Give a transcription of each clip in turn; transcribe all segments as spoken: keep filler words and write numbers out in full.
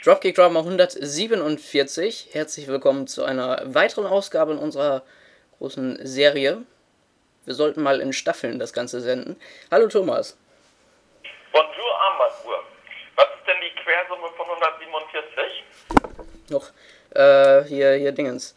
Dropkick Drama hundertsiebenundvierzig. Herzlich willkommen zu einer weiteren Ausgabe in unserer großen Serie. Wir sollten mal in Staffeln das Ganze senden. Hallo Thomas. Bonjour Armbanduhr. Was ist denn die Quersumme von hundertsiebenundvierzig? Noch, äh, hier, hier Dingens.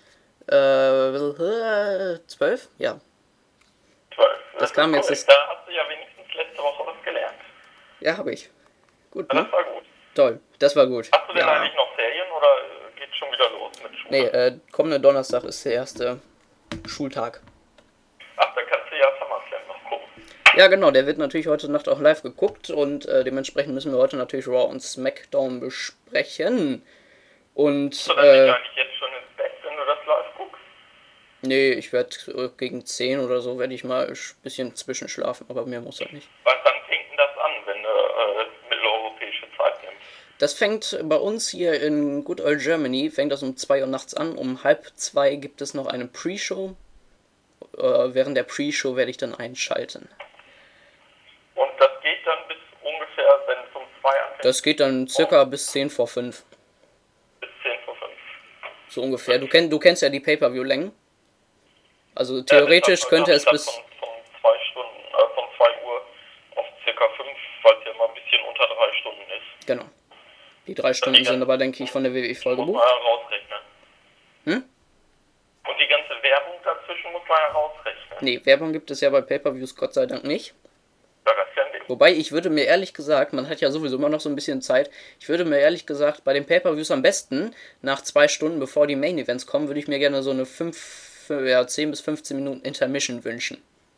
Äh, zwölf? Ja. zwölf. Das, das kam jetzt. Das, da hast du ja wenigstens letzte Woche was gelernt. Ja, habe ich. Gut, ja, ne? Das war gut. Toll, das war gut. Hast du denn ja. eigentlich noch Ferien oder geht schon wieder los mit Schule? Nee, äh, kommender Donnerstag ist der erste Schultag. Ach, da kannst du ja SummerSlam noch gucken. Ja, genau, der wird natürlich heute Nacht auch live geguckt und äh, dementsprechend müssen wir heute natürlich Raw und SmackDown besprechen. Und, so, dann äh, gar nicht jetzt schon ins Bett, wenn du das live guckst? Nee, ich werde äh, gegen zehn oder so werde ich mal ein bisschen zwischenschlafen, aber mehr muss halt nicht. Wann dann fängt denn das an, wenn du äh, mitteleuropäische Zeit nimmst? Das fängt bei uns hier in Good Old Germany, fängt das um zwei Uhr nachts an. Um halb zwei gibt es noch eine Pre-Show. Äh, während der Pre-Show werde ich dann einschalten. Und das geht dann bis ungefähr, wenn es um zwei anfängt? Das geht dann circa oh. bis zehn vor fünf. Bis zehn vor fünf. So ungefähr. Du, kenn, du kennst ja die Pay-Per-View-Längen. Also theoretisch ja, könnte es bis... Von, von zwei Stunden, äh, von zwei Uhr auf circa fünf, weil es ja immer ein bisschen unter drei Stunden ist. Genau. Die drei Stunden die sind aber, denke ich, von der W W E-Folge gebucht. Muss man ja rausrechnen. Hm? Und die ganze Werbung dazwischen muss man ja rausrechnen. Nee, Werbung gibt es ja bei Pay-Per-Views Gott sei Dank nicht. Ja, das ist ja ein Ding. Wobei, ich würde mir ehrlich gesagt, man hat ja sowieso immer noch so ein bisschen Zeit, ich würde mir ehrlich gesagt bei den Pay-Per-Views am besten, nach zwei Stunden, bevor die Main-Events kommen, würde ich mir gerne so eine fünf, ja, zehn bis fünfzehn Minuten Intermission wünschen.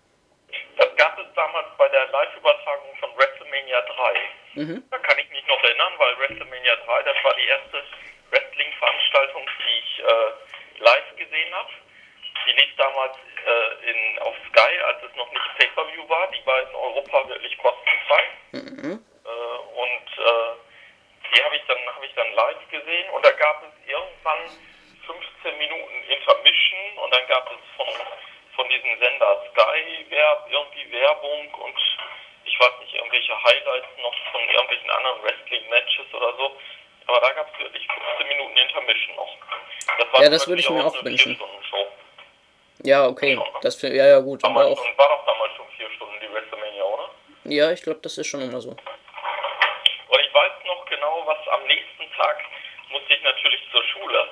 Das gab es damals bei der Live-Übertragung von WrestleMania drei. Mhm. Da kann ich mich noch erinnern, weil WrestleMania drei, das war die erste Wrestling-Veranstaltung, die ich äh, live gesehen habe. Die lief damals äh, in, auf Sky, als es noch nicht Pay-Per-View war. Die war in Europa wirklich kostenfrei. Mhm. Äh, und äh, die habe ich, dann, hab ich dann live gesehen. Und da gab es irgendwann fünfzehn Minuten Intermission. Und dann gab es von, von diesem Sender Sky Werb, irgendwie Werbung und ich weiß nicht, irgendwelche Highlights noch von irgendwelchen anderen Wrestling-Matches oder so. Aber da gab es wirklich fünfzehn Minuten Intermission noch. Das war ja, das würde ich mir auch wünschen. Show. Ja, okay. Schon, das für, ja, ja, gut. Aber auch, auch war doch damals schon vier Stunden die WrestleMania, oder? Ja, ich glaube, das ist schon immer so. Und ich weiß noch genau, was am nächsten Tag musste ich natürlich zur Schule.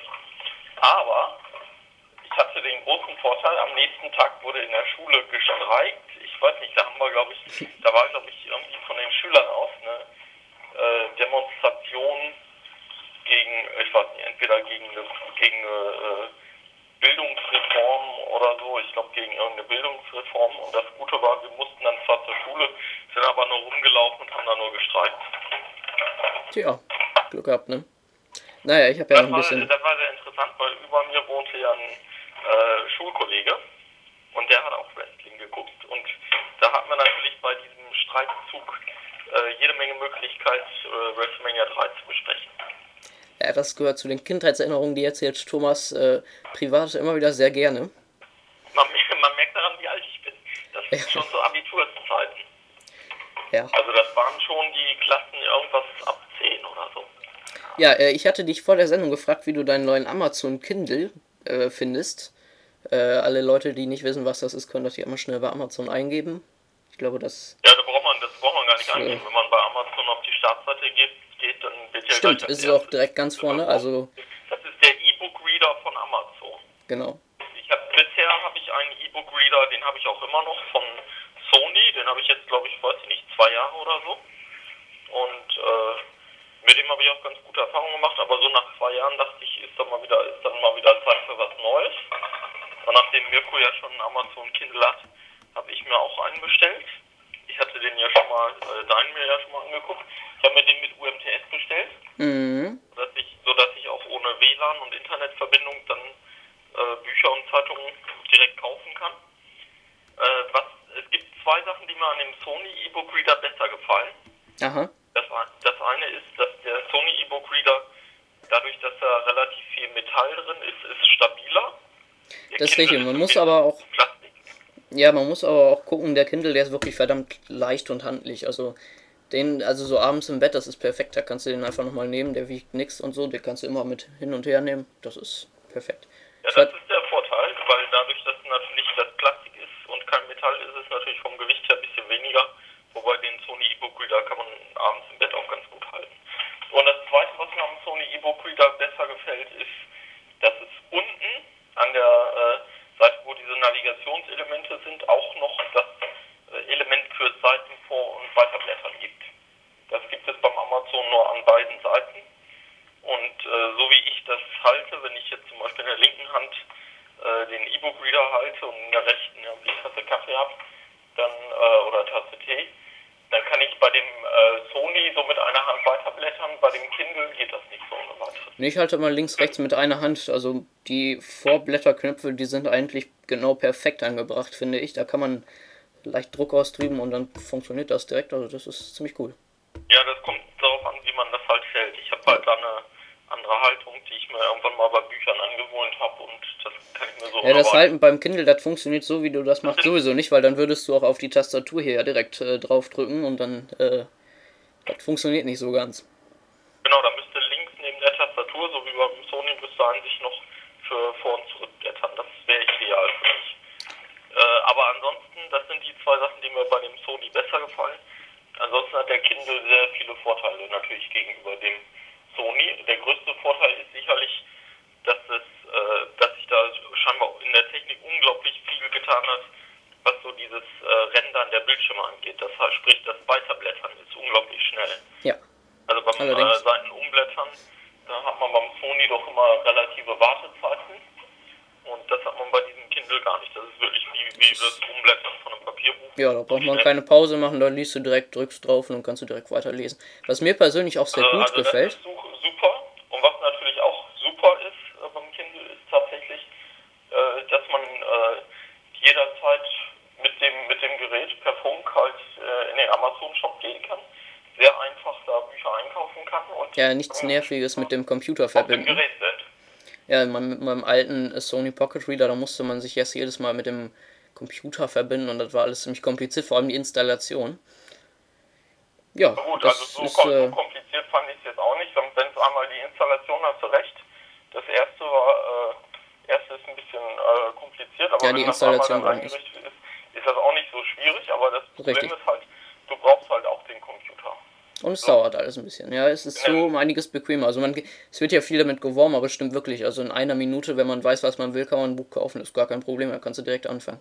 Aber ich hatte den großen Vorteil, am nächsten Tag wurde in der Schule gestreikt. Ich weiß nicht, da haben wir, glaube ich, da war, glaube ich, irgendwie von den Schülern aus eine äh, Demonstration gegen, ich weiß nicht, entweder gegen eine, gegen eine äh, Bildungsreform oder so, ich glaube gegen irgendeine Bildungsreform. Und das Gute war, wir mussten dann zwar zur Schule, sind aber nur rumgelaufen und haben da nur gestreikt. Tja, Glück gehabt, ne? Naja, ich habe ja das noch ein bisschen... War, das war sehr interessant, weil über mir wohnte ja ein äh, Schulkollege und der hat auch Wrestling geguckt. Und da hat man natürlich bei diesem Streitzug äh, jede Menge Möglichkeit, äh, WrestleMania drei zu besprechen. Ja, das gehört zu den Kindheitserinnerungen, die erzählt Thomas äh, privat immer wieder sehr gerne. Man, man merkt daran, wie alt ich bin. Das sind schon so Abiturszeiten. Ja. Also das waren schon die Klassen irgendwas ab zehn oder so. Ja, äh, ich hatte dich vor der Sendung gefragt, wie du deinen neuen Amazon Kindle äh, findest. Äh, alle Leute, die nicht wissen, was das ist, können das hier immer schnell bei Amazon eingeben. Ich glaube, das... Ja, da braucht man, das braucht man gar nicht eingeben. Wenn man bei Amazon auf die Startseite geht, geht dann wird ja Stimmt, gleich ist es auch direkt ganz vorne, also... Das ist der E-Book-Reader von Amazon. Genau. Ich hab, bisher habe ich einen E-Book-Reader, den habe ich auch immer noch von Sony, den habe ich jetzt, glaube ich, weiß ich nicht, zwei Jahre oder so. Und äh, mit dem habe ich auch ganz gute Erfahrungen gemacht, aber so nach zwei Jahren dachte ich, ist dann mal wieder, ist dann mal wieder Zeit für was Neues. Und nachdem Mirko ja schon einen Amazon Kindle hat, habe ich mir auch einen bestellt. Ich hatte den ja schon mal, äh, deinen mir ja schon mal angeguckt. Ich habe mir den mit U M T S bestellt, mhm. sodass ich, sodass ich auch ohne W L A N und Internetverbindung dann äh, Bücher und Zeitungen direkt kaufen kann. Äh, was, es gibt zwei Sachen, die mir an dem Sony E-Book Reader besser gefallen. Aha. Das, das eine ist, dass der Sony E-Book Reader, dadurch, dass da relativ viel Metall drin ist, ist stabiler. Der das ist Kindle richtig, man ist muss aber auch... Plastik. Ja, man muss aber auch gucken, der Kindle, der ist wirklich verdammt leicht und handlich. Also Den, also so abends im Bett, das ist perfekt. Da kannst du den einfach nochmal nehmen, der wiegt nichts und so. Den kannst du immer mit hin und her nehmen. Das ist perfekt. Ja, das ist der Vorteil, weil dadurch, dass natürlich das Plastik ist und kein Metall, ist es natürlich vom Gewicht her ein bisschen weniger. Wobei den Sony E-Book Reader kann man abends im Bett auch ganz gut halten. Und das Zweite, was mir am Sony E-Book Reader besser gefällt, ist, dass es unten an der äh, Seite, wo diese Navigationselemente sind, auch noch das äh, Element für Seiten vor- und Weiterblättern gibt. Das gibt es beim Amazon nur an beiden Seiten. Und äh, so wie ich das halte, wenn ich jetzt zum Beispiel in der linken Hand äh, den E-Book Reader halte und in der rechten irgendwie Tasse Kaffee habe, dann äh, oder Tasse Tee, dann kann ich bei dem äh, Sony so mit einer Hand weiterblättern, bei dem Kindle geht das nicht so ohne weiteres. Nee, ich halte mal links, rechts mit einer Hand, also die Vorblätterknöpfe, die sind eigentlich genau perfekt angebracht, finde ich. Da kann man leicht Druck ausdrücken und dann funktioniert das direkt, also das ist ziemlich cool. Ja, das kommt darauf an, wie man das halt hält. Ich habe halt da eine andere Haltung, die ich mir irgendwann mal bei Büchern angewöhnt habe und das kann ich mir so... Ja, das Halten beim Kindle, das funktioniert so, wie du das machst, sowieso nicht, weil dann würdest du auch auf die Tastatur hier ja direkt äh, draufdrücken und dann, äh, das funktioniert nicht so ganz. Genau, da müsste links neben der Tastatur, so wie beim Sony, müsste an sich noch für Vor- und Zurückblättern. Das wäre ideal für mich. Äh, aber ansonsten, das sind die zwei Sachen, die mir bei dem Sony besser gefallen. Ansonsten hat der Kindle sehr viele Vorteile natürlich gegenüber dem Sony. Der größte Vorteil ist sicherlich, dass es, äh, dass sich da scheinbar in der Technik unglaublich viel getan hat, was so dieses äh, Rendern der Bildschirme angeht. Das heißt, sprich, das Weiterblättern ist unglaublich schnell. Ja. Also beim äh, Seiten umblättern, da hat man beim Sony doch immer relative Wartezeiten. Und das hat man bei diesem Kindle gar nicht. Das ist wirklich wie, wie das Umblättern von einem Papierbuch. Ja, da braucht man keine Pause machen, da liest du direkt, drückst drauf und dann kannst du direkt weiterlesen. Was mir persönlich auch sehr also, gut also gefällt. Das ist super. Und was natürlich auch super ist äh, beim Kindle, ist tatsächlich, äh, dass man äh, jederzeit mit dem, mit dem Gerät per Funk halt äh, in den Amazon-Shop gehen kann. Sehr einfach da Bücher einkaufen kann. Und ja, nichts Nerviges mit dem Computer verbinden. Auf dem Gerät sind. Ja, mit meinem alten Sony Pocket Reader, da musste man sich erst jedes Mal mit dem Computer verbinden und das war alles ziemlich kompliziert, vor allem die Installation. Ja, Na gut, das also so, ist, so äh, kompliziert fand ich es jetzt auch nicht. Wenn es einmal die Installation, hast du recht. Das erste war, äh, erste ist ein bisschen äh, kompliziert, aber ja, die wenn das einmal Installation dann war nicht. eingerichtet ist, ist das auch nicht so schwierig, aber das Problem Richtig. ist halt, du brauchst halt auch den Computer. Und es dauert alles ein bisschen. Ja, es ist so um einiges bequemer. Also man, es wird ja viel damit geworben, aber es stimmt wirklich. Also in einer Minute, wenn man weiß, was man will, kann man ein Buch kaufen. Das ist gar kein Problem, da kannst du direkt anfangen.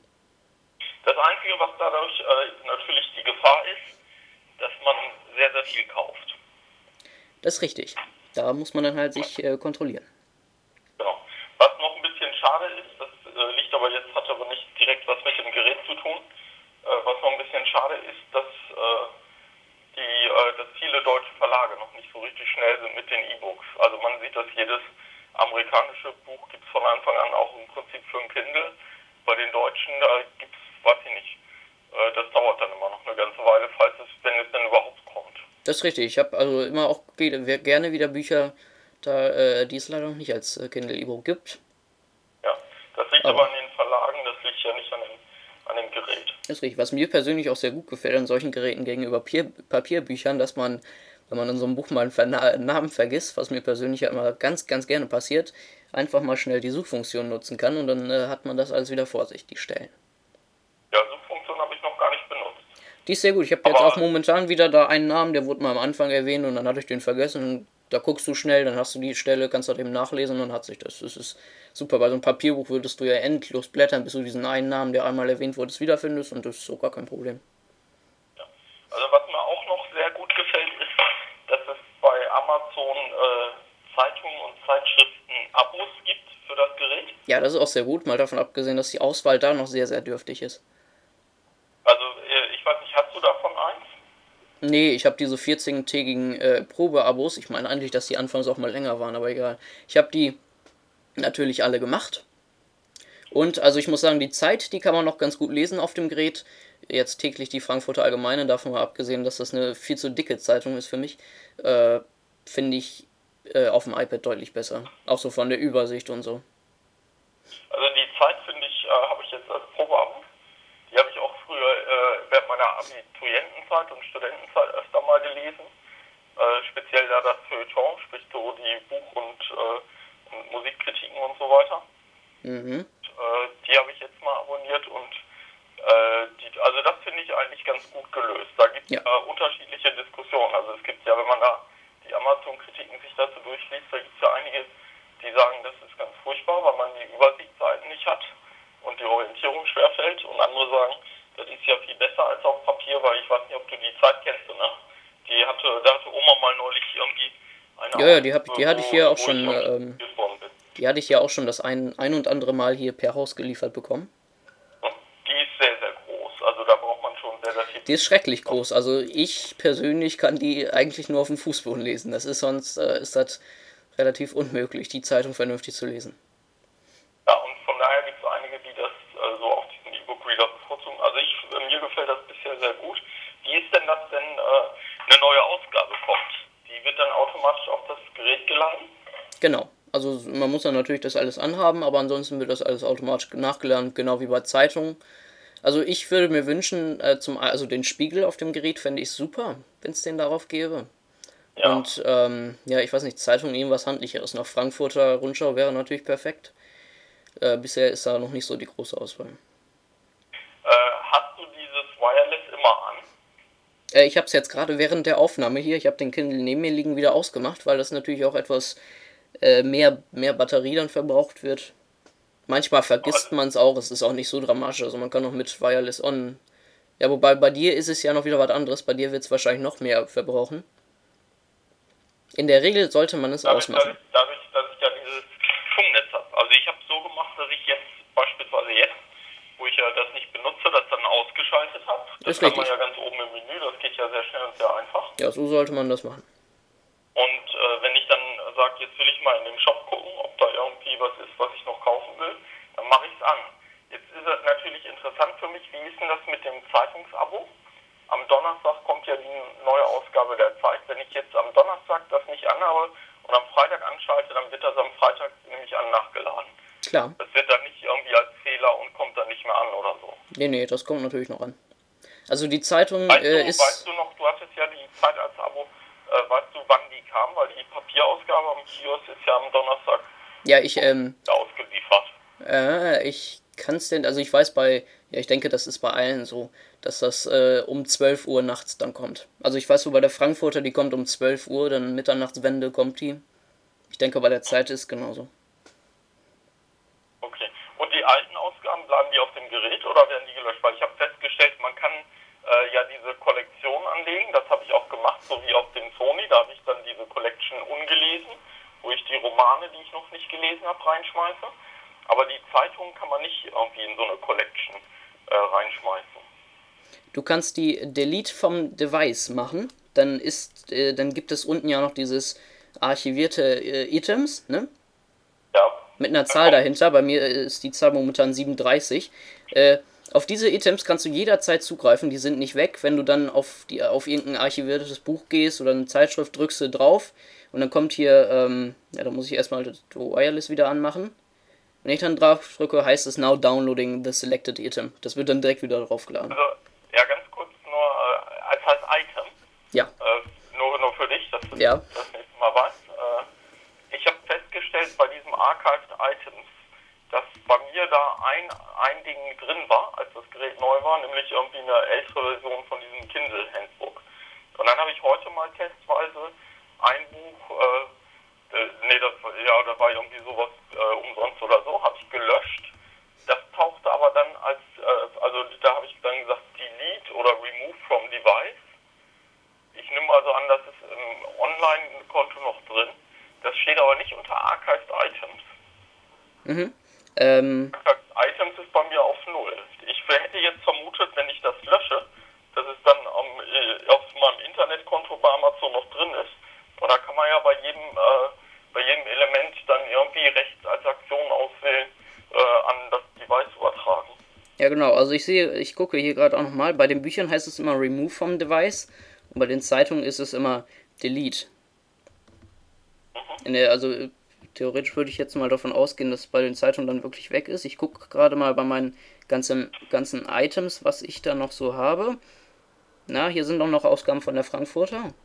Das Einzige, was dadurch äh, natürlich die Gefahr ist, dass man sehr, sehr viel kauft. Das ist richtig. Da muss man dann halt sich äh, kontrollieren. Genau. Was noch ein bisschen schade ist, das äh, liegt aber jetzt, hat aber nicht direkt was mit dem Gerät zu tun. Äh, was noch ein bisschen schade ist, dass äh, die, äh, dass viele deutsche Verlage noch nicht so richtig schnell sind mit den E-Books. Also man sieht, dass jedes amerikanische Buch gibt es von Anfang an auch im Prinzip für ein Kindle. Bei den Deutschen äh, gibt es, weiß ich nicht, äh, das dauert dann immer noch eine ganze Weile, falls es, wenn es denn überhaupt kommt. Das ist richtig. Ich habe also immer auch gerne wieder Bücher, da äh, die es leider noch nicht als äh, Kindle E-Book gibt. Ja, das liegt aber, aber an den Verlagen, das liegt ja nicht an dem an dem Gerät. Das ist richtig. Was mir persönlich auch sehr gut gefällt an solchen Geräten gegenüber Pier Papierbüchern, dass man, wenn man in so einem Buch mal einen Verna Namen vergisst, was mir persönlich ja immer ganz, ganz gerne passiert, einfach mal schnell die Suchfunktion nutzen kann und dann äh, hat man das alles wieder vor sich, die Stellen. Ja, Suchfunktion habe ich noch gar nicht benutzt. Die ist sehr gut. Ich habe jetzt auch momentan wieder da einen Namen, der wurde mal am Anfang erwähnt und dann hatte ich den vergessen. Und da guckst du schnell, dann hast du die Stelle, kannst du eben nachlesen und dann hat sich das. Das ist super. Bei so einem Papierbuch würdest du ja endlos blättern, bis du diesen einen Namen, der einmal erwähnt wurde, wiederfindest und das ist so gar kein Problem. Ja. Also was mir auch noch sehr gut gefällt, ist, dass es bei Amazon äh, Zeitungen und Zeitschriften Abos gibt für das Gerät. Ja, das ist auch sehr gut, mal davon abgesehen, dass die Auswahl da noch sehr, sehr dürftig ist. Also ich weiß nicht, hast du davon eins? Nee, ich habe diese vierzehntägigen äh, Probeabos. Ich meine eigentlich, dass die anfangs auch mal länger waren, aber egal. Ich habe die natürlich alle gemacht. Und also ich muss sagen, die Zeit, die kann man noch ganz gut lesen auf dem Gerät. Jetzt täglich die Frankfurter Allgemeine, davon mal abgesehen, dass das eine viel zu dicke Zeitung ist für mich, äh, finde ich äh, auf dem iPad deutlich besser. Auch so von der Übersicht und so. Also die Zeit, finde ich, äh, habe ich jetzt als Probeabo. Die habe ich auch früher früher äh, während meiner Abiturientenzeit und Studentenzeit öfter mal gelesen. Äh, speziell da das Feuilleton, sprich so die Buch- und, äh, und Musikkritiken und so weiter. Mhm. Und, äh, die habe ich jetzt mal abonniert und äh, die, also das finde ich eigentlich ganz gut gelöst. Da gibt es ja. äh, unterschiedliche Diskussionen. Also es gibt ja, wenn man da die Amazon-Kritiken sich dazu durchliest, da gibt es ja einige, die sagen, das ist ganz furchtbar, weil man die Übersichtsseiten nicht hat und die Orientierung schwerfällt. Und andere sagen, das ist ja viel besser als auf Papier, weil ich weiß nicht, ob du die Zeit kennst, ne? Die hatte, da hatte Oma mal neulich irgendwie eine Ja, ja, die, hab, die wo, hatte ich hier auch wo schon, ich ähm, die hatte ich ja auch schon das ein, ein und andere Mal hier per Haus geliefert bekommen. Die ist sehr, sehr groß, also da braucht man schon sehr, sehr viel. Die ist schrecklich groß, also ich persönlich kann die eigentlich nur auf dem Fußboden lesen. Das ist sonst, äh, ist das relativ unmöglich, die Zeitung vernünftig zu lesen. Ja, und von daher gibt es einige, die das äh, so auf diesen E-Book-Reader bevorzugen. Also ich, äh, mir gefällt das bisher sehr gut. Wie ist denn das, wenn äh, eine neue Ausgabe kommt? Die wird dann automatisch auf das Gerät geladen? Genau. Also man muss dann natürlich das alles anhaben, aber ansonsten wird das alles automatisch nachgeladen, genau wie bei Zeitungen. Also ich würde mir wünschen, äh, zum also den Spiegel auf dem Gerät fände ich super, wenn es den darauf gäbe. Ja. Und ähm, ja, ich weiß nicht, Zeitung irgendwas Handlicheres. Noch Frankfurter Rundschau wäre natürlich perfekt. Äh, bisher ist da noch nicht so die große Auswahl. Äh, hast du dieses Wireless immer an? Äh, ich habe es jetzt gerade während der Aufnahme hier, ich habe den Kindle neben mir liegen, wieder ausgemacht, weil das natürlich auch etwas äh, mehr, mehr Batterie dann verbraucht wird. Manchmal vergisst man es auch, es ist auch nicht so dramatisch, also man kann auch mit Wireless On. Ja, wobei bei dir ist es ja noch wieder was anderes, bei dir wird es wahrscheinlich noch mehr verbrauchen. In der Regel sollte man es dadurch, ausmachen. Dadurch, dadurch, dass ich ja dieses Funknetz habe. Also ich habe es so gemacht, dass ich jetzt, beispielsweise jetzt, wo ich ja das nicht benutze, das dann ausgeschaltet habe. Das ist kann richtig. man ja ganz oben im Menü, das geht ja sehr schnell und sehr einfach. Ja, so sollte man das machen. Und äh, wenn ich dann sage, jetzt will ich mal in den Shop gucken, ob da irgendwie was ist, was ich noch kaufen will, dann mache ich es an. Jetzt ist es natürlich interessant für mich, wie ist denn das mit dem Zeitungsabo? Am Donnerstag kommt ja die neue Ausgabe der Zeit. Wenn ich jetzt am Donnerstag das nicht anhabe und am Freitag anschalte, dann wird das am Freitag nämlich an nachgeladen. Klar. Das wird dann nicht irgendwie als Fehler und kommt dann nicht mehr an oder so. Nee, nee, das kommt natürlich noch an. Also die Zeitung weißt äh, du, ist... Weißt du noch, du hattest ja die Zeit als Abo, äh, weißt du, wann die kam? Weil die Papierausgabe am Kiosk ist ja am Donnerstag ja, ich, ähm, ausgeliefert. Äh, ich kann es denn, also ich weiß bei, ja, ich denke, das ist bei allen so, dass das äh, um zwölf Uhr nachts dann kommt. Also ich weiß so, bei der Frankfurter, die kommt um zwölf Uhr, dann Mitternachtswende kommt die. Ich denke, bei der Zeit ist genauso. Okay. Und die alten Ausgaben, bleiben die auf dem Gerät oder werden die gelöscht? Weil ich habe festgestellt, man kann äh, ja diese Kollektion anlegen, das habe ich auch gemacht, so wie auf dem Sony, da habe ich dann diese Collection ungelesen, wo ich die Romane, die ich noch nicht gelesen habe, reinschmeiße. Aber die Zeitung kann man nicht irgendwie in so eine Collection äh, reinschmeißen. Du kannst die Delete vom Device machen, dann ist, äh, dann gibt es unten ja noch dieses archivierte äh, Items, ne? Ja. Mit einer Zahl dahinter, bei mir ist die Zahl momentan siebenunddreißig. Äh, auf diese Items kannst du jederzeit zugreifen, die sind nicht weg. Wenn du dann auf, die, auf irgendein archiviertes Buch gehst oder eine Zeitschrift, drückst du drauf und dann kommt hier, ähm, ja, da muss ich erstmal das Wireless wieder anmachen. Wenn ich dann drauf drücke, heißt es now downloading the selected item. Das wird dann direkt wieder draufgeladen. Also, ja, ganz kurz nur, äh, als heißt Item. Ja. Äh, nur, nur für dich, dass du ja. das nächste Mal weißt. Äh, ich habe festgestellt bei diesem Archived Items, dass bei mir da ein, ein Ding drin war, als das Gerät neu war, nämlich irgendwie eine ältere Version von diesem Kindle Handbook. Und dann habe ich heute mal testweise ein Buch, äh, nee, das, ja, da war irgendwie sowas äh, umsonst oder so, habe ich gelöscht. Das tauchte aber dann als, äh, also da habe ich dann gesagt, delete oder remove from device. Ich nehme also an, das ist im Online-Konto noch drin. Das steht aber nicht unter Archived Items. Mhm. Ähm. Archived Items ist bei mir auf null. Ich hätte jetzt vermutet, wenn ich das lösche, dass es dann um, auf meinem Internetkonto bei Amazon noch drin ist. Und da kann man ja bei jedem äh, bei jedem Element dann irgendwie rechts als Aktion auswählen, äh, an das Device übertragen. Ja genau, also ich sehe, ich gucke hier gerade auch nochmal, bei den Büchern heißt es immer remove vom Device und bei den Zeitungen ist es immer delete. Mhm. In der, also theoretisch würde ich jetzt mal davon ausgehen, dass es bei den Zeitungen dann wirklich weg ist. Ich gucke gerade mal bei meinen ganzen, ganzen Items, was ich da noch so habe. Na, hier sind auch noch Ausgaben von der Frankfurter.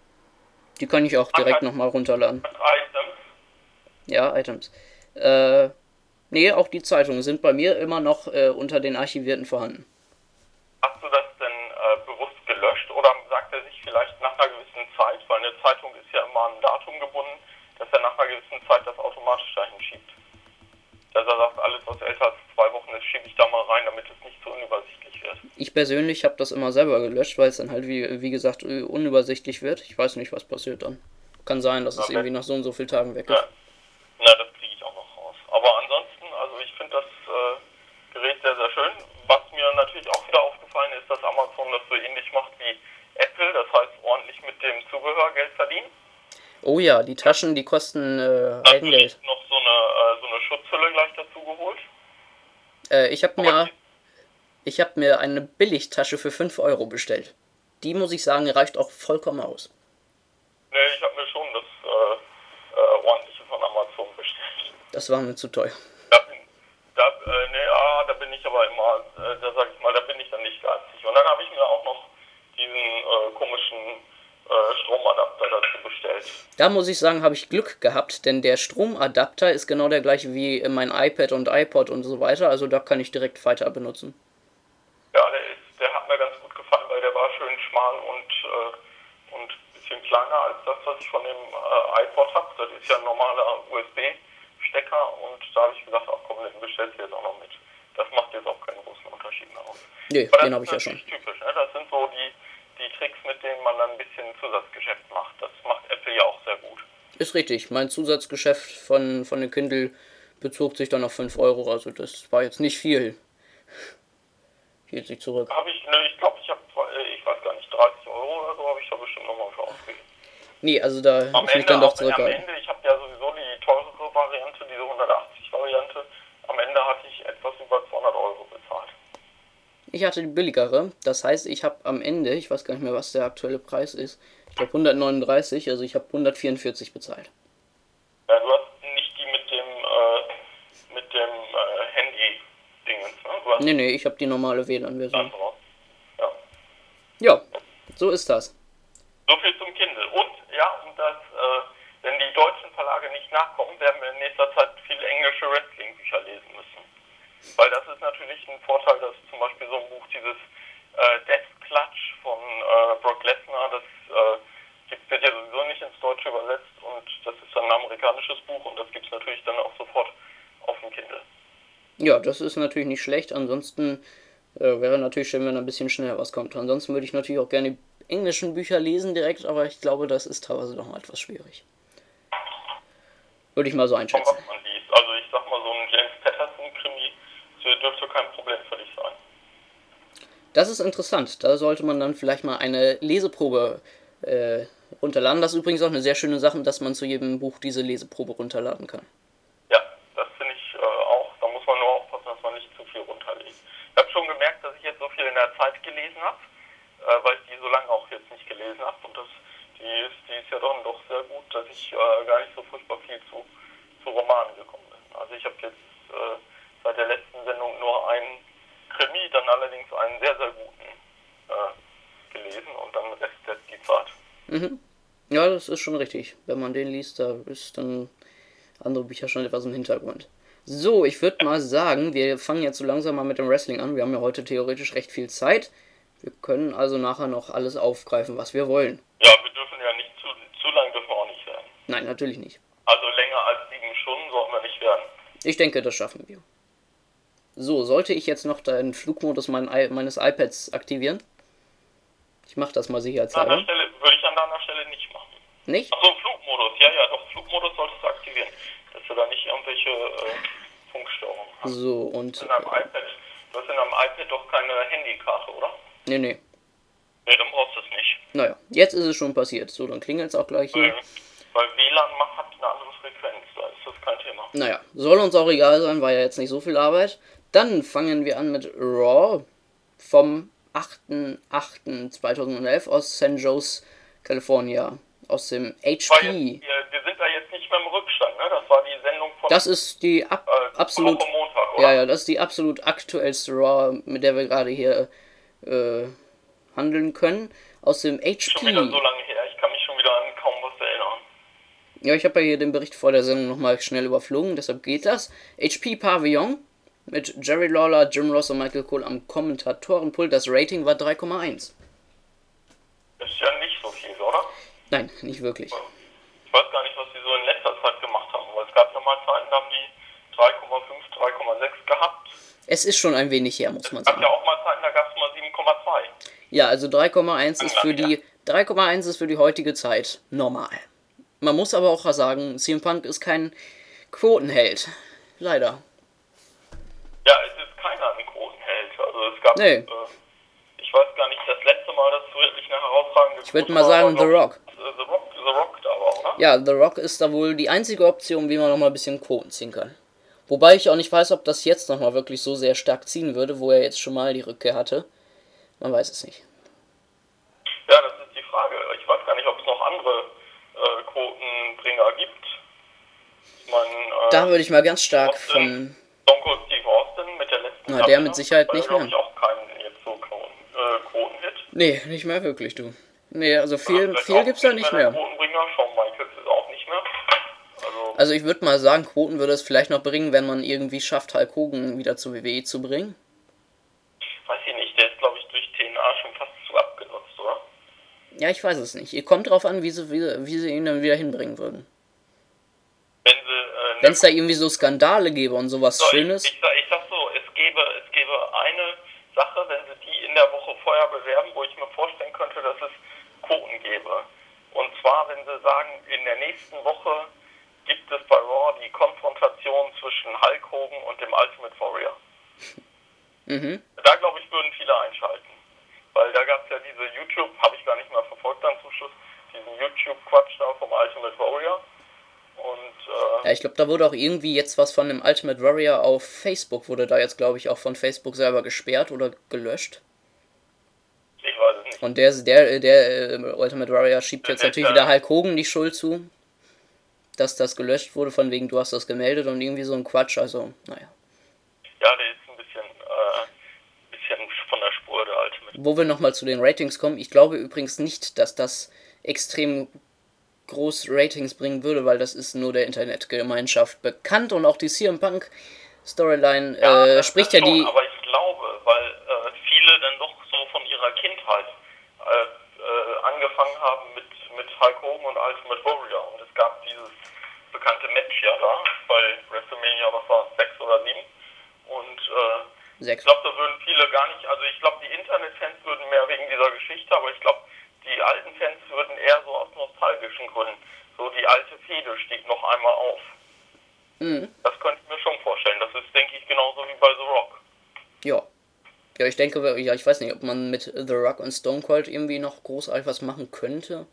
Die kann ich auch direkt nochmal runterladen. Items? Ja, Items. Äh, nee, auch die Zeitungen sind bei mir immer noch äh, unter den Archivierten vorhanden. Hast du das denn äh, bewusst gelöscht oder sagt er sich vielleicht nach einer gewissen Zeit, weil eine Zeitung ist ja immer an ein Datum gebunden, dass er nach einer gewissen Zeit das automatisch dahin schiebt? Dass er sagt, alles was älter als zwei Wochen ist, schiebe ich da mal rein, damit es nicht so unübersichtlich wird. Ich persönlich habe das immer selber gelöscht, weil es dann halt, wie, wie gesagt, unübersichtlich wird. Ich weiß nicht, was passiert dann. Kann sein, dass es irgendwie nach so und so vielen Tagen weg ist. Ja. Na, das kriege ich auch noch raus. Aber ansonsten, also ich finde das äh, Gerät sehr, sehr schön. Was mir natürlich auch wieder aufgefallen ist, dass Amazon das so ähnlich macht wie Apple, das heißt ordentlich mit dem Zubehör Geld verdienen. Oh ja, die Taschen, die kosten äh, Eigengeld. noch so eine, äh, so eine Schutzhülle gleich dazu geholt. Äh, ich habe mir, ich hab mir eine Billigtasche für fünf Euro bestellt. Die, muss ich sagen, reicht auch vollkommen aus. Ne, ich habe mir schon das äh, äh, ordentliche von Amazon bestellt. Das war mir zu teuer. Da bin, da, äh, ne, ah, da bin ich aber immer, äh, da sag ich mal, da bin ich dann nicht geizig. Und dann habe ich mir auch noch diesen äh, komischen äh, Stromadapter dazu bestellt. Da muss ich sagen, habe ich Glück gehabt, denn der Stromadapter ist genau der gleiche wie mein iPad und iPod und so weiter, also da kann ich direkt weiter benutzen. Ja, der, ist, der hat mir ganz gut gefallen, weil der war schön schmal und, äh, und ein bisschen kleiner als das, was ich von dem äh, iPod habe. Das ist ja ein normaler U S B-Stecker und da habe ich gesagt, ach komm, den bestellst du jetzt auch noch mit. Das macht jetzt auch keinen großen Unterschied mehr aus. Nee, den habe ich ja schon. Typisch, ne? Das sind so die, die Tricks, mit denen man dann ein bisschen Zusatzgeschäft macht. Das macht Apple ja auch sehr gut. Ist richtig. Mein Zusatzgeschäft von, von dem Kindle bezog sich dann auf fünf Euro, also das war jetzt nicht viel. Hielt sich zurück. Habe ich, ne, ich glaube, ich habe, ich weiß gar nicht, dreißig Euro oder so habe ich da bestimmt nochmal für ausgegeben. Nee, also da am ich mich Ende, dann doch am zurückgehalten. Ende, ich habe ja sowieso die teurere Variante, diese hundertachtzig Variante. Am Ende hatte ich etwas über zweihundert Euro bezahlt. Ich hatte die billigere, das heißt, ich habe am Ende, ich weiß gar nicht mehr, was der aktuelle Preis ist, ich glaube hundertneununddreißig, also ich habe hundertvierundvierzig bezahlt. Ja, du hast nicht die mit dem, äh, mit dem äh, Handy-Dingens, ne? Du hast Nee, nee, ich habe die normale W L A N-Version. Ja. Ja, so ist das. So viel zum Kindle. Und, ja, und das, äh, wenn die deutschen Verlage nicht nachkommen, werden wir in nächster Zeit viele englische Wrestling-Bücher lesen müssen. Weil das ist natürlich ein Vorteil, dass zum Beispiel so ein Buch, dieses äh, Death Clutch von äh, Brock Lesnar, das äh, gibt, wird ja sowieso nicht ins Deutsche übersetzt und das ist dann ein amerikanisches Buch und das gibt es natürlich dann auch sofort auf dem Kindle. Ja, das ist natürlich nicht schlecht, ansonsten äh, wäre natürlich schön, wenn ein bisschen schneller was kommt. Ansonsten würde ich natürlich auch gerne die englischen Bücher lesen direkt, aber ich glaube, das ist teilweise noch mal etwas schwierig. Würde ich mal so einschätzen. Was man liest. Also ich sag mal, so ein James Patterson-Krimi dürfte kein Problem für dich sein. Das ist interessant. Da sollte man dann vielleicht mal eine Leseprobe äh, runterladen. Das ist übrigens auch eine sehr schöne Sache, dass man zu jedem Buch diese Leseprobe runterladen kann. Ja, das finde ich äh, auch. Da muss man nur aufpassen, dass man nicht zu viel runterlegt. Ich habe schon gemerkt, dass ich jetzt so viel in der Zeit gelesen habe, äh, weil ich die so lange auch jetzt nicht gelesen habe. Und das, die, ist, die ist ja dann doch sehr gut, dass ich äh, gar nicht so furchtbar viel zu, zu Romanen gekommen bin. Also ich habe jetzt äh, seit der letzten Sendung nur einen Krimi, dann allerdings einen sehr, sehr guten äh, gelesen und dann Rest jetzt die Zeit. Mhm. Ja, das ist schon richtig. Wenn man den liest, da ist dann andere Bücher schon etwas im Hintergrund. So, ich würde mal sagen, wir fangen jetzt so langsam mal mit dem Wrestling an. Wir haben ja heute theoretisch recht viel Zeit. Wir können also nachher noch alles aufgreifen, was wir wollen. Ja, wir dürfen ja nicht zu, zu lang dürfen wir auch nicht werden. Nein, natürlich nicht. Also länger als sieben Stunden sollten wir nicht werden. Ich denke, das schaffen wir. So, sollte ich jetzt noch den Flugmodus mein I- meines iPads aktivieren? Ich mache das mal sicherheitshalber. An der Stelle würde ich an deiner Stelle nicht machen. Nicht? Achso, Flugmodus, ja, ja, doch, Flugmodus solltest du aktivieren. Dass du da nicht irgendwelche äh, Funkstörungen hast. So, und... In deinem iPad, du hast in deinem iPad doch keine Handykarte, oder? Nee, nee. Nee, dann brauchst du es nicht. Naja, jetzt ist es schon passiert. So, dann klingelt es auch gleich hier. Mhm. Weil W L A N macht, hat eine andere Frequenz, da ist das kein Thema. Naja, soll uns auch egal sein, war ja jetzt nicht so viel Arbeit. Dann fangen wir an mit Raw vom achter achter zweitausendelf aus San Jose, California. Aus dem H P. Weil jetzt, wir, wir sind da jetzt nicht nicht mehr im Rückstand, ne? Das war die Sendung von... Das ist die ab äh, absolut... Woche Montag, oder? Ja, ja, das ist die absolut aktuellste Raw, mit der wir gerade hier äh, handeln können. Aus dem H P... Schon wieder so lange her, ich kann mich schon wieder an kaum was erinnern. Ja, ich habe ja hier den Bericht vor der Sendung nochmal schnell überflogen, deshalb geht das. H P Pavillon mit Jerry Lawler, Jim Ross und Michael Cole am Kommentatorenpult. Das Rating war drei Komma eins. Das ist ja nicht so viel, oder? Nein, nicht wirklich. Ich weiß gar nicht, was sie so in letzter Zeit gemacht haben, weil es gab ja mal Zeiten, da haben die drei Komma fünf, drei Komma sechs gehabt. Es ist schon ein wenig her, muss man Es gab sagen. ja auch mal Zeiten, da gab es mal sieben Komma zwei. Ja, also drei Komma eins ist für die drei Komma eins ist für die heutige Zeit normal. Man muss aber auch sagen, C M Punk ist kein Quotenheld. Leider. Ja, es ist keiner ein Quotenheld. Also es gab, Nee. äh, ich weiß gar nicht, das letzte Mal, dass wirklich eine herausragende Ich würde Quote mal war, sagen, war, The glaub Rock. ich, The Rock. The Rock da war, oder? Ja, The Rock ist da wohl die einzige Option, wie man nochmal ein bisschen Quoten ziehen kann. Wobei ich auch nicht weiß, ob das jetzt nochmal wirklich so sehr stark ziehen würde, wo er jetzt schon mal die Rückkehr hatte. Man weiß es nicht. Ja, das ist die Frage. Ich weiß gar nicht, ob es noch andere äh, Quotenbringer gibt. Ich meine, äh, Da würde ich mal ganz stark Austin, von... Stone Cold Steve Austin mit der letzten Na, der mit Sicherheit war, nicht glaube mehr. ich, auch kein jetzt so Quoten, äh, Quotenhit. Nee, nicht mehr wirklich, du. Nee, also Oder viel, vielleicht viel auch gibt's da nicht nicht mehr. Der mehr. Quotenbringer, Shawn Michaels ist auch nicht mehr. Also, Also ich würde mal sagen, Quoten würde es vielleicht noch bringen, wenn man irgendwie schafft, Hulk Hogan wieder zur W W E zu bringen. weiß ich nicht, der ist, glaube ich, durch T N A schon fast zu abgenutzt, oder? Ja, ich weiß es nicht. Ihr kommt drauf an, wie sie, wie, wie sie ihn dann wieder hinbringen würden. Wenn sie, äh, Wenn es da irgendwie so Skandale gäbe und sowas so, Schönes. Ich, ich, sag, ich sag so, es gäbe, es gäbe eine Sache, wenn sie die in der Woche vorher bewerben, wo ich mir vorstellen könnte, dass es Quoten gäbe. Und zwar, wenn sie sagen, in der nächsten Woche gibt es bei Raw die Konfrontation zwischen Hulk Hogan und dem Ultimate Warrior. Mhm. Da, glaube ich, würden viele einschalten. Weil da gab es ja diese YouTube, habe ich gar nicht mehr verfolgt dann zum Schluss, diesen YouTube-Quatsch da vom Ultimate Warrior. Und, äh, Ja, ich glaube, da wurde auch irgendwie jetzt was von dem Ultimate Warrior auf Facebook, wurde da jetzt, glaube ich, auch von Facebook selber gesperrt oder gelöscht. ich weiß es nicht. Und der, der, der äh, Ultimate Warrior schiebt jetzt Der- natürlich der- wieder Hulk Hogan die Schuld zu, dass das gelöscht wurde, von wegen, du hast das gemeldet und irgendwie so ein Quatsch, also, naja. Ja, der ist ein bisschen, äh, bisschen von der Spur, der Ultimate. Wo wir nochmal zu den Ratings kommen, ich glaube übrigens nicht, dass das extrem groß Ratings bringen würde, weil das ist nur der Internetgemeinschaft bekannt und auch die C M Punk Storyline Ja, äh, das- spricht das ja schon, die... aber ich glaube, weil äh, viele dann doch so von ihrer Kindheit äh, äh, angefangen haben mit, mit Hulk Hogan und Ultimate Warrior. Und es gab dieses bekannte Match ja da, bei WrestleMania, was war es, sechs oder sieben. Und äh, Sechs. ich glaube, da würden viele gar nicht, also ich glaube, die Internetfans würden mehr wegen dieser Geschichte, aber ich glaube, die alten Fans würden eher so aus nostalgischen Gründen. So die alte Fehde steht noch einmal auf. Mhm. Das könnte ich mir schon vorstellen. Das ist, denke ich, genauso wie bei The Rock. Ja. Ja, ich denke, ja, ich weiß nicht, ob man mit The Rock und Stone Cold irgendwie noch großartig was machen könnte.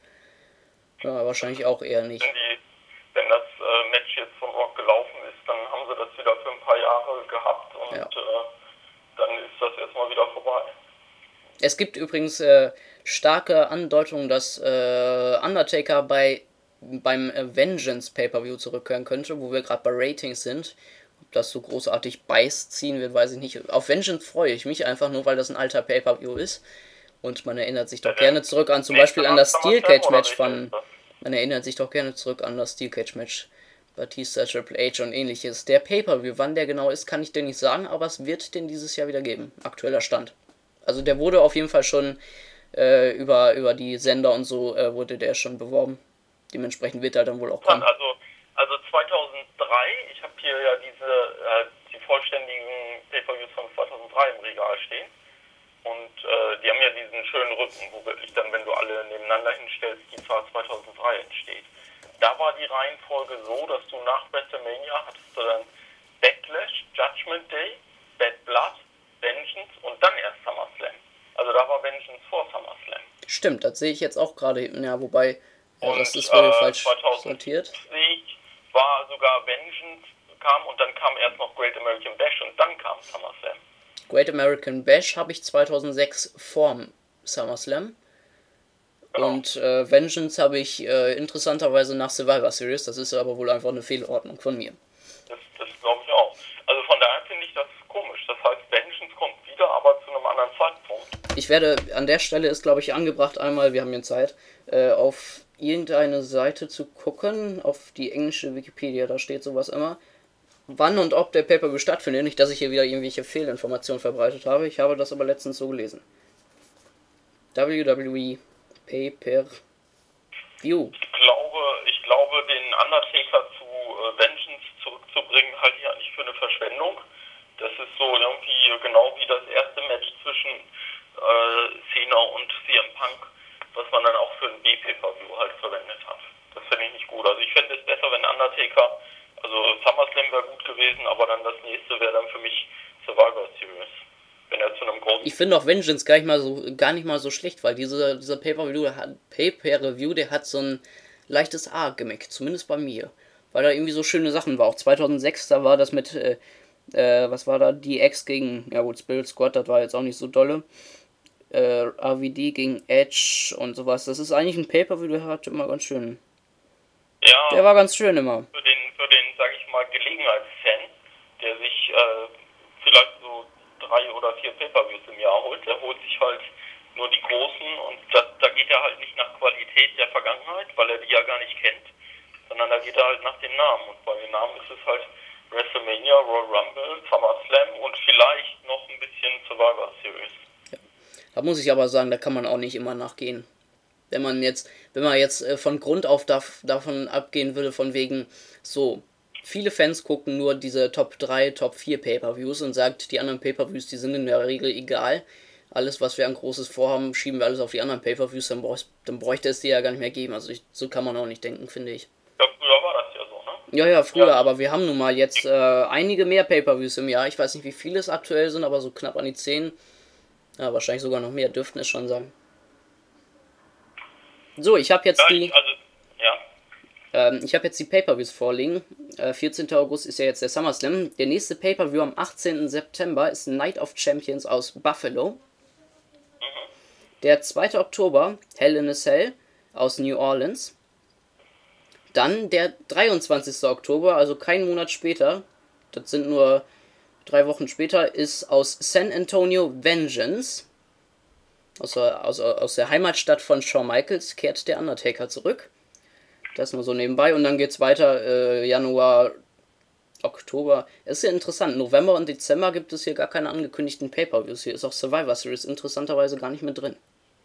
Ja, wahrscheinlich auch eher nicht. Wenn, die, wenn das äh, Match jetzt von Rock gelaufen ist, dann haben sie das wieder für ein paar Jahre gehabt und Ja. äh, dann ist das erstmal wieder vorbei. Es gibt übrigens äh, starke Andeutungen, dass äh, Undertaker bei beim äh, Vengeance Pay-Per-View zurückkehren könnte, wo wir gerade bei Ratings sind. Ob das so großartig Beiß ziehen wird, weiß ich nicht. Auf Vengeance freue ich mich einfach nur, weil das ein alter Pay-Per-View ist. Und man erinnert sich doch Ja, gerne zurück an zum nächste Beispiel an das Mal Steel SummerSlam Cage oder Match welche von... ist das? Man erinnert sich doch gerne zurück an das Steel Cage Match Batista, Triple H und ähnliches. Der Pay-Per-View, wann der genau ist, kann ich dir nicht sagen, aber es wird den dieses Jahr wieder geben. Aktueller Stand. Also der wurde auf jeden Fall schon äh, über, über die Sender und so äh, wurde der schon beworben. Dementsprechend wird er dann wohl auch kommen. Also, also zweitausenddrei, ich habe hier ja diese, äh, die vollständigen Pay-Per-Views von zweitausenddrei im Regal stehen. Und äh, die haben ja diesen schönen Rücken, wo wirklich dann, wenn du alle nebeneinander hinstellst, die Zahl zweitausenddrei entsteht. Da war die Reihenfolge so, dass du nach WrestleMania hattest du dann Backlash, Judgment Day, Bad Blood, Vengeance und dann erst SummerSlam. Also da war Vengeance vor SummerSlam. Stimmt, das sehe ich jetzt auch gerade. Ja, wobei, ja, Und das ist wohl äh, falsch zweitausend sortiert. war sogar Vengeance kam und dann kam erst noch Great American Bash und dann kam SummerSlam. Great American Bash habe ich zweitausendsechs vorm SummerSlam. Genau. Und äh, Vengeance habe ich äh, interessanterweise nach Survivor Series. Das ist aber wohl einfach eine Fehlordnung von mir. Das, das glaube ich auch. Also von daher finde ich das komisch. Das heißt, Vengeance kommt wieder, aber zu einem anderen Zeitpunkt. Ich werde, an der Stelle ist, glaube ich, angebracht einmal, wir haben hier Zeit, äh, auf irgendeine Seite zu gucken, auf die englische Wikipedia, da steht sowas immer, wann und ob der Pay-Per-View stattfindet. Nicht, dass ich hier wieder irgendwelche Fehlinformationen verbreitet habe, ich habe das aber letztens so gelesen. W W E Pay-Per-View. Ich glaube, ich glaube, den Undertaker zu äh, Vengeance zurückzubringen, halte ich eigentlich für eine Verschwendung. Das ist so irgendwie genau wie das erste Match zwischen äh, Cena und C M Punk, was man dann auch für ein B-Pay-Per-View halt verwendet hat. Das finde ich nicht gut. Also ich fände es besser, wenn Undertaker, also SummerSlam wäre gut gewesen, aber dann das nächste wäre dann für mich Survivor Series. Wenn er zu einem großen... Ich finde auch Vengeance gar nicht mal so, gar nicht mal so schlecht, weil dieser, dieser Pay-Per-View, der hat, Pay-Per-View, der hat so ein leichtes A-Gimmick, zumindest bei mir. Weil da irgendwie so schöne Sachen war. Auch zweitausendsechs, da war das mit, äh, äh, was war da, D X gegen, ja gut, Spirit Squad, das war jetzt auch nicht so dolle. Äh, R V D gegen Edge und sowas. Das ist eigentlich ein Pay-Per-View, der hat immer ganz schön. Ja, der war ganz schön immer. Für den, für den, sag ich mal, Gelegenheitsfan, der sich äh, vielleicht so drei oder vier Pay-Per-Views im Jahr holt, der holt sich halt nur die großen und das, da geht er halt nicht nach Qualität der Vergangenheit, weil er die ja gar nicht kennt, sondern da geht er halt nach den Namen und bei den Namen ist es halt WrestleMania, Royal Rumble, SummerSlam und vielleicht noch ein bisschen Survivor Series. Ja. Da muss ich aber sagen, da kann man auch nicht immer nachgehen. Wenn man jetzt, wenn man jetzt äh, von Grund auf darf, davon abgehen würde, von wegen, so, viele Fans gucken nur diese Top drei, Top vier Pay-Per-Views und sagt, die anderen Pay-Per-Views, die sind in der Regel egal. Alles, was wir an Großes vorhaben, schieben wir alles auf die anderen Pay-Per-Views, dann, dann bräuchte es die ja gar nicht mehr geben. Also ich, so kann man auch nicht denken, finde ich. Ja, früher war das ja so, ne? Ja, ja, früher, Ja. aber wir haben nun mal jetzt äh, einige mehr Pay-Per-Views im Jahr. Ich weiß nicht, wie viele es aktuell sind, aber so knapp an die zehn. Ja, wahrscheinlich sogar noch mehr, dürften es schon sein. So, ich habe jetzt Ja, die... ich, also, ja. Ähm, ich habe jetzt die Pay-Per-Views vorliegen. Äh, vierzehnten August ist ja jetzt der SummerSlam. Der nächste Pay-Per-View am achtzehnten September ist Night of Champions aus Buffalo. Der zweite Oktober Hell in a Cell aus New Orleans. Dann der dreiundzwanzigsten Oktober, also keinen Monat später, das sind nur drei Wochen später, ist aus San Antonio Vengeance. Aus der, aus, aus der Heimatstadt von Shawn Michaels kehrt der Undertaker zurück. Das nur so nebenbei. Und dann geht's weiter, äh, Januar, Oktober. Es ist ja interessant, November und Dezember gibt es hier gar keine angekündigten Pay-Per-Views. Hier ist auch Survivor Series interessanterweise gar nicht mit drin.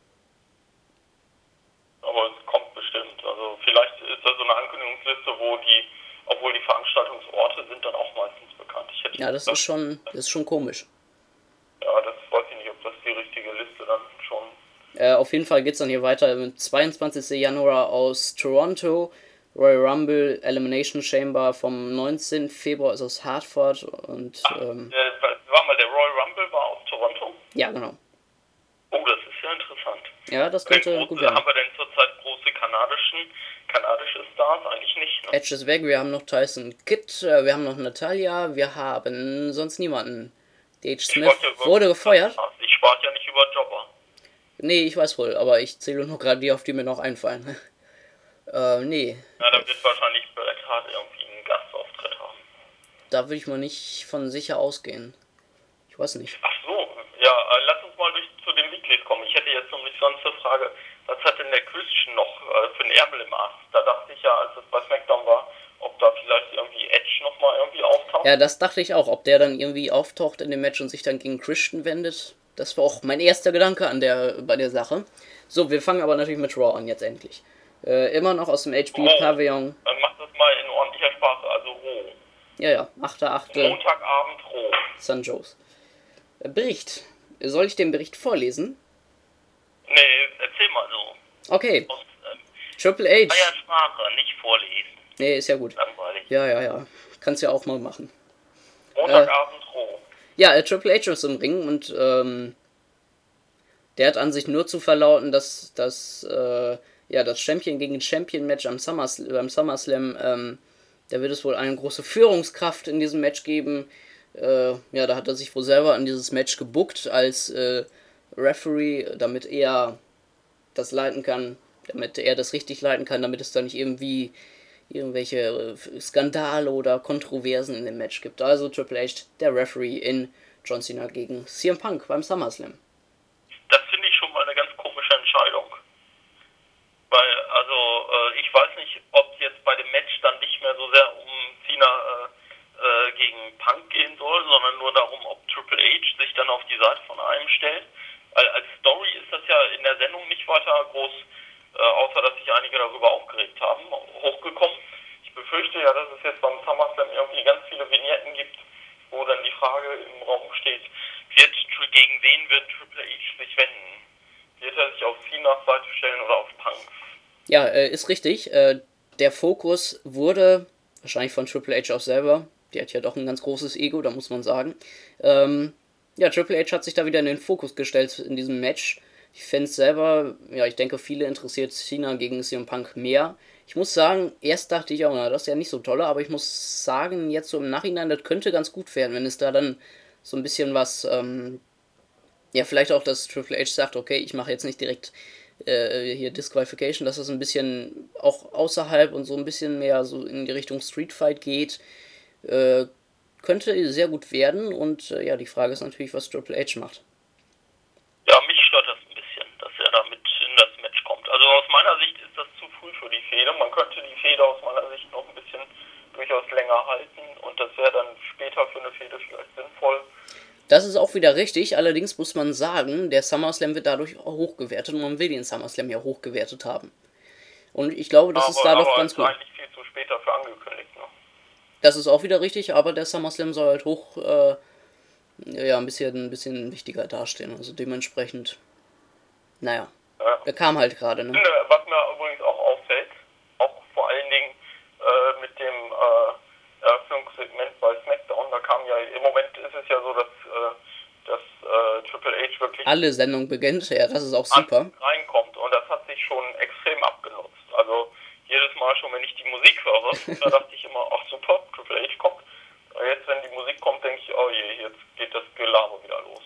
Aber es kommt bestimmt. Also vielleicht ist da so eine Ankündigungsliste, wo die, obwohl die Veranstaltungsorte sind dann auch meistens bekannt. Ich hätte Ja, das ist schon, das ist schon komisch. Ja, das weiß ich nicht, ob das die richtige Liste dann schon... Äh, auf jeden Fall geht's dann hier weiter mit zweiundzwanzigsten Januar aus Toronto. Royal Rumble Elimination Chamber vom neunzehnten Februar ist aus Hartford und Ach, ähm, äh, war mal, der Royal Rumble war aus Toronto? ja, genau. Oh, das ist ja interessant. Ja, das Äh, könnte große, gut werden. haben wir denn zurzeit große kanadischen, kanadische Stars? Eigentlich nicht, ne? Edge ist weg, wir haben noch Tyson Kidd, äh, wir haben noch Natalia, wir haben sonst niemanden. D H. Smith ja über- wurde gefeuert. Ich sprach ja nicht über Jobber. Nee, ich weiß wohl, aber ich zähle nur gerade die, auf die mir noch einfallen. äh, nee. Ja, da wird wahrscheinlich Bret Hart irgendwie einen Gastauftritt haben. Da würde ich mal nicht von sicher ausgehen. Ich weiß nicht. Ach so, ja, äh, lass uns mal durch zu den Weeklies kommen. Ich hätte jetzt nämlich sonst eine Frage, was hat denn der Christian noch äh, für einen Ärmel im Arsch? Da dachte ich ja, als es bei SmackDown war, ob da vielleicht irgendwie Edge nochmal irgendwie auftaucht. Ja, das dachte ich auch, ob der dann irgendwie auftaucht in dem Match und sich dann gegen Christian wendet. Das war auch mein erster Gedanke an der, bei der Sache. So, wir fangen aber natürlich mit Raw an jetzt endlich. Äh, immer noch aus dem H P-Pavillon. Dann mach das mal in ordentlicher Sprache, also roh. Ja, ja, achter achter Montagabend roh. San Jose. Äh, Bericht. Soll ich den Bericht vorlesen? Nee, erzähl mal so. Okay. Aus ähm, Triple H. freier Sprache, nicht vorlesen. Nee, ist ja gut. Langweilig. Ja, ja, ja. Kannst ja auch mal machen. Montagabend roh. Ja, äh, Triple H ist im Ring und ähm, der hat an sich nur zu verlauten, dass das äh, ja das Champion gegen Champion Match am Summers, beim SummerSlam, ähm, da wird es wohl eine große Führungskraft in diesem Match geben. Äh, ja, da hat er sich wohl selber an dieses Match gebuckt als äh, Referee, damit er das leiten kann, damit er das richtig leiten kann, damit es da nicht irgendwie irgendwelche Skandale oder Kontroversen in dem Match gibt. Also Triple H, der Referee in John Cena gegen C M Punk beim SummerSlam. Das finde ich schon mal eine ganz komische Entscheidung. Weil, also, äh, ich weiß nicht, ob es jetzt bei dem Match dann nicht mehr so sehr um Cena äh, äh, gegen Punk gehen soll, sondern nur darum, ob Triple H sich dann auf die Seite von einem stellt. Weil als Story ist das ja in der Sendung nicht weiter groß, äh, außer dass sich einige darüber aufgeregt haben, hochgekommen. Ich befürchte ja, dass es jetzt beim SummerSlam irgendwie ganz viele Vignetten gibt, wo dann die Frage im Raum steht, wird, gegen wen wird Triple H sich wenden? Wird er sich auf Cenas Seite stellen oder auf Punks? Ja, äh, ist richtig. Äh, der Fokus wurde, wahrscheinlich von Triple H auch selber, die hat ja doch ein ganz großes Ego, da muss man sagen. Ähm, ja, Triple H hat sich da wieder in den Fokus gestellt in diesem Match. Die Fans selber, ja, ich denke, viele interessiert Cena gegen C M Punk mehr. Ich muss sagen, erst dachte ich auch, na, das ist ja nicht so toll, aber ich muss sagen, jetzt so im Nachhinein, das könnte ganz gut werden, wenn es da dann so ein bisschen was, ähm, ja, vielleicht auch, dass Triple H sagt, okay, ich mache jetzt nicht direkt äh, hier Disqualification, dass das ein bisschen auch außerhalb und so ein bisschen mehr so in die Richtung Street Fight geht, äh, könnte sehr gut werden und äh, ja, die Frage ist natürlich, was Triple H macht. Ja, mich stört das ein bisschen, dass er da mit in das Match kommt. Also aus meiner Sicht ist das zu früh für die Fehde. Man könnte die Fehde aus meiner Sicht noch ein bisschen durchaus länger halten und das wäre dann später für eine Fehde vielleicht sinnvoll. Das ist auch wieder richtig, allerdings muss man sagen, der SummerSlam wird dadurch hochgewertet und man will den SummerSlam ja hochgewertet haben. Und ich glaube, das aber, ist da doch ganz gut. Aber eigentlich viel zu spät dafür angekündigt, ne? Das ist auch wieder richtig, aber der SummerSlam soll halt hoch, äh, ja, ein bisschen, ein bisschen wichtiger dastehen. Also dementsprechend, naja, ja. Er kam halt gerade, ne? Was mir übrigens auch auffällt, auch vor allen Dingen äh, mit dem äh, Eröffnungssegment bei SmackDown, da kam ja, im Moment ist es ja so, dass, äh, dass äh, Triple H wirklich alle Sendungen beginnt, ja, das ist auch super. Reinkommt und das hat sich schon extrem abgenutzt. Also jedes Mal schon, wenn ich die Musik höre, da dachte ich immer, ach super, Triple H kommt. Und jetzt, wenn die Musik kommt, denke ich, oh je, jetzt geht das Gelaber wieder los.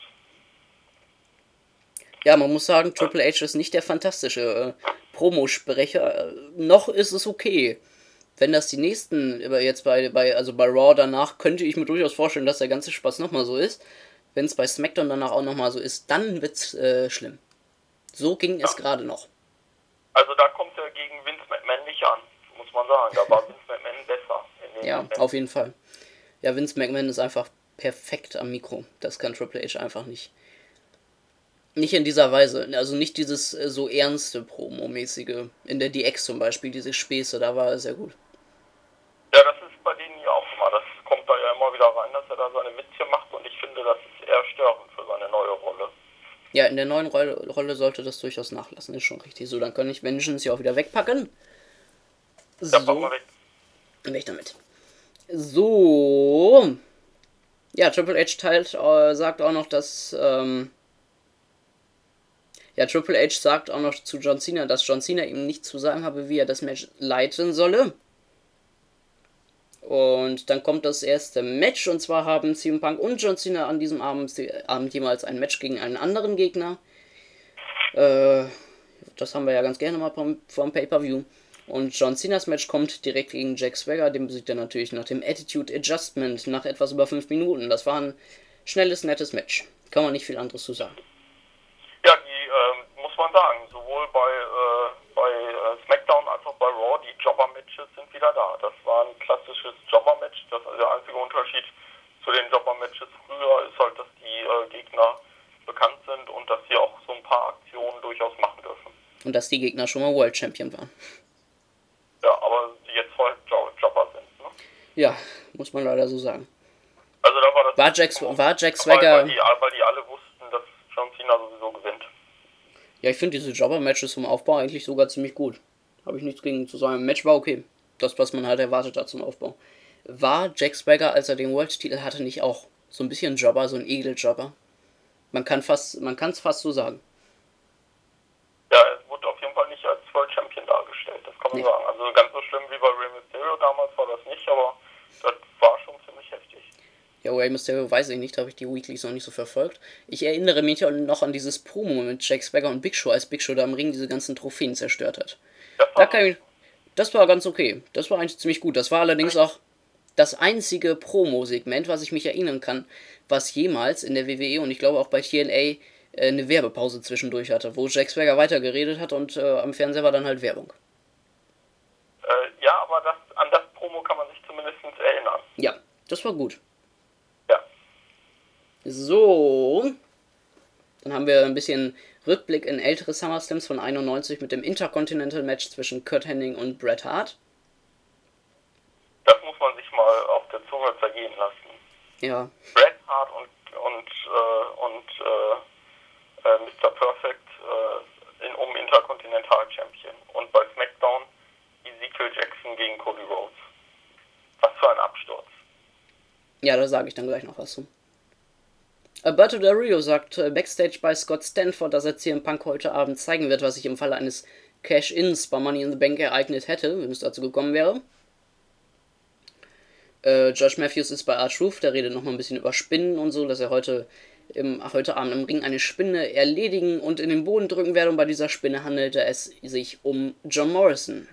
Ja, man muss sagen, Triple H ist nicht der fantastische äh, Promosprecher. Äh, noch ist es okay. Wenn das die nächsten, jetzt bei, bei, also bei Raw danach, könnte ich mir durchaus vorstellen, dass der ganze Spaß nochmal so ist. Wenn es bei SmackDown danach auch nochmal so ist, dann wird's äh, schlimm. So ging ja. es gerade noch. Also da kommt er gegen Vince McMahon nicht an, muss man sagen. Da war Vince McMahon besser. In ja, Moment. Auf jeden Fall. Ja, Vince McMahon ist einfach perfekt am Mikro. Das kann Triple H einfach nicht. Nicht in dieser Weise. Also nicht dieses äh, so ernste Promo-mäßige. In der D X zum Beispiel, diese Späße, da war er sehr gut. Ja, das ist bei denen ja auch immer. Das kommt da ja immer wieder rein, dass er da seine Witzchen macht. Und ich finde, das ist eher störend für seine neue Rolle. Ja, in der neuen Rolle, Rolle sollte das durchaus nachlassen. Ist schon richtig so. Dann kann ich Vengeance ja auch wieder wegpacken. So. Ja, pack mal weg. Weg damit. So. Ja, Triple H teilt, äh, sagt auch noch, dass, ähm, ja, Triple H sagt auch noch zu John Cena, dass John Cena ihm nicht zu sagen habe, wie er das Match leiten solle. Und dann kommt das erste Match, und zwar haben C M Punk und John Cena an diesem Abend, Abend jemals ein Match gegen einen anderen Gegner. Äh, das haben wir ja ganz gerne mal vom, vom Pay-Per-View. Und John Cenas Match kommt direkt gegen Jack Swagger, den besiegt er natürlich nach dem Attitude Adjustment, nach etwas über fünf Minuten. Das war ein schnelles, nettes Match. Kann man nicht viel anderes zu sagen. Ja, die, äh, muss man sagen, sowohl bei, äh, bei äh, SmackDown als auch bei Raw, die Jobber-Matches sind wieder da. Das war ein klassisches Jobber-Match. Das ist der einzige Unterschied zu den Jobber-Matches früher ist halt, dass die äh, Gegner bekannt sind und dass sie auch so ein paar Aktionen durchaus machen dürfen. Und dass die Gegner schon mal World Champion waren. Ja, aber die jetzt voll Jobber sind, ne? Ja, muss man leider so sagen. Also da war das... War Jack, war Jack Swagger... Weil, weil, die, weil die alle wussten, dass John Cena sowieso gewinnt. Ja, ich finde diese Jobber-Matches zum Aufbau eigentlich sogar ziemlich gut. Habe ich nichts gegen zu sagen. Match war okay. Das, was man halt erwartet hat zum Aufbau. War Jack Swagger, als er den World-Titel hatte, nicht auch so ein bisschen Jobber, so ein Edeljobber? Man kann fast, man kann es fast so sagen. Ja, es wurde auf jeden Fall nicht als World Champion dargestellt, das kann man nee. sagen. Also ganz so schlimm wie bei Rey Mysterio damals war das nicht, aber das war schon ziemlich heftig. Ja, Rey Mysterio weiß ich nicht, habe ich die Weeklies noch nicht so verfolgt. Ich erinnere mich auch noch an dieses Promo mit Jack Swagger und Big Show, als Big Show da am Ring diese ganzen Trophäen zerstört hat. Das Da war, kann ich, das war ganz okay. Das war eigentlich ziemlich gut. Das war allerdings auch das einzige Promo-Segment, was ich mich erinnern kann, was jemals in der W W E und ich glaube auch bei T N A äh, eine Werbepause zwischendurch hatte, wo Jack Swagger weitergeredet hat und äh, am Fernseher war dann halt Werbung. äh, ja, aber das, an das Promo kann man sich zumindest erinnern. Ja, das war gut. Ja. So, dann haben wir ein bisschen Rückblick in ältere SummerSlams von einundneunzig mit dem Intercontinental Match zwischen Curt Hennig und Bret Hart. Das muss man sich mal auf der Zunge zergehen lassen. Ja. Bret Hart und, und, äh, und äh, äh, Mister Perfect äh, in, um Intercontinental Champion. Und bei SmackDown Ezekiel Jackson gegen Cody Rhodes. Was für ein Absturz. Ja, da sage ich dann gleich noch was zu. Alberto Del Rio sagt äh, backstage bei Scott Stanford, dass er C M Punk heute Abend zeigen wird, was sich im Falle eines Cash-Ins bei Money in the Bank ereignet hätte, wenn es dazu gekommen wäre. Äh, Josh Matthews ist bei R-Truth, der redet nochmal ein bisschen über Spinnen und so, dass er heute, im, heute Abend im Ring eine Spinne erledigen und in den Boden drücken werde, und bei dieser Spinne handelte es sich um John Morrison.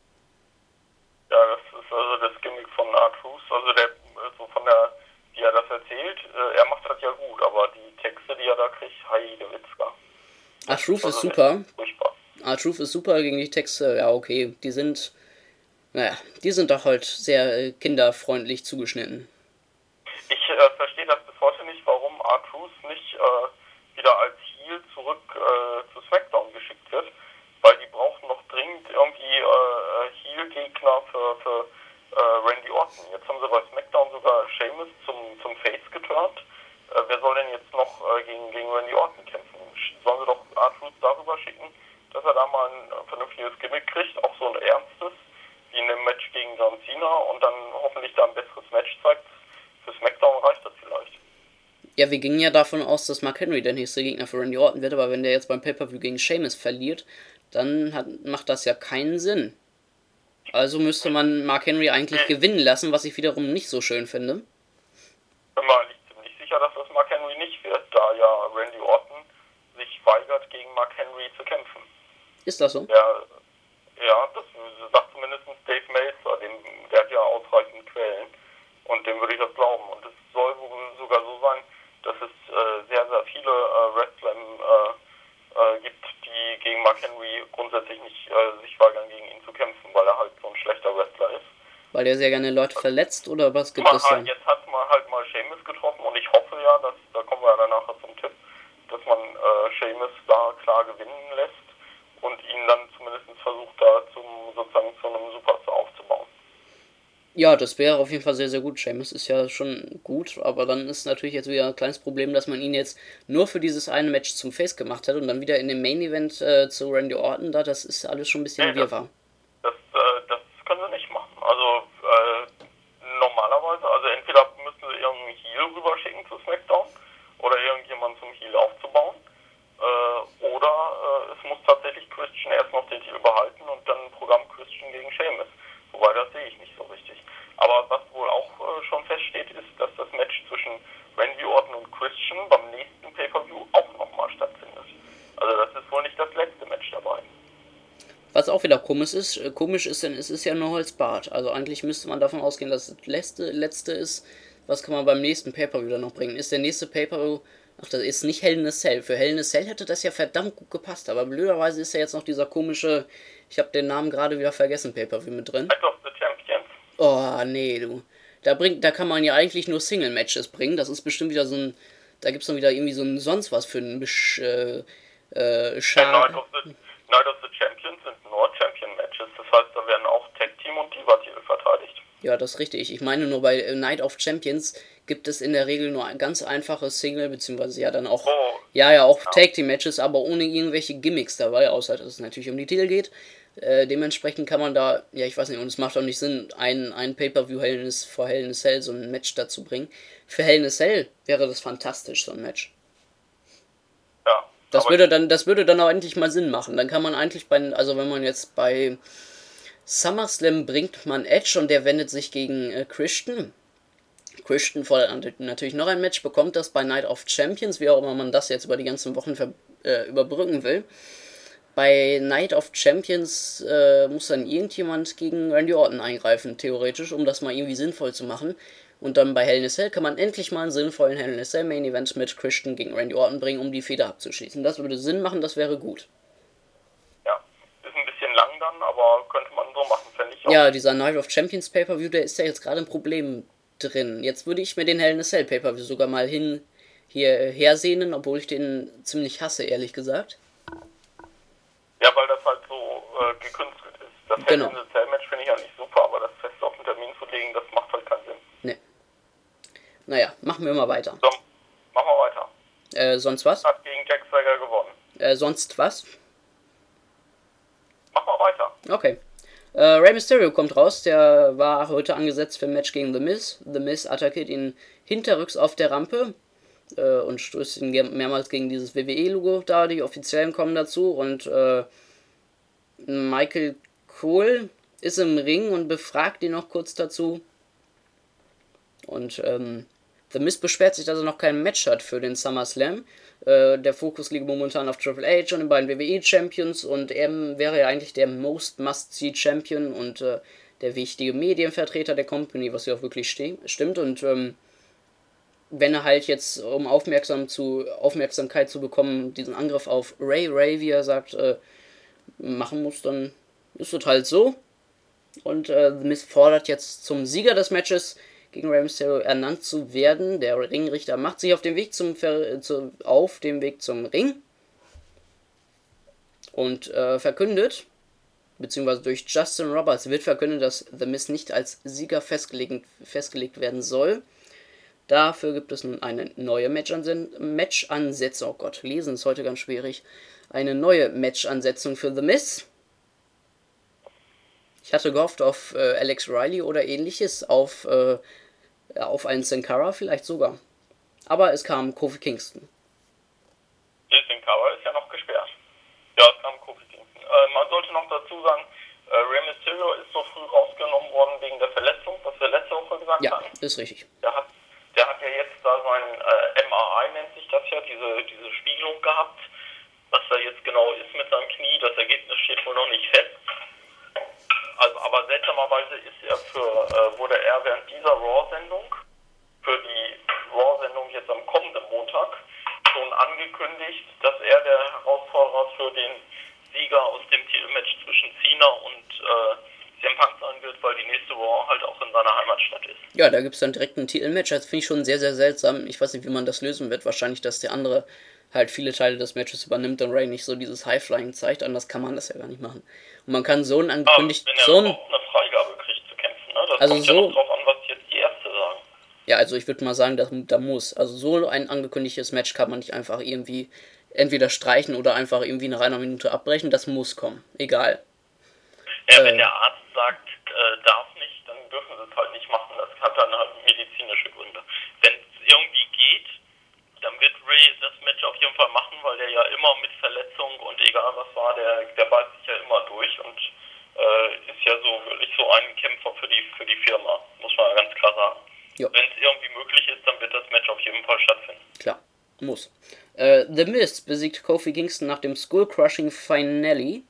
Ja, das ist also das Gimmick von R-Truth, also der, so von der, wie er das erzählt, äh, er macht das ja gut, aber die Texte, die er da kriegt, Heide Witzka. R-Truth also ist super. Furchtbar. R-Truth ist super gegen die Texte, ja okay, die sind, naja, die sind doch halt sehr äh, kinderfreundlich zugeschnitten. Ich äh, verstehe das bis heute nicht, warum R-Truth nicht äh, wieder als Heel zurück äh, zu SmackDown geschickt wird, weil die brauchen noch dringend irgendwie äh, Heel-Gegner für, für äh, Randy Orton. Jetzt haben sie bei SmackDown sogar Sheamus zum, zum Face geturnt. Äh, wer soll denn jetzt noch äh, gegen, gegen Randy Orton kämpfen? Sollen sie doch R-Truth darüber schicken, dass er da mal ein vernünftiges Gimmick kriegt, auch so ein ernstes, wie in dem Match gegen John Cena, und dann hoffentlich da ein besseres Match zeigt. Für SmackDown reicht das vielleicht. Ja, wir gingen ja davon aus, dass Mark Henry der nächste Gegner für Randy Orton wird, aber wenn der jetzt beim Pay-Per-View gegen Sheamus verliert, dann hat, macht das ja keinen Sinn. Also müsste man Mark Henry eigentlich okay. gewinnen lassen, was ich wiederum nicht so schön finde. Bin mir eigentlich ziemlich sicher, dass das Mark Henry nicht wird, da ja Randy Orton sich weigert, gegen Mark Henry zu kämpfen. Ist das so? Ja, ja, das sagt zumindest Dave Meltzer, dem, der hat ja ausreichend Quellen, und dem würde ich das glauben. Und es soll sogar so sein, dass es äh, sehr, sehr viele äh, Wrestler äh, äh, gibt, die gegen Mark Henry grundsätzlich nicht äh, sich weigern, gegen ihn zu kämpfen, weil er halt so ein schlechter Wrestler ist. Weil der sehr gerne Leute verletzt, oder was gibt man es da? Halt, jetzt hat man halt mal Sheamus getroffen, und ich hoffe ja, dass, da kommen wir ja dann nachher zum Tipp, dass man äh, Sheamus da klar gewinnen lässt und ihn dann zumindest versucht, da zum, sozusagen zu einem Superstar aufzubauen. Ja, das wäre auf jeden Fall sehr, sehr gut. Sheamus ist ja schon gut, aber dann ist natürlich jetzt wieder ein kleines Problem, dass man ihn jetzt nur für dieses eine Match zum Face gemacht hat und dann wieder in dem Main Event äh, zu Randy Orton da, das ist alles schon ein bisschen nee, wirrwarr. Das, das, äh, das können sie nicht machen. Also äh, normalerweise, also entweder müssen sie irgendeinen Heel rüberschicken zu SmackDown oder irgendjemanden zum Heel aufzubauen, äh, oder äh, es muss tatsächlich Christian erst noch den Titel behalten und dann ein Programm Christian gegen Sheamus. Wobei, das sehe ich nicht so richtig. Aber was wohl auch äh, schon feststeht, ist, dass das Match zwischen Randy Orton und Christian beim nächsten Pay-Per-View auch nochmal stattfindet. Also das ist wohl nicht das letzte Match dabei. Was auch wieder komisch ist, äh, komisch ist, denn es ist ja nur Holzbart. Also eigentlich müsste man davon ausgehen, dass das letzte, letzte ist, was kann man beim nächsten Pay-Per-View dann noch bringen. Ist der nächste Pay-Per-View, ach, das ist nicht Hell in a Cell. Für Hell in a Cell hätte das ja verdammt gut gepasst, aber blöderweise ist ja jetzt noch dieser komische, ich habe den Namen gerade wieder vergessen, Pay-Per-View mit drin. Night of the Champions. Oh, nee, du. Da bringt, da kann man ja eigentlich nur Single-Matches bringen. Das ist bestimmt wieder so ein, da gibt's dann wieder irgendwie so ein sonst was für ein Besch, äh, äh, Schar... Night of the, Night of the Champions sind nur Champion-Matches. Das heißt, da werden auch Tag-Team und Diva-Titel verteidigt. Ja, das ist richtig. Ich meine, nur bei Night of Champions gibt es in der Regel nur ein ganz einfaches Single, beziehungsweise ja dann auch, Oh, ja, ja, auch ja. Tag-Team-Matches, aber ohne irgendwelche Gimmicks dabei, außer dass es natürlich um die Titel geht. Äh, dementsprechend kann man da, ja, ich weiß nicht, und es macht auch nicht Sinn, ein, ein Pay-Per-View Hell in a- vor Hell in a Cell so ein Match dazu bringen. Für Hell in a Cell wäre das fantastisch, so ein Match. Ja. Das aber würde dann, das würde dann auch endlich mal Sinn machen. Dann kann man eigentlich bei, also wenn man jetzt bei SummerSlam bringt man Edge und der wendet sich gegen äh, Christian, Christian fordert natürlich noch ein Match, bekommt das bei Night of Champions, wie auch immer man das jetzt über die ganzen Wochen ver- äh, überbrücken will. Bei Night of Champions äh, muss dann irgendjemand gegen Randy Orton eingreifen, theoretisch, um das mal irgendwie sinnvoll zu machen. Und dann bei Hell in a Cell kann man endlich mal einen sinnvollen Hell in a Cell Main Event mit Christian gegen Randy Orton bringen, um die Fehde abzuschließen. Das würde Sinn machen, das wäre gut. Ja, ist ein bisschen lang dann, aber könnte man so machen, fände ich auch. Ja, dieser Night of Champions Pay-Per-View, der ist ja jetzt gerade ein Problem drin. Jetzt würde ich mir den Hell in a Cell Pay-Per-View sogar mal hin hier hersehnen, obwohl ich den ziemlich hasse, ehrlich gesagt. Ja, weil das halt so äh, gekünstelt ist. Das Genau. Hell in a Cell Match finde ich ja nicht super, aber das fest auf den Termin zu legen, das macht halt keinen Sinn. Nee. Naja, machen wir mal weiter. So, machen wir weiter. Äh, sonst was? Hat gegen Jack Swagger gewonnen. Äh, sonst was? Machen wir weiter. Okay. Äh, Rey Mysterio kommt raus, der war heute angesetzt für ein Match gegen The Miz. The Miz attackiert ihn hinterrücks auf der Rampe äh, und stößt ihn mehrmals gegen dieses W W E-Logo da, die Offiziellen kommen dazu und äh, Michael Cole ist im Ring und befragt ihn noch kurz dazu. Und ähm, The Miz beschwert sich, dass er noch kein Match hat für den SummerSlam. Äh, der Fokus liegt momentan auf Triple H und den beiden W W E-Champions und er wäre ja eigentlich der Most Must-See-Champion und äh, der wichtige Medienvertreter der Company, was ja auch wirklich ste- stimmt. Und ähm, wenn er halt jetzt, um aufmerksam zu, Aufmerksamkeit zu bekommen, diesen Angriff auf Ray Ray, wie er sagt, äh, machen muss, dann ist es halt so. Und äh, The Miz fordert jetzt zum Sieger des Matches gegen Rey Mysterio ernannt zu werden. Der Ringrichter macht sich auf den Weg zum Ver- zu, auf dem Weg zum Ring und äh, verkündet, beziehungsweise durch Justin Roberts wird verkündet, dass The Miz nicht als Sieger festgelegt, festgelegt werden soll. Dafür gibt es nun eine neue Matchansetzung. Matchansetzung. Oh Gott, lesen ist heute ganz schwierig. Eine neue Matchansetzung für The Miz. Ich hatte gehofft auf äh, Alex Riley oder ähnliches, auf, äh, auf einen Sin Cara vielleicht sogar. Aber es kam Kofi Kingston. Der Sin Cara ist ja noch gesperrt. Ja, es kam Kofi Kingston. Äh, man sollte noch dazu sagen, äh, Rey Mysterio ist so früh rausgenommen worden wegen der Verletzung, was wir letzte Woche gesagt Ja, haben. ist richtig. Der hat, der hat ja jetzt da sein äh, M R I, nennt sich das ja, diese, diese Spiegelung gehabt. Was da jetzt genau ist mit seinem Knie, das Ergebnis steht wohl noch nicht fest. Also, aber seltsamerweise ist er für, äh, wurde er während dieser Raw-Sendung, für die Raw-Sendung jetzt am kommenden Montag, schon angekündigt, dass er der Herausforderer für den Sieger aus dem Titelmatch zwischen Cena und äh, C M Punk sein wird, weil die nächste Raw halt auch in seiner Heimatstadt ist. Ja, da gibt es dann direkt ein Titelmatch. Das finde ich schon sehr, sehr seltsam. Ich weiß nicht, wie man das lösen wird. Wahrscheinlich, dass der andere halt viele Teile des Matches übernimmt und Ray nicht so dieses Highflying zeigt. Anders kann man das ja gar nicht machen. Und man kann so ein angekündigt... Ja, wenn er so ein, überhaupt eine Freigabe kriegt zu kämpfen, ne? Das also kommt so, ja noch drauf an, was jetzt die Ärzte sagen. Ja, also ich würde mal sagen, da, da muss. Also so ein angekündigtes Match kann man nicht einfach irgendwie entweder streichen oder einfach irgendwie nach einer Minute abbrechen. Das muss kommen. Egal. Ja, äh, wenn der Arzt sagt, äh, darf nicht, dann dürfen sie es halt nicht machen. Das hat dann halt medizinische Gründe. Wenn es irgendwie geht, dann wird Ray das Match auf jeden Fall machen, weil der ja immer mit Verletzung und egal was war, der, der beißt sich ja immer durch und äh, ist ja so wirklich so ein Kämpfer für die für die Firma, muss man ja ganz klar sagen. Ja. Wenn es irgendwie möglich ist, dann wird das Match auf jeden Fall stattfinden. Klar, muss. Äh, The Miz besiegt Kofi Kingston nach dem Skull-Crushing Finale.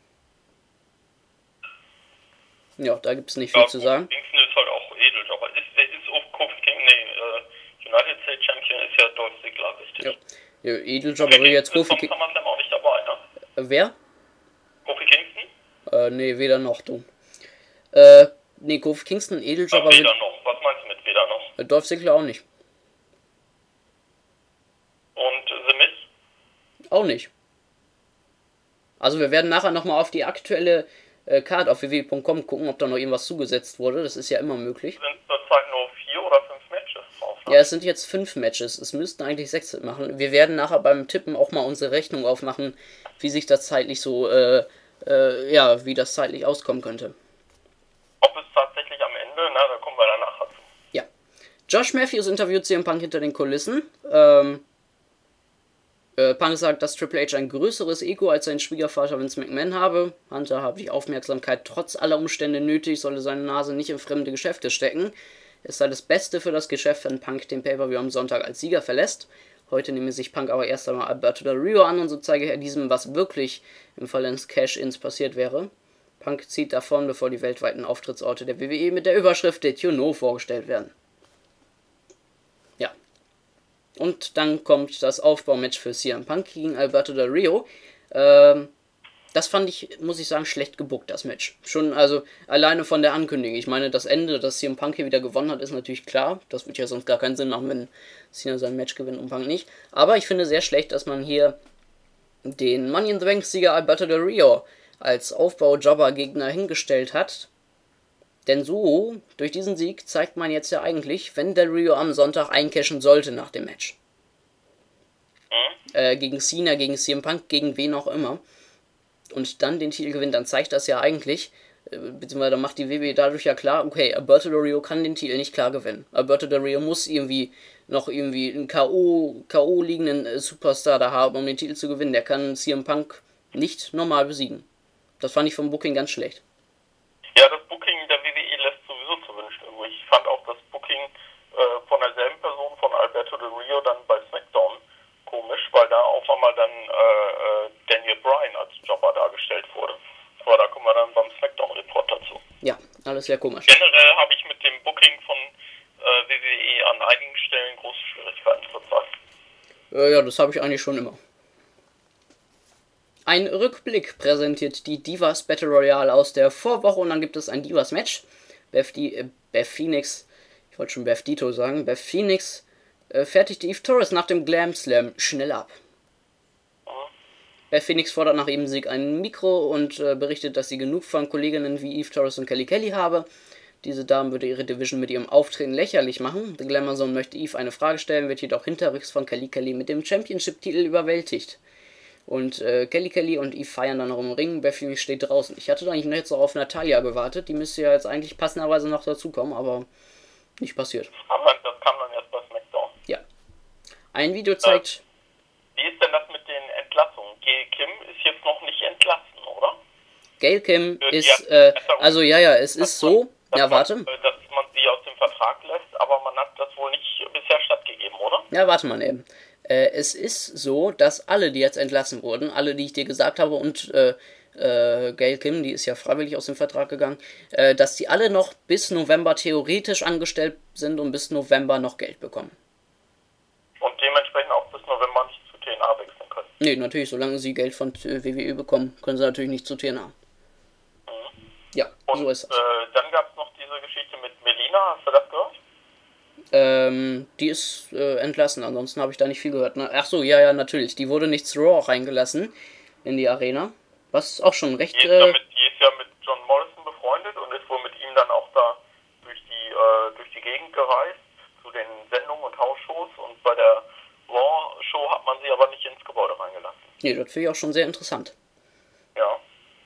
Ja, da gibt es nicht viel ja, zu sagen. Kingston ist halt auch edel, aber ist, der ist auch Kofi Kingston, nee, äh, United States Champion ist ja Dolph Ziggler, richtig? Ja. Ja, Edeljobber will jetzt Kofi Kingston. SummerSlam auch nicht dabei, ne? Äh, wer? Kofi Kingston? Äh, nee, weder noch, du. Äh, nee, Kofi Kingston, Edeljobber Äh, will... weder noch, was meinst du mit weder noch? Äh, Dolph Ziggler auch nicht. Und The Miz? Auch nicht. Also wir werden nachher nochmal auf die aktuelle äh, Card auf w w e punkt com gucken, ob da noch irgendwas zugesetzt wurde. Das ist ja immer möglich. Sind zurzeit nur vier oder fünf Matches drauf, ne? Ja, es sind jetzt fünf Matches. Es müssten eigentlich sechs machen. Wir werden nachher beim Tippen auch mal unsere Rechnung aufmachen, wie sich das zeitlich so, äh, äh, ja, wie das zeitlich auskommen könnte. Ob es tatsächlich am Ende, na, da kommen wir dann nachher zu. Ja. Josh Matthews interviewt C M Punk hinter den Kulissen. Ähm, äh, Punk sagt, dass Triple H ein größeres Ego als sein Schwiegervater Vince McMahon habe. Hunter habe die Aufmerksamkeit trotz aller Umstände nötig, solle seine Nase nicht in fremde Geschäfte stecken. Es sei das Beste für das Geschäft, wenn Punk den Pay-Per-View am Sonntag als Sieger verlässt. Heute nehme sich Punk aber erst einmal Alberto Del Rio an und so zeige er diesem, was wirklich im Fall eines Cash-Ins passiert wäre. Punk zieht davon, bevor die weltweiten Auftrittsorte der W W E mit der Überschrift Did You Know vorgestellt werden. Ja. Und dann kommt das Aufbaumatch für C M Punk gegen Alberto Del Rio. Ähm, das fand ich, muss ich sagen, schlecht gebuckt, das Match. Schon, also, alleine von der Ankündigung. Ich meine, das Ende, dass C M Punk hier wieder gewonnen hat, ist natürlich klar. Das wird ja sonst gar keinen Sinn machen, wenn Cena sein Match gewinnt und Punk nicht. Aber ich finde sehr schlecht, dass man hier den Money in the Bank-Sieger Alberto Del Rio als Aufbau-Jobber-Gegner hingestellt hat. Denn so, durch diesen Sieg, zeigt man jetzt ja eigentlich, wenn Del Rio am Sonntag eincashen sollte nach dem Match. Äh, gegen Cena, gegen C M Punk, gegen wen auch immer. Und dann den Titel gewinnt, dann zeigt das ja eigentlich, äh, beziehungsweise dann macht die W W E dadurch ja klar, okay, Alberto Del Rio kann den Titel nicht klar gewinnen. Alberto Del Rio muss irgendwie noch irgendwie einen K O, K O liegenden äh, Superstar da haben, um den Titel zu gewinnen. Der kann C M Punk nicht normal besiegen. Das fand ich vom Booking ganz schlecht. Ja, das Booking der W W E lässt sowieso zu wünschen übrig. Ich fand auch das Booking äh, von derselben Person, von Alberto Del Rio, dann bei SmackDown komisch, weil da auf einmal dann äh, Daniel Bryan als Jobber dargestellt wurde. Aber da kommen wir dann beim SmackDown-Report dazu. Ja, alles sehr komisch. Generell habe ich mit dem Booking von äh, W W E an einigen Stellen große Schwierigkeiten zurzeit. Äh, ja, das habe ich eigentlich schon immer. Ein Rückblick präsentiert die Divas Battle Royale aus der Vorwoche und dann gibt es ein Divas-Match. Beth, äh, Beth Phoenix, ich wollte schon Beth Dito sagen, Beth Phoenix äh, fertigte Eve Torres nach dem Glam Slam schnell ab. Mhm. Beth Phoenix fordert nach ihrem Sieg ein Mikro und äh, berichtet, dass sie genug von Kolleginnen wie Eve Torres und Kelly Kelly habe. Diese Dame würde ihre Division mit ihrem Auftreten lächerlich machen. The Glamazon möchte Eve eine Frage stellen, wird jedoch hinterrücks von Kelly Kelly mit dem Championship-Titel überwältigt. Und äh, Kelly Kelly und Eve feiern dann noch im Ring. Beth Phoenix steht draußen. Ich hatte eigentlich noch jetzt auch auf Natalia gewartet. Die müsste ja jetzt eigentlich passenderweise noch dazukommen, aber nicht passiert. Aber das kam dann erst bei SmackDown. Ja. Ein Video zeigt... Äh, wie ist denn das mit den Entlassungen? Gail Kim ist jetzt noch nicht entlassen, oder? Gail Kim Für ist... Äh, also ja, ja, es ist so... Man, ja, warte. Man, dass man sie aus dem Vertrag lässt, aber man hat das wohl nicht bisher stattgegeben, oder? Ja, warte mal eben. Äh, es ist so, dass alle, die jetzt entlassen wurden, alle, die ich dir gesagt habe, und äh, äh, Gail Kim, die ist ja freiwillig aus dem Vertrag gegangen, äh, dass die alle noch bis November theoretisch angestellt sind und bis November noch Geld bekommen. Und dementsprechend auch bis November nicht zu T N A wechseln können? Nee, natürlich, solange sie Geld von äh, W W E bekommen, können sie natürlich nicht zu T N A. Mhm. Ja, und, so ist das. Äh, dann gab es noch diese Geschichte mit Melina, hast du das gehört? Ähm, die ist äh, entlassen, ansonsten habe ich da nicht viel gehört. Ne? Ach so, ja, ja, natürlich. Die wurde nicht zu Raw reingelassen in die Arena, was auch schon recht... Die ist, ja mit, die ist ja mit John Morrison befreundet und ist wohl mit ihm dann auch da durch die, äh, durch die Gegend gereist, zu den Sendungen und Hausshows, und bei der Raw-Show hat man sie aber nicht ins Gebäude reingelassen. Nee, das finde ich auch schon sehr interessant. Ja.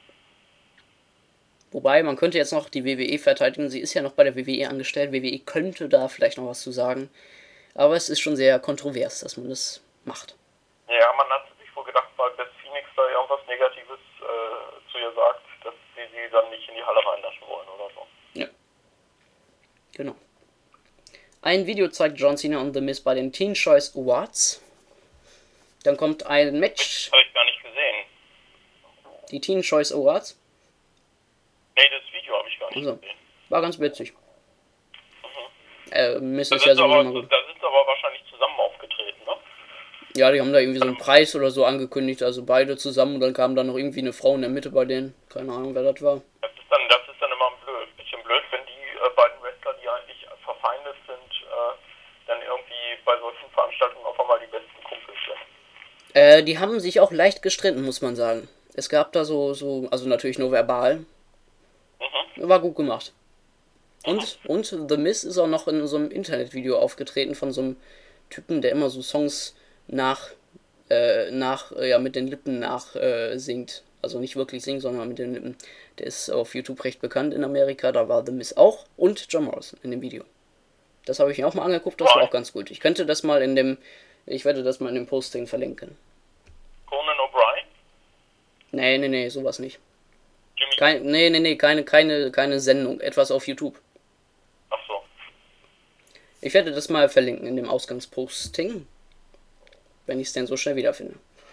Wobei, man könnte jetzt noch die W W E verteidigen. Sie ist ja noch bei der W W E angestellt. W W E könnte da vielleicht noch was zu sagen. Aber es ist schon sehr kontrovers, dass man das macht. Ja, man hat sich wohl gedacht, weil Beth Phoenix da irgendwas Negatives äh, zu ihr sagt, dass sie sie dann nicht in die Halle reinlassen wollen oder so. Ja. Genau. Ein Video zeigt John Cena und The Miz bei den Teen Choice Awards. Dann kommt ein Match. Das habe ich gar nicht gesehen. Die Teen Choice Awards? Nee, das Video habe ich gar nicht also, gesehen. War ganz witzig. Mhm. Äh, Miz da ist ja sowieso aber, immer gut. Da sind sie aber wahrscheinlich zusammen aufgetreten, ne? Ja, die haben da irgendwie so einen Preis oder so angekündigt, also beide zusammen, und dann kam da noch irgendwie eine Frau in der Mitte bei denen. Keine Ahnung, wer das war. Das ist dann, das ist dann immer blöd. Ein bisschen blöd, wenn die äh, beiden Wrestler, die eigentlich verfeindet sind, äh, dann irgendwie bei solchen Veranstaltungen auf einmal die besten Kumpels sind. Äh, die haben sich auch leicht gestritten, muss man sagen. Es gab da so, so, also natürlich nur verbal. Mhm. War gut gemacht. Und, mhm. und The Miz ist auch noch in so einem Internetvideo aufgetreten von so einem Typen, der immer so Songs nach, äh, nach, äh, ja, mit den Lippen nach äh, singt. Also nicht wirklich singt, sondern mit den Lippen. Der ist auf YouTube recht bekannt in Amerika, da war The Miz auch und John Morrison in dem Video. Das habe ich mir auch mal angeguckt, das war auch ganz gut. Ich könnte das mal in dem, ich werde das mal in dem Posting verlinken. Conan O'Brien? Nee, nee, nee, sowas nicht. Jimmy? Kein, nee, nee, nee, keine, keine, keine Sendung, etwas auf YouTube. Ach so. Ich werde das mal verlinken in dem Ausgangsposting, wenn ich es denn so schnell wiederfinde.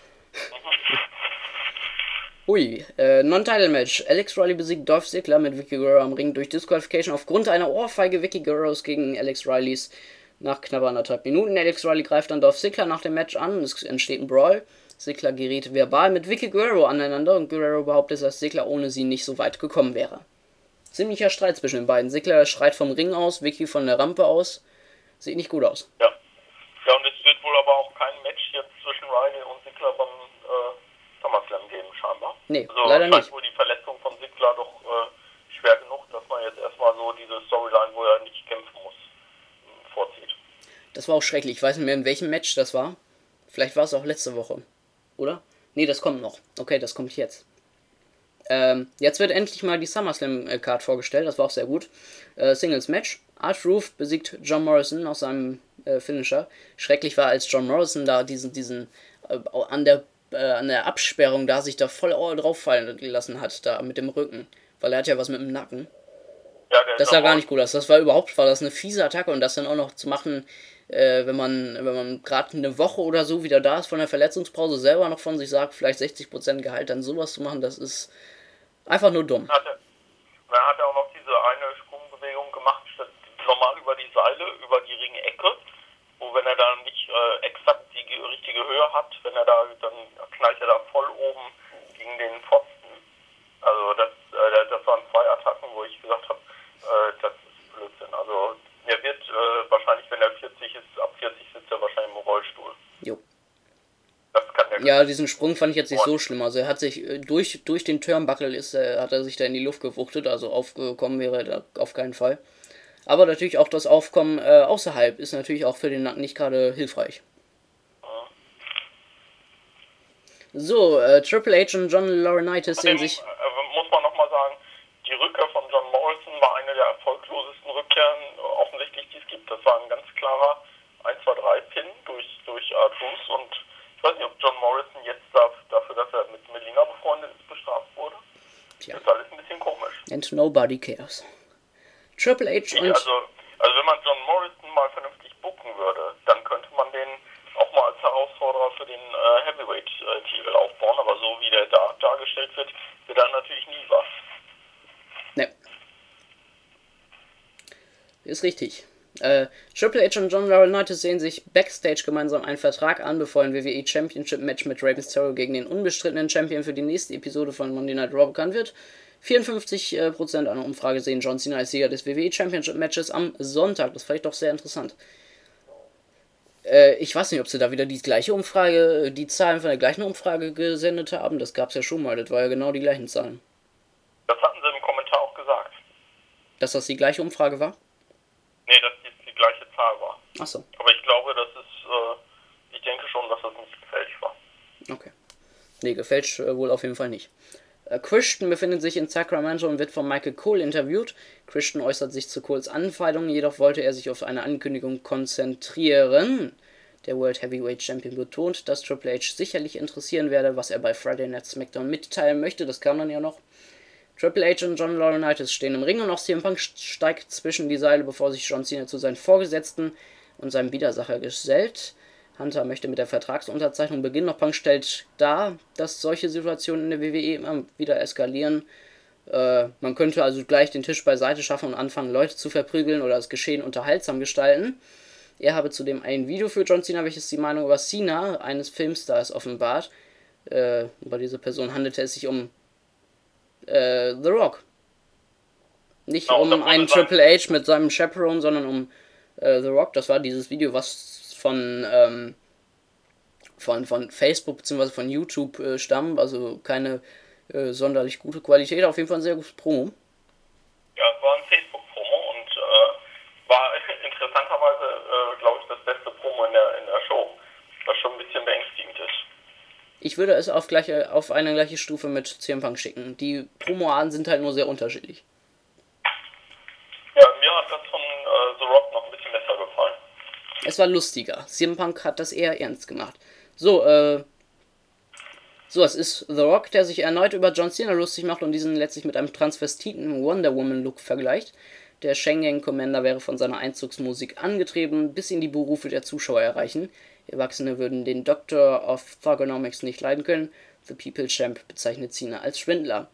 Ui, äh, Non-Title-Match. Alex Riley besiegt Dolph Ziggler mit Vicky Guerrero am Ring durch Disqualification aufgrund einer Ohrfeige Vicky Guerreros gegen Alex Rileys nach knapp anderthalb Minuten. Alex Riley greift dann Dolph Ziggler nach dem Match an, es entsteht ein Brawl. Ziggler gerät verbal mit Vicky Guerrero aneinander und Guerrero behauptet, dass Ziggler ohne sie nicht so weit gekommen wäre. Ziemlicher Streit zwischen den beiden. Ziggler schreit vom Ring aus, Vicky von der Rampe aus. Sieht nicht gut aus. Ja. Ja, und es wird wohl aber auch kein Match jetzt zwischen Riley und Ziggler beim äh, SummerSlam geben, scheinbar. Nee, also leider nicht. wohl die Verletzung von Ziggler doch äh, schwer genug, dass man jetzt erstmal so diese Storyline, wo er nicht kämpfen muss, vorzieht. Das war auch schrecklich. Ich weiß nicht mehr, in welchem Match das war. Vielleicht war es auch letzte Woche. Oder? Nee, das kommt noch. Okay, das kommt jetzt. Ähm, jetzt wird endlich mal die SummerSlam-Card vorgestellt. Das war auch sehr gut. Äh, Singles-Match. R-Truth besiegt John Morrison aus seinem äh, Finisher. Schrecklich war, als John Morrison da diesen, diesen äh, an der äh, an der Absperrung da sich da voll drauf fallen gelassen hat, da mit dem Rücken. Weil er hat ja was mit dem Nacken. Ja, der das sah gar nicht gut aus. Das war überhaupt, war das eine fiese Attacke und das dann auch noch zu machen, äh, wenn man wenn man gerade eine Woche oder so wieder da ist von der Verletzungspause, selber noch von sich sagt, vielleicht sechzig Prozent Gehalt, dann sowas zu machen, das ist einfach nur dumm. Hat er, dann hat er auch noch diese eine Sprungbewegung gemacht, statt normal über die Seile, über die Ringecke, wo wenn er dann nicht äh, exakt die richtige Höhe hat, wenn er da, dann knallt er da voll oben gegen den Pfosten. Also das, äh, das waren zwei Attacken, wo ich gesagt habe, äh, das ist Blödsinn. Also er wird äh, wahrscheinlich, wenn er vierzig ist, ab vierzig sitzt er wahrscheinlich im Rollstuhl. Jo. Das kann der ja, diesen Sprung fand ich jetzt nicht so schlimm. Also er hat sich äh, durch, durch den Turnbuckle ist, äh, hat er sich da in die Luft gewuchtet, also aufgekommen wäre er da auf keinen Fall. Aber natürlich auch das Aufkommen äh, außerhalb ist natürlich auch für den Nacken nicht gerade hilfreich. So, äh, Triple H und John Laurinaitis sehen sich... Äh, muss man nochmal sagen, die Rückkehr von John Morrison war eine der erfolglosesten Rückkehren offensichtlich, die es gibt. Das war ein ganz klarer eins zwei drei Pin durch, durch R-Truth und ich weiß nicht, ob John Morrison jetzt dafür, dass er mit Melina befreundet ist, bestraft wurde. Tja. Das ist alles ein bisschen komisch. And nobody cares. Triple H und... Also, also wenn man John Morrison mal vernünftig booken würde, dann könnte man den auch mal als Herausforderer für den äh, Heavyweight-Titel äh, aufbauen, aber so wie der da dargestellt wird, wird dann natürlich nie was. Ne. Ist richtig. Äh, Triple H und John Laurinaitis sehen sich backstage gemeinsam einen Vertrag an, bevor ein W W E Championship Match mit Rey Mysterio gegen den unbestrittenen Champion für die nächste Episode von Monday Night Raw bekannt wird. vierundfünfzig Prozent einer Umfrage sehen John Cena als Sieger des W W E Championship Matches am Sonntag. Das fand ich doch sehr interessant. Äh, ich weiß nicht, ob sie da wieder die gleiche Umfrage, die Zahlen von der gleichen Umfrage gesendet haben. Das gab es ja schon mal. Das war ja genau die gleichen Zahlen. Das hatten sie im Kommentar auch gesagt. Dass das die gleiche Umfrage war? Nee, dass das die gleiche Zahl war. Achso. Aber ich glaube, das ist, äh, ich denke schon, dass das nicht gefälscht war. Okay. Nee, gefälscht äh, wohl auf jeden Fall nicht. Äh, Christian befindet sich in Sacramento und wird von Michael Cole interviewt. Christian äußert sich zu Coles Anfeindungen, jedoch wollte er sich auf eine Ankündigung konzentrieren. Der World Heavyweight Champion betont, dass Triple H sicherlich interessieren werde, was er bei Friday Night SmackDown mitteilen möchte. Das kam dann ja noch. Triple H und John Laurinaitis stehen im Ring und auch C M Punk steigt zwischen die Seile, bevor sich John Cena zu seinen Vorgesetzten und seinem Widersacher gesellt. Hunter möchte mit der Vertragsunterzeichnung beginnen, doch Punk stellt dar, dass solche Situationen in der W W E immer wieder eskalieren. Äh, man könnte also gleich den Tisch beiseite schaffen und anfangen, Leute zu verprügeln oder das Geschehen unterhaltsam gestalten. Er habe zudem ein Video für John Cena, welches die Meinung über Cena, eines Filmstars, offenbart. Äh, bei dieser Person handelte es sich um äh, The Rock. Nicht oh, um einen Triple H mit seinem Chaperone, sondern um äh, The Rock. Das war dieses Video, was von, ähm, von, von Facebook bzw. von YouTube äh, stammt. Also keine äh, sonderlich gute Qualität. Auf jeden Fall ein sehr gutes Promo. Ja, es war ein Facebook-Promo und äh, war interessanterweise, äh, glaube ich, das beste Promo in der, in der Show. Was schon ein bisschen beängstigend ist. Ich würde es auf, gleiche, auf eine gleiche Stufe mit C M Punk schicken. Die Promoarten sind halt nur sehr unterschiedlich. Ja, mir hat das von äh, The Rock noch ein bisschen besser gefallen. Es war lustiger. C M Punk hat das eher ernst gemacht. So, äh... So, es ist The Rock, der sich erneut über John Cena lustig macht und diesen letztlich mit einem Transvestiten Wonder Woman Look vergleicht. Der Shengang Commander wäre von seiner Einzugsmusik angetrieben, bis ihn die Berufe der Zuschauer erreichen. Erwachsene würden den Doctor of Thugonomics nicht leiden können. The People Champ bezeichnet Cena als Schwindler.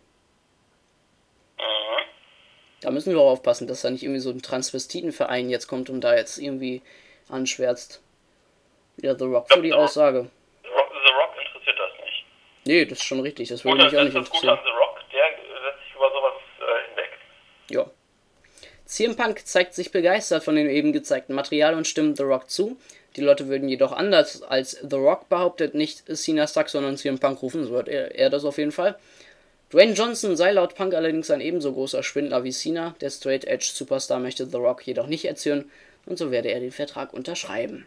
Mhm. Da müssen wir auch aufpassen, dass da nicht irgendwie so ein Transvestitenverein jetzt kommt und da jetzt irgendwie anschwärzt. Wieder The Rock für die Aussage. The Rock, The Rock interessiert das nicht. Nee, das ist schon richtig, das würde Gut, mich auch nicht das ist gut interessieren. an The Rock, der setzt sich über sowas äh, hinweg. Ja. C M Punk zeigt sich begeistert von dem eben gezeigten Material und stimmt The Rock zu. Die Leute würden jedoch anders als The Rock behauptet nicht Cena Stuck, sondern C M Punk rufen, so hört er, er das auf jeden Fall. Dwayne Johnson sei laut Punk allerdings ein ebenso großer Schwindler wie Cena. Der Straight Edge Superstar möchte The Rock jedoch nicht erzählen und so werde er den Vertrag unterschreiben.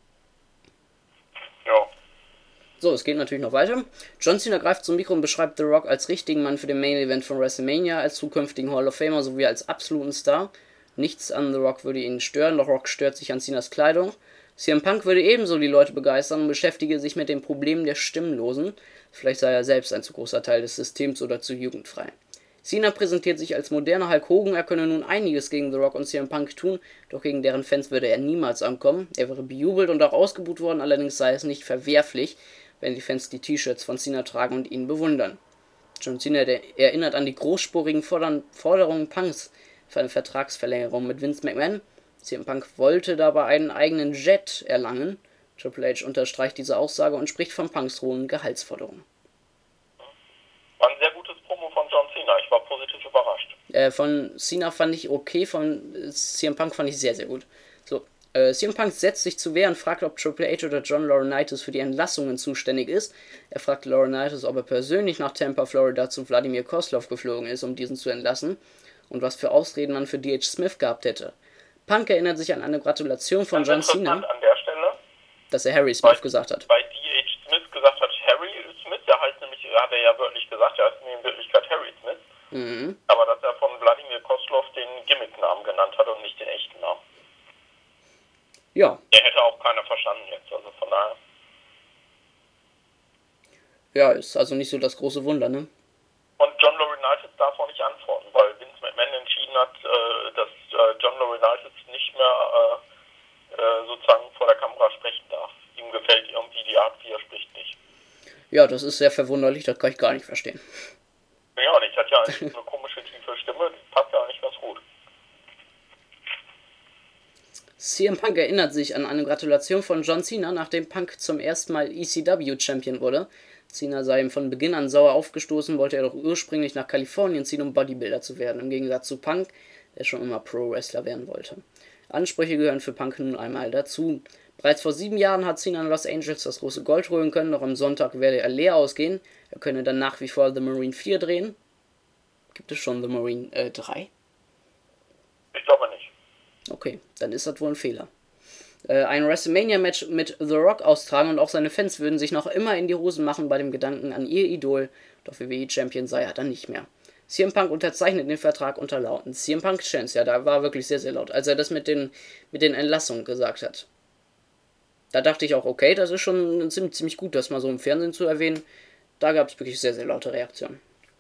Ja. So, es geht natürlich noch weiter. John Cena greift zum Mikro und beschreibt The Rock als richtigen Mann für den Main Event von WrestleMania, als zukünftigen Hall of Famer sowie als absoluten Star. Nichts an The Rock würde ihn stören, doch Rock stört sich an Cenas Kleidung. C M Punk würde ebenso die Leute begeistern und beschäftige sich mit den Problemen der Stimmlosen. Vielleicht sei er selbst ein zu großer Teil des Systems oder zu jugendfrei. Cena präsentiert sich als moderner Hulk Hogan, er könne nun einiges gegen The Rock und C M Punk tun, doch gegen deren Fans würde er niemals ankommen. Er wäre bejubelt und auch ausgebuht worden, allerdings sei es nicht verwerflich, wenn die Fans die T-Shirts von Cena tragen und ihn bewundern. John Cena erinnert an die großspurigen Forderungen Punks für eine Vertragsverlängerung mit Vince McMahon. C M Punk wollte dabei einen eigenen Jet erlangen. Triple H unterstreicht diese Aussage und spricht von Punks hohen Gehaltsforderungen. War ein sehr gutes Promo von John Cena, ich war positiv überrascht. Äh, von Cena fand ich okay, von C M Punk fand ich sehr, sehr gut. So, äh, C M Punk setzt sich zu Wehr und fragt, ob Triple H oder John Laurinaitis für die Entlassungen zuständig ist. Er fragt Laurinaitis, ob er persönlich nach Tampa, Florida zu Wladimir Kozlov geflogen ist, um diesen zu entlassen und was für Ausreden man für D H Smith gehabt hätte. Punk erinnert sich an eine Gratulation von John Cena, an der Stelle, dass er Harry Smith bei, gesagt hat. Bei D H Smith gesagt hat Harry Smith, der heißt nämlich, hat er ja wörtlich gesagt, der heißt in Wirklichkeit Harry Smith. Mhm. Aber dass er von Wladimir Kozlov den Gimmick-Namen genannt hat und nicht den echten Namen. Ja. Der hätte auch keiner verstanden jetzt, also von daher. Ja, ist also nicht so das große Wunder, ne? Und John Laurinaitis darf auch nicht antworten, weil Vince McMahon entschieden hat, äh, dass äh, John Laurinaitis nicht mehr äh, äh, sozusagen vor der Kamera sprechen darf. Ihm gefällt irgendwie die Art, wie er spricht, nicht. Ja, das ist sehr verwunderlich, das kann ich gar nicht verstehen. Ja, nicht. Hat ja eigentlich eine komische, tiefe Stimme, die passt ja nicht ganz gut. C M Punk erinnert sich an eine Gratulation von John Cena, nachdem Punk zum ersten Mal E C W-Champion wurde. Cena sei ihm von Beginn an sauer aufgestoßen, wollte er doch ursprünglich nach Kalifornien ziehen, um Bodybuilder zu werden, im Gegensatz zu Punk, der schon immer Pro-Wrestler werden wollte. Ansprüche gehören für Punk nun einmal dazu. Bereits vor sieben Jahren hat Cena in Los Angeles das große Gold holen können, doch am Sonntag werde er leer ausgehen. Er könne dann nach wie vor The Marine vier drehen. Gibt es schon The Marine äh, drei? Ich glaube nicht. Okay, dann ist das wohl ein Fehler. Äh, ein WrestleMania-Match mit The Rock austragen und auch seine Fans würden sich noch immer in die Hosen machen bei dem Gedanken an ihr Idol, doch W W E-Champion sei er dann nicht mehr. C M Punk unterzeichnet den Vertrag unter lauten C M Punk Chance, ja, da war wirklich sehr, sehr laut, als er das mit den, mit den Entlassungen gesagt hat. Da dachte ich auch, okay, das ist schon ziemlich, ziemlich gut, das mal so im Fernsehen zu erwähnen. Da gab es wirklich sehr, sehr laute Reaktionen.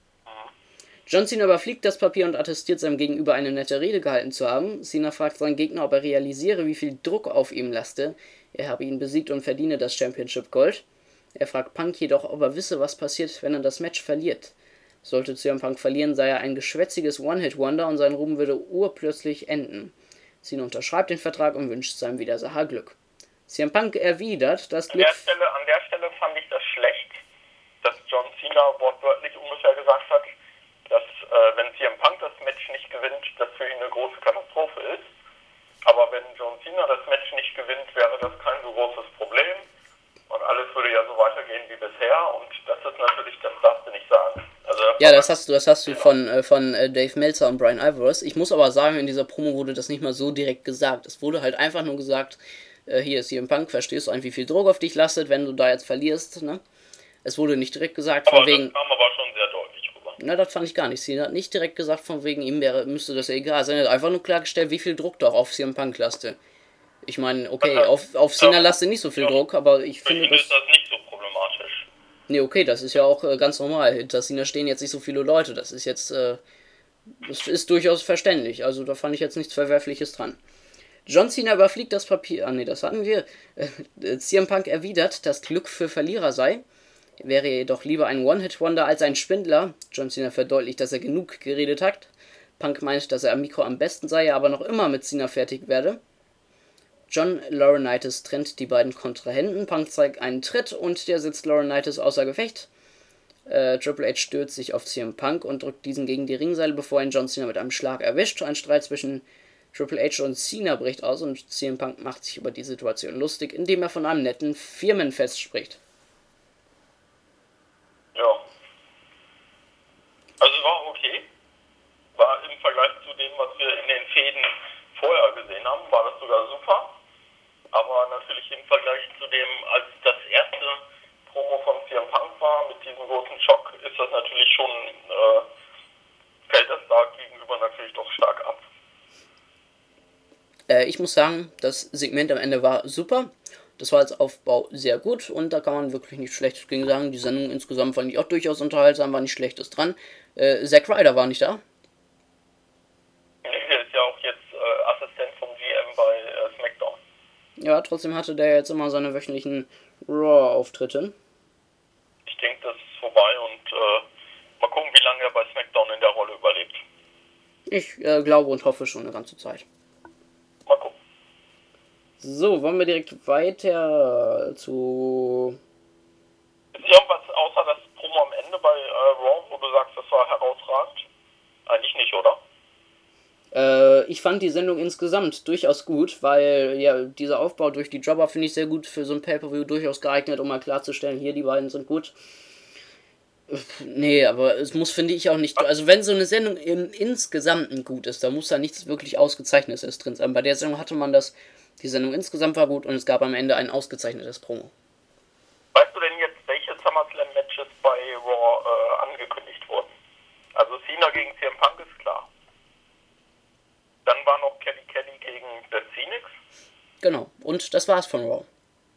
John Cena überfliegt das Papier und attestiert seinem Gegenüber eine nette Rede gehalten zu haben. Cena fragt seinen Gegner, ob er realisiere, wie viel Druck auf ihm laste. Er habe ihn besiegt und verdiene das Championship Gold. Er fragt Punk jedoch, ob er wisse, was passiert, wenn er das Match verliert. Sollte C M Punk verlieren, sei er ein geschwätziges One-Hit-Wonder und sein Ruhm würde urplötzlich enden. Cena unterschreibt den Vertrag und wünscht seinem Widersacher Glück. C M Punk erwidert, dass Glück... An der Stelle, an der Stelle fand ich das schlecht, dass John Cena wortwörtlich ungefähr gesagt hat, dass, äh, wenn C M Punk das Match nicht gewinnt, das für ihn eine große Katastrophe ist. Aber wenn John Cena das Match nicht gewinnt, wäre das kein so großes Problem. Und alles würde ja so weitergehen wie bisher. Und das ist natürlich, das darfst du nicht sagen. Also, ja, das hast du, das hast du ja. von, äh, von äh, Dave Meltzer und Brian Alvarez. Ich muss aber sagen, in dieser Promo wurde das nicht mal so direkt gesagt. Es wurde halt einfach nur gesagt, äh, hier ist C M Punk, verstehst du eigentlich, wie viel Druck auf dich lastet, wenn du da jetzt verlierst, ne? Es wurde nicht direkt gesagt, aber von wegen... das kam aber schon sehr deutlich rüber. Na, das fand ich gar nicht. Sie hat nicht direkt gesagt, von wegen ihm wäre, müsste das ja egal sein. Er hat einfach nur klargestellt, wie viel Druck doch auf C M Punk laste. Ich meine, okay, auf, auf Cena laste nicht so viel ja. Druck, aber ich Für finde ihn das... ist das nicht so problematisch. Nee, okay, das ist ja auch äh, ganz normal. Hinter Cena stehen jetzt nicht so viele Leute. Das ist jetzt, äh, das ist durchaus verständlich. Also da fand ich jetzt nichts Verwerfliches dran. John Cena überfliegt das Papier. Ah ne, das hatten wir. Äh, C M Punk erwidert, dass Glück für Verlierer sei. Wäre jedoch lieber ein One-Hit-Wonder als ein Schwindler. John Cena verdeutlicht, dass er genug geredet hat. Punk meint, dass er am Mikro am besten sei, aber noch immer mit Cena fertig werde. John Laurinaitis trennt die beiden Kontrahenten. Punk zeigt einen Tritt und der setzt Laurinaitis außer Gefecht. Äh, Triple H stürzt sich auf C M Punk und drückt diesen gegen die Ringseile, bevor ihn John Cena mit einem Schlag erwischt. Ein Streit zwischen Triple H und Cena bricht aus und C M Punk macht sich über die Situation lustig, indem er von einem netten Firmenfest spricht. Ja. Also war okay. War im Vergleich zu dem, was wir in den Fäden vorher gesehen haben, war das sogar super. Aber natürlich im Vergleich zu dem, als das erste Promo von C M Punk war, mit diesem großen Schock, ist das natürlich schon, äh, fällt das da gegenüber natürlich doch stark ab. Äh, ich muss sagen, das Segment am Ende war super. Das war als Aufbau sehr gut und da kann man wirklich nichts Schlechtes gegen sagen. Die Sendung insgesamt fand ich auch durchaus unterhaltsam, war nicht Schlechtes dran. Äh, Zack Ryder war nicht da. Der ist ja auch jetzt äh, Assistent vom G M bei äh, SmackDown. Ja, trotzdem hatte der jetzt immer seine wöchentlichen Raw-Auftritte. Ich denke, das ist vorbei und äh, mal gucken, wie lange er bei SmackDown in der Rolle überlebt. Ich äh, glaube und hoffe schon eine ganze Zeit. Mal gucken. So, wollen wir direkt weiter zu... Ist irgendwas außer das Promo am Ende bei äh, Raw, wo du sagst, das war herausragend? Eigentlich nicht, oder? Äh, ich fand die Sendung insgesamt durchaus gut, weil ja dieser Aufbau durch die Jobber finde ich sehr gut für so ein Pay-Per-View durchaus geeignet, um mal klarzustellen, hier die beiden sind gut. Nee, aber es muss, finde ich, auch nicht... Also wenn so eine Sendung im Insgesamten gut ist, da muss da nichts wirklich Ausgezeichnetes drin sein. Bei der Sendung hatte man das, die Sendung insgesamt war gut und es gab am Ende ein ausgezeichnetes Promo. Weißt du denn jetzt, welche SummerSlam-Matches bei Raw äh, angekündigt wurden? Also Cena gegen C M Punk ist klar. Dann war noch Kelly Kelly gegen The Phoenix. Genau, und das war's von Raw.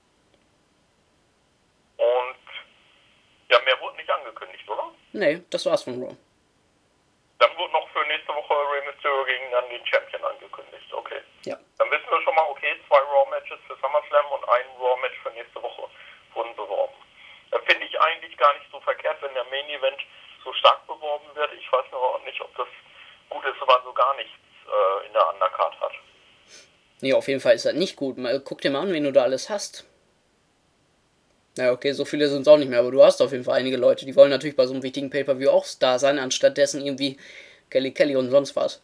Und ja, mehr wurde nicht angekündigt, oder? Nee, das war's von Raw. Dann wurde noch für nächste Woche Rey Mysterio gegen dann den Champion angekündigt, okay. Ja. Dann wissen wir schon mal, okay, zwei Raw-Matches für SummerSlam und ein Raw-Match für nächste Woche wurden beworben. Da finde ich eigentlich gar nicht so verkehrt, wenn der Main-Event so stark beworben wird. Ich weiß nur auch nicht, ob das gut ist, wenn man so gar nichts äh, in der Undercard hat. Nee, auf jeden Fall ist das nicht gut. Mal, guck dir mal an, wen du da alles hast. Naja, okay, so viele sind es auch nicht mehr, aber du hast auf jeden Fall einige Leute, die wollen natürlich bei so einem wichtigen Pay-Per-View auch Star sein, anstatt dessen irgendwie Kelly Kelly und sonst was.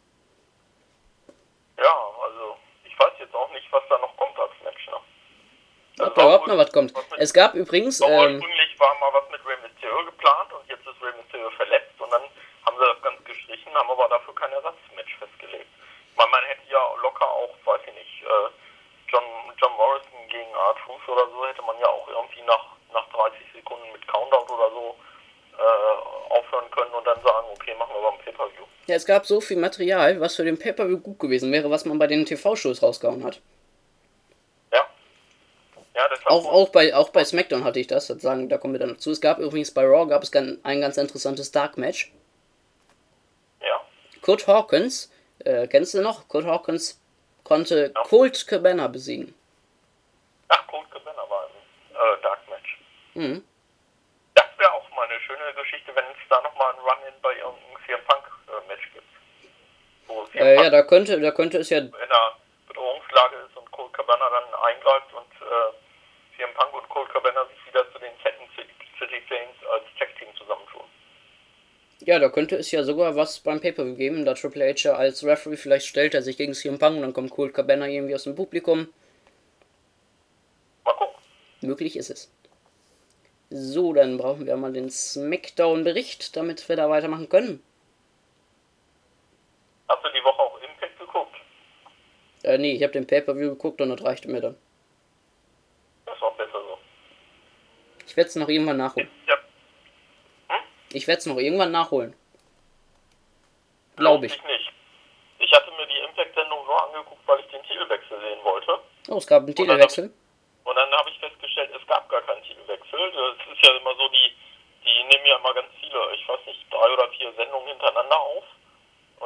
Ja, also ich weiß jetzt auch nicht, was da noch kommt als Match, ne? Ob da überhaupt noch was kommt. Was es gab übrigens... Ähm, ursprünglich war mal was mit Rey Mysterio geplant und jetzt ist Rey Mysterio verletzt und dann haben sie das ganz gestrichen, haben aber dafür kein Ersatzmatch festgelegt. Man, man hätte ja locker auch, weiß ich nicht, äh, John, John Morrison gegen R-Truth oder so, hätte man ja auch irgendwie nach, nach dreißig Sekunden mit Countdown oder so äh, aufhören können und dann sagen, okay, machen wir beim Pay-Per-View. Ja, es gab so viel Material, was für den Pay-Per-View gut gewesen wäre, was man bei den T V-Shows rausgehauen hat. Ja. Ja, das auch, auch, bei, auch bei SmackDown hatte ich das, das sagen, da kommen wir dann noch zu. Es gab übrigens bei Raw gab es ein ganz interessantes Dark-Match. Ja. Kurt Hawkins, äh, kennst du noch? Kurt Hawkins konnte ja. Colt Cabana besiegen. Ach, Colt Cabana war ein äh, Dark-Match. Mhm. Das wäre auch mal eine schöne Geschichte, wenn es da nochmal ein Run-In bei irgendeinem C M Punk-Match gibt. Wo C M äh, Punk ja, da könnte, da könnte es ja... in einer Bedrohungslage ist und Colt Cabana dann eingreift und äh, C M Punk und Colt Cabana sich wieder zu den Second City Saints als Tag-Team zusammentun. Ja, da könnte es ja sogar was beim Pay-Per-View geben, da Triple H ja als Referee, vielleicht stellt er sich gegen C M Punk und dann kommt Colt Cabana irgendwie aus dem Publikum. Mal gucken. Möglich ist es. So, dann brauchen wir mal den Smackdown-Bericht, damit wir da weitermachen können. Hast du die Woche auch Impact geguckt? Äh, nee, ich habe den Pay-Per-View geguckt und das reichte mir dann. Das war besser so. Ich werde es noch irgendwann nachholen. Ja. Hm? Ich werde es noch irgendwann nachholen. Glaube ich. ich nicht. Ich hatte mir die Impact-Sendung nur angeguckt, weil ich den Titelwechsel sehen wollte. Oh, es gab einen Titelwechsel? Und dann habe ich festgestellt, es gab gar keinen Titelwechsel. Das ist ja immer so, die, die nehmen ja immer ganz viele, ich weiß nicht, drei oder vier Sendungen hintereinander auf.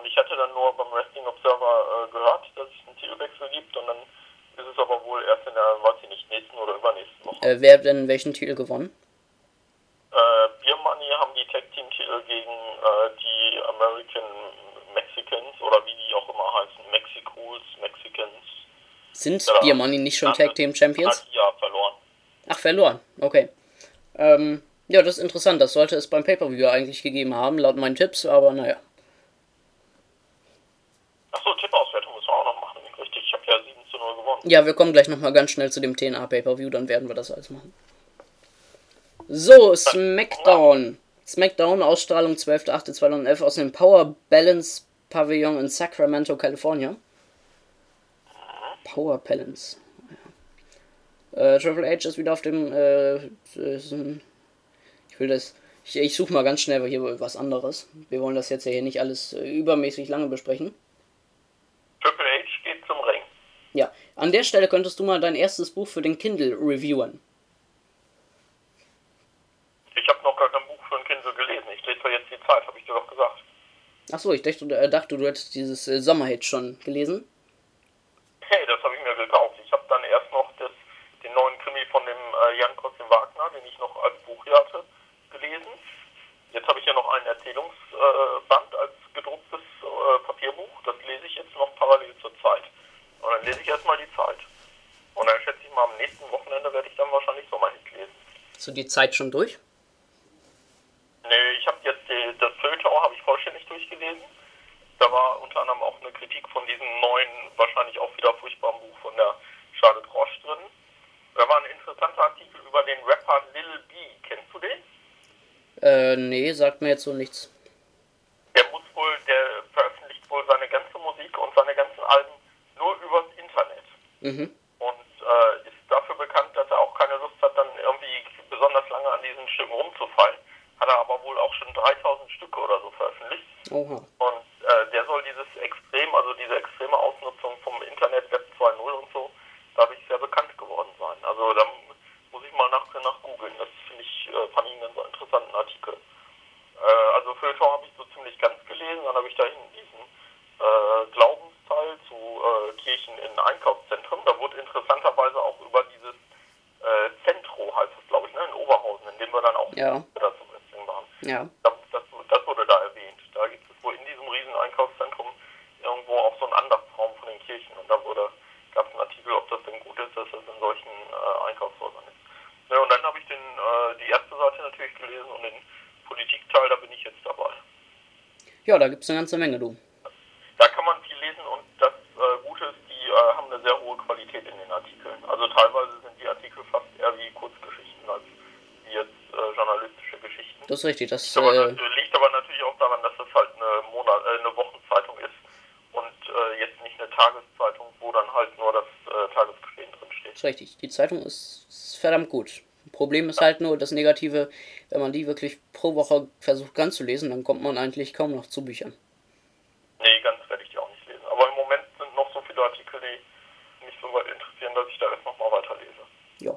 Und ich hatte dann nur beim Wrestling Observer äh, gehört, dass es einen Titelwechsel gibt und dann ist es aber wohl erst in der, weiß ich nicht, nächsten oder übernächsten Woche. Äh, wer hat denn welchen Titel gewonnen? Äh, Beer Money haben die Tag Team Titel gegen äh, die American Mexicans oder wie die auch immer heißen, Mexicools, Mexicans. Sind Ja, Beer Money nicht schon Tag Team Champions? Ja, verloren. Ach, verloren, okay. Ähm, ja, das ist interessant, das sollte es beim Pay-Per-View eigentlich gegeben haben, laut meinen Tipps, aber naja. Achso, Tippauswertung müssen wir auch noch machen, richtig, ich habe ja sieben zu null gewonnen. Ja, wir kommen gleich nochmal ganz schnell zu dem T N A Pay-Per-View, dann werden wir das alles machen. So, SmackDown. SmackDown, Ausstrahlung zwölfter achter zweitausendelf aus dem Power Balance Pavillon in Sacramento, California. Power Balance. Äh, Triple H ist wieder auf dem, äh, ich will das, ich, ich suche mal ganz schnell hier was anderes. Wir wollen das jetzt hier nicht alles äh, übermäßig lange besprechen. Triple H geht zum Ring. Ja, an der Stelle könntest du mal dein erstes Buch für den Kindle reviewen. Ich habe noch gar kein Buch für ein Kindle gelesen. Ich lese jetzt die Zeit, habe ich dir doch gesagt. Achso, ich dachte, äh, dachte du hättest dieses äh, Sommerhit schon gelesen. Hey, das habe ich mir gekauft. Ich habe dann erst noch das, den neuen Krimi von dem äh, Jan Kostin Wagner, den ich noch als Buch hier hatte, gelesen. Jetzt habe ich ja noch ein Erzählungsband äh, als gedrucktes äh, Papierbuch. Das lese ich jetzt noch parallel zur Zeit. Und dann lese ich erstmal die Zeit. Und dann schätze ich mal, am nächsten Wochenende werde ich dann wahrscheinlich Sommerhit lesen. Hast du die Zeit schon durch? Nee, ich habe jetzt die, das Feuilleton habe ich vollständig durchgelesen. Da war unter anderem auch eine Kritik von diesem neuen, wahrscheinlich auch wieder furchtbaren Buch von der Charlotte Roche drin. Da war ein interessanter Artikel über den Rapper Lil B. Kennst du den? Äh, nee, sagt mir jetzt so nichts. Der muss wohl, der veröffentlicht wohl seine ganze Musik und seine ganzen Alben nur übers Internet. Mhm. Und äh, ist dafür bekannt, dass er auch keine Lust hat, dann irgendwie besonders lange an diesen Stücken rumzufallen. Hat er aber wohl auch schon dreitausend Stücke oder so veröffentlicht. Oha. Und äh, der soll dieses Extrem, also diese extreme Ausnutzung vom Internet, Web zwei Punkt null und so, dadurch sehr bekannt geworden sein. Also da muss ich mal nach, nach googeln. Das finde ich, äh, fand ich einen ganz interessanten Artikel. Äh, also Feuilleton habe ich so ziemlich ganz gelesen, dann habe ich da hinten diesen äh, Glaubensteil zu äh, Kirchen in Einkaufszentren. Da wurde interessanterweise auch über dieses äh, Zentro, heißt es glaube ich, ne, in Oberhausen, in dem wir dann auch ja. da zum Wrestling waren. Ja. Das, das, das wurde da erwähnt. Da gibt es wohl in diesem riesen Einkaufszentrum irgendwo auch so einen Andachtsraum von den Kirchen. Und da wurde, gab es einen Artikel, ob das denn gut ist, dass das in solchen äh, Einkaufshäusern ist. Ja, und dann habe ich den, äh, die erste Seite natürlich gelesen und den Politikteil, da bin ich jetzt dabei. Ja, da gibt es eine ganze Menge, du. Da kann man viel lesen und das äh, Gute ist, die äh, haben eine sehr hohe Qualität in den Artikeln. Also teilweise sind die Artikel fast eher wie Kurzgeschichten als wie jetzt äh, journalistische Geschichten. Das ist richtig. Das liegt, aber, äh, liegt aber natürlich auch daran, dass das halt eine, Monat, äh, eine Wochenzeitung ist und äh, jetzt nicht eine Tageszeitung, wo dann halt nur das äh, Tagesgeschehen drin steht. Das ist richtig. Die Zeitung ist, ist verdammt gut. Problem ist halt nur das Negative, wenn man die wirklich pro Woche versucht ganz zu lesen, dann kommt man eigentlich kaum noch zu Büchern. Nee, ganz werde ich die auch nicht lesen. Aber im Moment sind noch so viele Artikel, die mich so weit interessieren, dass ich da erst nochmal weiterlese. Ja.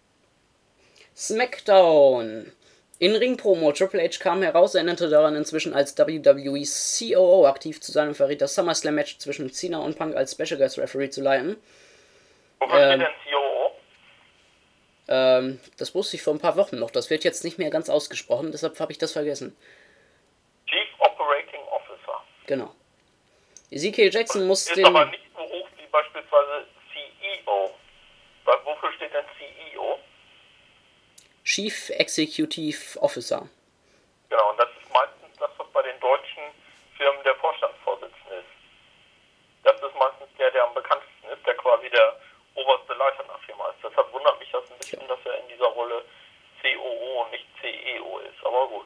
SmackDown. In Ring-Promo. Triple H kam heraus, erinnerte daran, inzwischen als W W E C O O aktiv zu sein und verriet das SummerSlam-Match zwischen Cena und Punk als Special Guest Referee zu leiten. Wofür Ähm, steht denn C O O? Ähm, das wusste ich vor ein paar Wochen noch. Das wird jetzt nicht mehr ganz ausgesprochen, deshalb habe ich das vergessen. Chief Operating Officer. Genau. Z K Jackson muss ist den... aber nicht so hoch wie beispielsweise C E O. Wofür steht denn C E O? Chief Executive Officer. Genau, und das ist meistens das, was bei den deutschen Firmen der Vorstandsvorsitzende ist. Das ist meistens der, der am bekanntesten ist, der quasi der oberste Leiter einer Firma ist. Deshalb wundert mich das ein bisschen, dass er in dieser Rolle C O O und nicht C E O ist. Aber gut.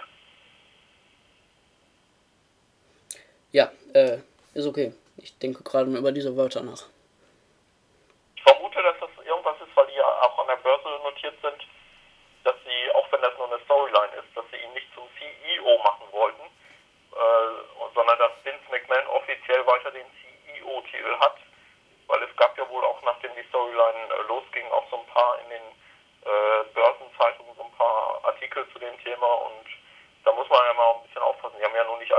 Ja, äh, ist okay. Ich denke gerade mal über diese Wörter nach. Ich vermute, dass das irgendwas ist, weil die ja auch an der Börse notiert sind, dass sie, auch wenn das nur eine Storyline ist, dass sie ihn nicht zum C E O machen wollten, äh, sondern dass Vince McMahon offiziell weiter den C E O-Titel hat, weil es gab ja wohl auch, nachdem die Storyline äh, losging, auch so ein paar in den äh, Börsenzeitungen so ein paar Artikel zu dem Thema und da muss man ja mal ein bisschen aufpassen. Die haben ja nun nicht allzu viel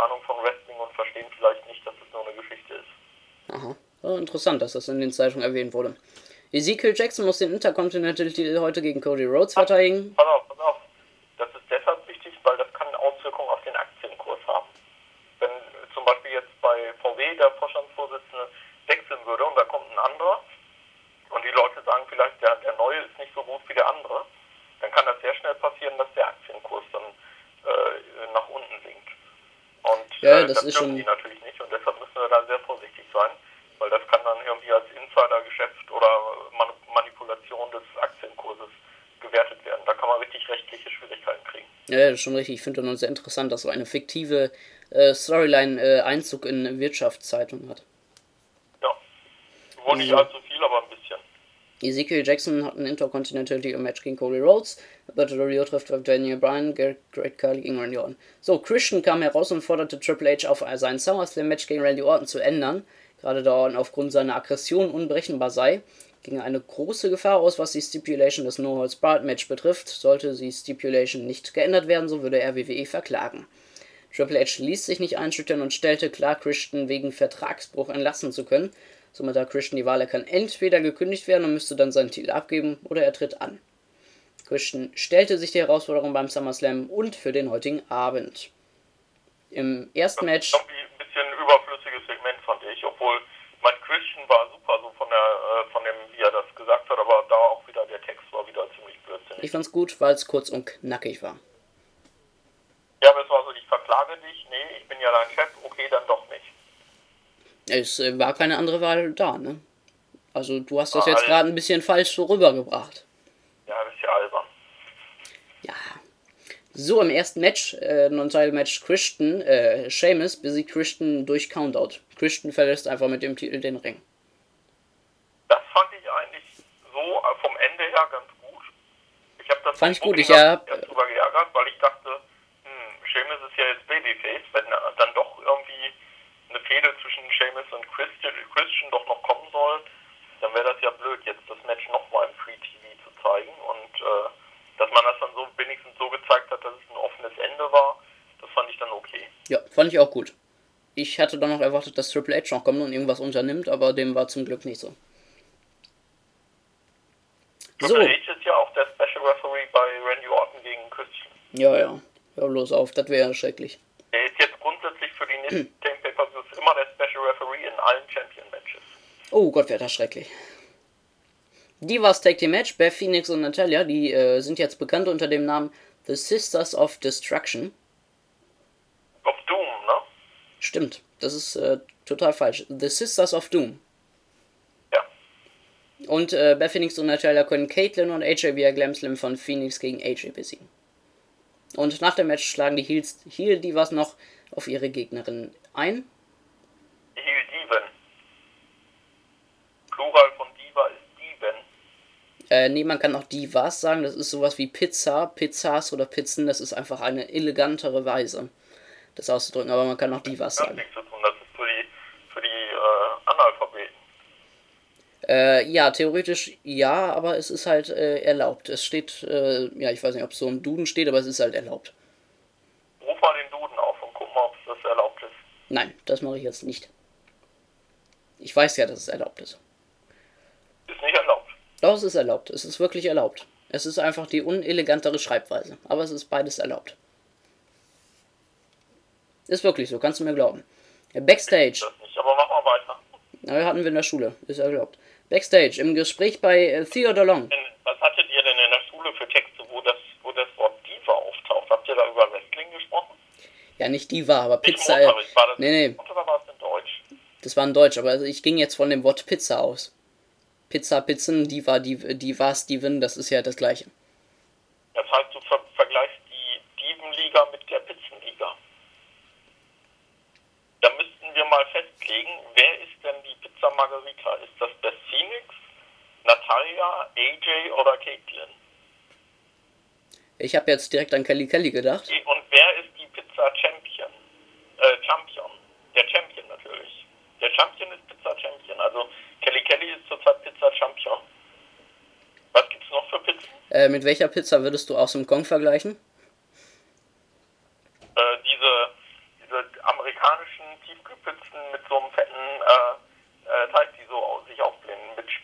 Ahnung von Wrestling und verstehen vielleicht nicht, dass es nur eine Geschichte ist. Aha. Oh, interessant, dass das in den Zeitungen erwähnt wurde. Ezekiel Jackson muss den Intercontinental-Titel heute gegen Cody Rhodes verteidigen. Pass auf, pass auf. Das ist deshalb wichtig, weil das kann Auswirkungen auf den Aktienkurs haben. Wenn zum Beispiel jetzt bei V W der Vorstandsvorsitzende wechseln würde und da kommt ein anderer und die Leute sagen vielleicht, der, der Neue ist nicht so gut wie der andere, dann kann das sehr schnell passieren, dass der Aktienkurs dann äh, nach unten sinkt. Und ja, äh, das, das ist dürfen schon die natürlich nicht und deshalb müssen wir da sehr vorsichtig sein, weil das kann dann irgendwie als Insidergeschäft oder Man- Manipulation des Aktienkurses gewertet werden. Da kann man richtig rechtliche Schwierigkeiten kriegen. Ja, das ist schon richtig. Ich finde das sehr interessant, dass so eine fiktive äh, Storyline äh, Einzug in Wirtschaftszeitungen hat. Ja, wohl nicht allzu viel, aber ein bisschen. Ezekiel Jackson hat ein Intercontinental-Titel-Match gegen Cody Rhodes. Alberto Del Rio trifft auf Daniel Bryan, Great Khali gegen Randy Orton. So, Christian kam heraus und forderte Triple H auf, sein SummerSlam-Match gegen Randy Orton zu ändern, gerade da Orton aufgrund seiner Aggression unberechenbar sei. Ging eine große Gefahr aus, was die Stipulation des No-Holds-Barred-Match betrifft. Sollte die Stipulation nicht geändert werden, so würde er W W E verklagen. Triple H ließ sich nicht einschüchtern und stellte klar, Christian wegen Vertragsbruch entlassen zu können. Somit hat Christian die Wahl, er kann entweder gekündigt werden und müsste dann seinen Titel abgeben, oder er tritt an. Christian stellte sich die Herausforderung beim SummerSlam und für den heutigen Abend. Im ersten Match... Das ist irgendwie ein bisschen ein überflüssiges Segment, fand ich, obwohl mein Christian war super, so von der, äh, von dem, wie er das gesagt hat, aber da auch wieder, der Text war wieder ziemlich blödsinnig. Ich fand's gut, weil es kurz und knackig war. Ja, aber es war so, ich verklage dich, nee, ich bin ja dein Chef, okay, dann doch nicht. Es äh, war keine andere Wahl da, ne? Also du hast das ah, jetzt gerade ein bisschen falsch so rübergebracht. Ja, das ist ja albern. Ja. So, im ersten Match, äh, Non-Title-Match, Christian, äh, Sheamus besiegt Christian durch Countout. Christian verlässt einfach mit dem Titel den Ring. Das fand ich eigentlich so äh, vom Ende her ganz gut. Ich habe das fand ich gut, ich hab, erst drüber geärgert, weil ich dachte, hm, Sheamus ist ja jetzt Babyface, wenn dann doch irgendwie eine Fehde zwischen Sheamus und Christian, Christian doch noch kommen soll, dann wäre das ja blöd, jetzt das Match nochmal im Free-T V zu zeigen und äh, dass man das dann so wenigstens so gezeigt hat, dass es ein offenes Ende war, das fand ich dann okay. Ja, fand ich auch gut. Ich hatte dann noch erwartet, dass Triple H noch kommt und irgendwas unternimmt, aber dem war zum Glück nicht so. Triple so. H ist ja auch der Special Referee bei Randy Orton gegen Christian. Ja, ja. Hör bloß auf, das wäre ja schrecklich. Er ist jetzt grundsätzlich für die nächsten Pay-Per-Views immer der Special Referee in allen Champion-Matches. Oh Gott, wäre das schrecklich. Divas Tag Team Match, Beth Phoenix und Natalya, die äh, sind jetzt bekannt unter dem Namen The Sisters of Destruction. Of Doom, ne? Stimmt, das ist äh, total falsch. The Sisters of Doom. Ja. Und äh, Beth Phoenix und Natalya können Caitlyn und A J via Glam Slam von Phoenix gegen A J besiegen. Und nach dem Match schlagen die Heels, Heel Divas noch auf ihre Gegnerin ein. Heel Diven. Plural von Diva ist Diven. Äh, nee, man kann auch Divas sagen, das ist sowas wie Pizza, Pizzas oder Pizzen, das ist einfach eine elegantere Weise, das auszudrücken, aber man kann auch Divas sagen. Das hat nichts zu tun, das ist für die, für die äh, Analphabeten. Äh, ja, theoretisch ja, aber es ist halt äh, erlaubt. Es steht, äh, ja, ich weiß nicht, ob es so im Duden steht, aber es ist halt erlaubt. Ruf mal den Duden auf und guck mal, ob das erlaubt ist. Nein, das mache ich jetzt nicht. Ich weiß ja, dass es erlaubt ist. Ist nicht erlaubt. Doch, es ist erlaubt. Es ist wirklich erlaubt. Es ist einfach die unelegantere Schreibweise. Aber es ist beides erlaubt. Ist wirklich so, kannst du mir glauben. Backstage. Das nicht, aber mach mal weiter. Na, hatten wir in der Schule, ist erlaubt. Backstage, im Gespräch bei äh, Theodore Long. Was hattet ihr denn in der Schule für Texte, wo das, wo das Wort Diva auftaucht? Habt ihr da über Wrestling gesprochen? Ja, nicht Diva, aber nicht Pizza. Äh, war das nee, nee. Oder war es in Deutsch? Das war in Deutsch, aber ich ging jetzt von dem Wort Pizza aus. Pizza, Pizzen, Diva, Div, Diva, Steven, das ist ja das Gleiche. Das heißt, du ver vergleichst die Divenliga mit der Pizzenliga. Da müssten wir mal festlegen, wer ist denn die Pizza Margherita? Ist das Beth Phoenix, Natalya, A J oder Caitlyn? Ich habe jetzt direkt an Kelly Kelly gedacht. Und wer ist die Pizza Champion? Äh, Champion. Der Champion natürlich. Der Champion ist Pizza Champion. Also Kelly Kelly ist zurzeit Pizza Champion. Was gibt's noch für Pizzen? Äh, mit welcher Pizza würdest du Awesome Kong vergleichen? Äh, diese, diese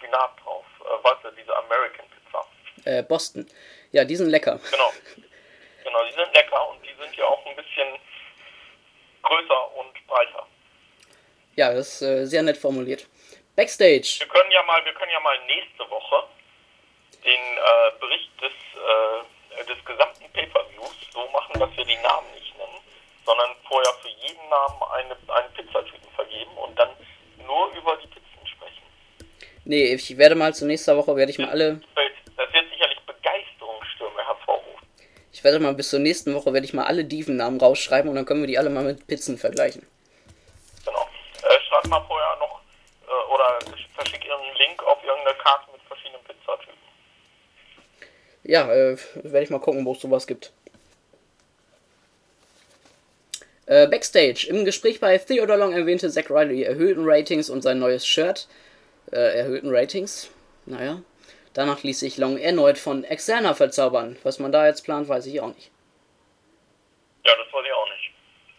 Spinat drauf. Äh, weißt du, diese American Pizza. Äh, Boston. Ja, die sind lecker. Genau. Genau, die sind lecker und die sind ja auch ein bisschen größer und breiter. Ja, das ist äh, sehr nett formuliert. Backstage. Wir können ja mal, wir können ja mal nächste Woche den äh, Bericht des, äh, des gesamten Pay-Per-Views so machen, dass wir die Namen nicht nennen, sondern vorher für jeden Namen eine, einen Pizzatüten vergeben und dann nur über die Pizzen sprechen. Nee, ich werde mal zur nächsten Woche, werde ich mal alle... Das wird sicherlich Begeisterungsstürme hervorrufen. Ich werde mal bis zur nächsten Woche, werde ich mal alle Diven-Namen rausschreiben und dann können wir die alle mal mit Pizzen vergleichen. Genau. Äh, schreibt mal vorher noch, äh, oder verschickt irgendeinen Link auf irgendeine Karte mit verschiedenen Pizzatüten. Ja, äh, werde ich mal gucken, wo es sowas gibt. Äh, Backstage. Im Gespräch bei Theodore Long erwähnte Zack Ryder erhöhten Ratings und sein neues Shirt. Äh, erhöhten Ratings. Naja. Danach ließ sich Long erneut von Xana verzaubern. Was man da jetzt plant, weiß ich auch nicht. Ja, das weiß ich auch nicht.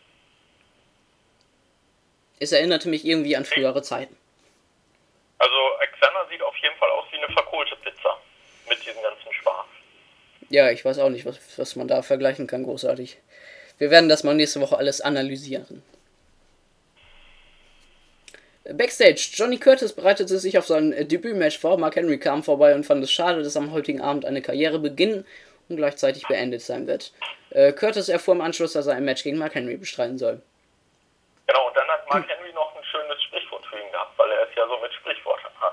Es erinnerte mich irgendwie an frühere Zeiten. Also Xana sieht auf jeden Fall aus wie eine verkohlte Pizza. Mit diesem ganzen Spaß. Ja, ich weiß auch nicht, was, was man da vergleichen kann, großartig. Wir werden das mal nächste Woche alles analysieren. Backstage. Johnny Curtis bereitete sich auf sein Debütmatch vor. Mark Henry kam vorbei und fand es schade, dass am heutigen Abend eine Karriere beginnen und gleichzeitig beendet sein wird. Äh, Curtis erfuhr im Anschluss, dass er ein Match gegen Mark Henry bestreiten soll. Genau, und dann hat Mark hm. Henry noch ein schönes Sprichwort für ihn gehabt, weil er es ja so mit Sprichworten hat.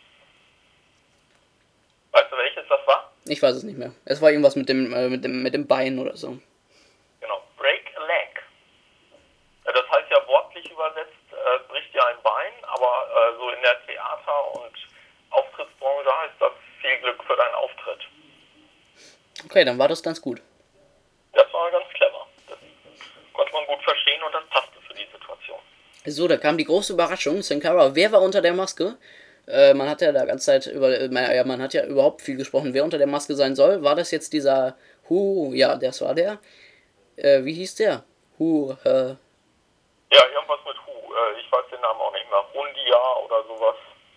Weißt du, welches das war? Ich weiß es nicht mehr. Es war irgendwas mit dem, äh, mit dem, mit dem Bein oder so. Genau, break a leg. Das heißt ja wortlich übersetzt, äh, bricht dir ein Bein, aber äh, so in der Theater- und Auftrittsbranche heißt das viel Glück für deinen Auftritt. Okay, dann war das ganz gut. Das war ganz clever. Das konnte man gut verstehen und das passte für die Situation. So, da kam die große Überraschung. Sin Cara, wer war unter der Maske? Äh, man hat ja da ganze Zeit über, äh, ja, man hat ja überhaupt viel gesprochen, wer unter der Maske sein soll. War das jetzt dieser Hu, ja, das war der. Äh, wie hieß der? Hu, äh. Ja, irgendwas mit Hu. Äh, ich weiß den Namen auch nicht mehr. Hundia oder sowas.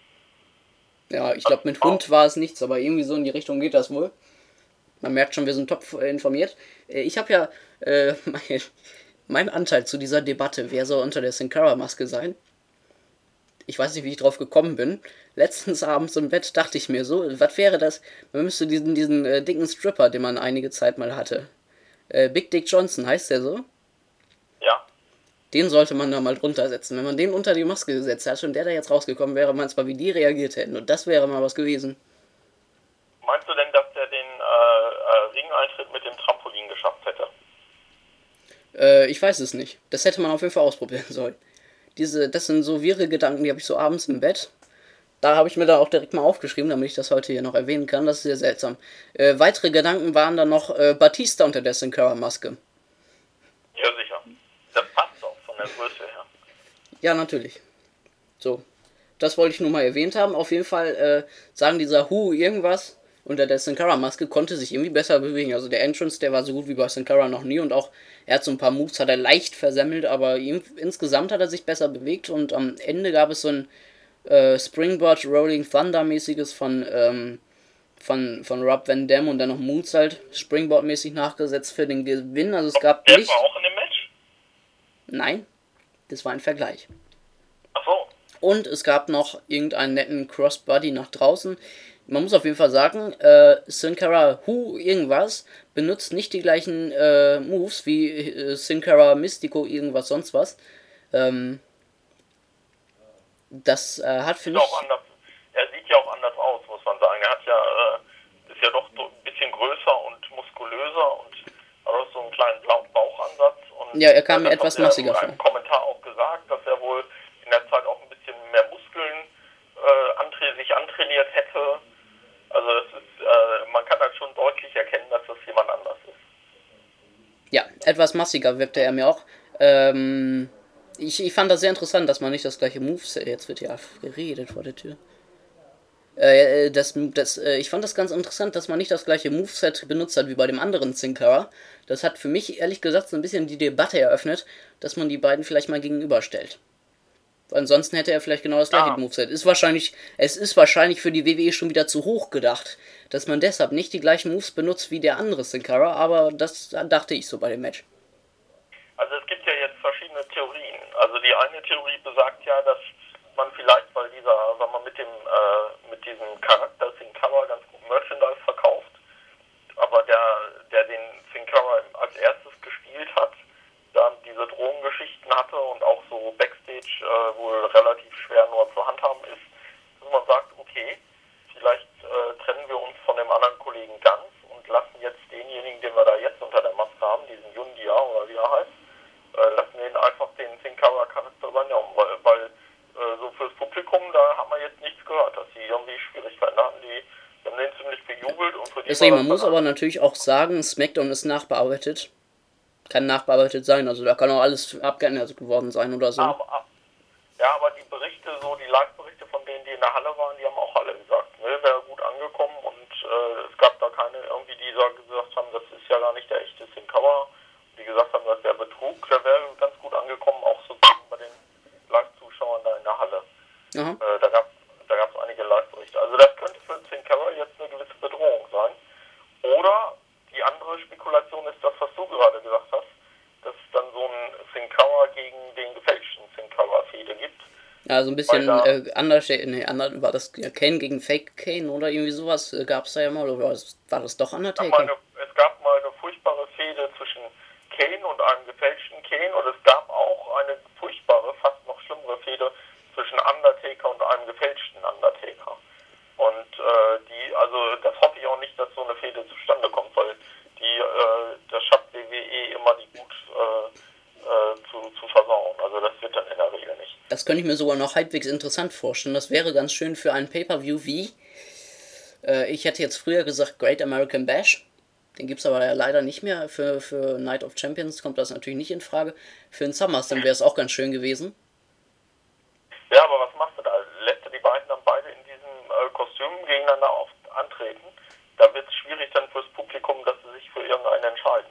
Ja, ich glaube mit Hund war es nichts, aber irgendwie so in die Richtung geht das wohl. Man merkt schon, wir sind top informiert. Äh, ich habe ja, äh, mein, mein Anteil zu dieser Debatte, wer soll unter der Sin Cara Maske sein? Ich weiß nicht, wie ich drauf gekommen bin. Letztens abends im Bett dachte ich mir so, was wäre das? Man müsste diesen, diesen äh, dicken Stripper, den man einige Zeit mal hatte. Äh, Big Dick Johnson, heißt der so? Ja. Den sollte man da mal drunter setzen. Wenn man den unter die Maske gesetzt hat und der da jetzt rausgekommen wäre, meinst du mal, wie die reagiert hätten. Und das wäre mal was gewesen. Meinst du denn, dass der den äh, äh, Ringeintritt mit dem Trampolin geschafft hätte? Äh, ich weiß es nicht. Das hätte man auf jeden Fall ausprobieren sollen. Diese, das sind so wirre Gedanken, die habe ich so abends im Bett. Da habe ich mir da auch direkt mal aufgeschrieben, damit ich das heute hier noch erwähnen kann. Das ist sehr seltsam. Äh, weitere Gedanken waren dann noch äh, Batista unter der Sin Cara Maske. Ja, sicher. Das passt auch von der Größe her. Ja, natürlich. So. Das wollte ich nur mal erwähnt haben. Auf jeden Fall äh, sagen dieser Hu irgendwas unter der Sin Cara Maske konnte sich irgendwie besser bewegen. Also der Entrance, der war so gut wie bei Sin Cara noch nie und auch er hat so ein paar Moves, hat er leicht versemmelt, aber ihm, insgesamt hat er sich besser bewegt und am Ende gab es so ein äh, Springboard Rolling Thunder mäßiges von, ähm, von, von Rob Van Dam und dann noch Moonsault Springboard mäßig nachgesetzt für den Gewinn. Also es gab der nicht... war auch in dem Match? Nein, das war ein Vergleich. Ach so. Und es gab noch irgendeinen netten Crossbody nach draußen. Man muss auf jeden Fall sagen, äh, Sin Cara Hu irgendwas benutzt nicht die gleichen äh, Moves wie äh, Sin Cara Mystico irgendwas sonst was. Ähm, das äh, hat für mich... Auch anders. Er sieht ja auch anders aus, muss man sagen. Er hat ja, äh, ist ja doch so ein bisschen größer und muskulöser und hat auch so einen kleinen Blau- Bauchansatz. Und ja, er kam mir das etwas hat er massiger in vor. einem Kommentar auch gesagt, dass er wohl in der Zeit auch ein bisschen mehr Muskeln äh, antra- sich antrainiert hätte. Also es ist, äh, man kann halt schon deutlich erkennen, dass das jemand anders ist. Ja, etwas massiger wirkte er mir auch. Ähm, ich, ich fand das sehr interessant, dass man nicht das gleiche Moveset... Jetzt wird ja geredet vor der Tür. Äh, das, das, äh, ich fand das ganz interessant, dass man nicht das gleiche Moveset benutzt hat wie bei dem anderen Sin Cara. Das hat für mich, ehrlich gesagt, so ein bisschen die Debatte eröffnet, dass man die beiden vielleicht mal gegenüberstellt. Ansonsten hätte er vielleicht genau das gleiche Ja. Moveset. Ist wahrscheinlich, es ist wahrscheinlich für die W W E schon wieder zu hoch gedacht, dass man deshalb nicht die gleichen Moves benutzt wie der andere Sin Cara, aber das dachte ich so bei dem Match. Also es gibt ja jetzt verschiedene Theorien. Also die eine Theorie besagt ja, dass man vielleicht, weil dieser, wenn man mit dem äh, mit diesem Charakter Sin Cara ganz gut Merchandise verkauft, aber der, der den Sin Cara als erstes gespielt hat, dann diese Drogengeschichten hatte und auch so Backstage äh, wohl relativ schwer nur zu handhaben ist, dass man sagt, okay, vielleicht äh, trennen wir uns von dem anderen Kollegen ganz und lassen jetzt denjenigen, den wir da jetzt unter der Maske haben, diesen Yundia oder wie er heißt, äh, lassen wir ihn einfach den Sin Cara Charakter übernehmen, weil, weil äh, so fürs Publikum, da haben wir jetzt nichts gehört, dass sie irgendwie Schwierigkeiten hatten, die, die haben den ziemlich bejubelt und für die Deswegen, man muss aber natürlich auch sagen, SmackDown ist nachbearbeitet. Kann nachbearbeitet sein, also da kann auch alles abgeändert geworden sein oder so. Aber, ja, aber die Berichte, so die Live-Berichte von denen, die in der Halle waren, die haben auch alle gesagt, ne, wäre gut angekommen und äh, es gab da keine irgendwie, die gesagt haben, das ist ja gar nicht der echte Sin Cara, die gesagt haben, das wäre Betrug, der wäre ganz gut angekommen, auch so bei den Live-Zuschauern da in der Halle. Äh, da gab da gab's einige Live-Berichte. Also das könnte für Sin Cara jetzt eine gewisse Bedrohung sein. Oder die andere Spekulation ist das, was du gerade gesagt hast, dass es dann so ein Sin Cara gegen den gefälschten Sin Cara-Fehde gibt. Ja, so ein bisschen äh, anders, nee, anders, war das Kane gegen Fake Kane oder irgendwie sowas, äh, gab es da ja mal, oder war das doch Undertaker? Eine, es gab mal eine furchtbare Fehde zwischen Kane und einem gefälschten Kane und es gab auch eine furchtbare, fast noch schlimmere Fehde zwischen Undertaker und einem gefälschten Undertaker. Und äh, die, also das hoffe ich auch nicht, dass so eine Fehde zustande kommt, weil die, äh, das schafft W W E immer die gut äh, äh, zu, zu versauen. Also das wird dann in der Regel nicht. Das könnte ich mir sogar noch halbwegs interessant vorstellen. Das wäre ganz schön für einen Pay-Per-View wie, äh, ich hätte jetzt früher gesagt Great American Bash. Den gibt es aber ja leider nicht mehr. Für, für Night of Champions kommt das natürlich nicht in Frage. Für den SummerSlam wäre es auch ganz schön gewesen. Ja, aber was machst du da? Lässt du die beiden dann beide in diesem äh, Kostüm gegeneinander auf, antreten? Da wird es schwierig dann fürs Publikum, dass sie sich für irgendeinen entscheiden.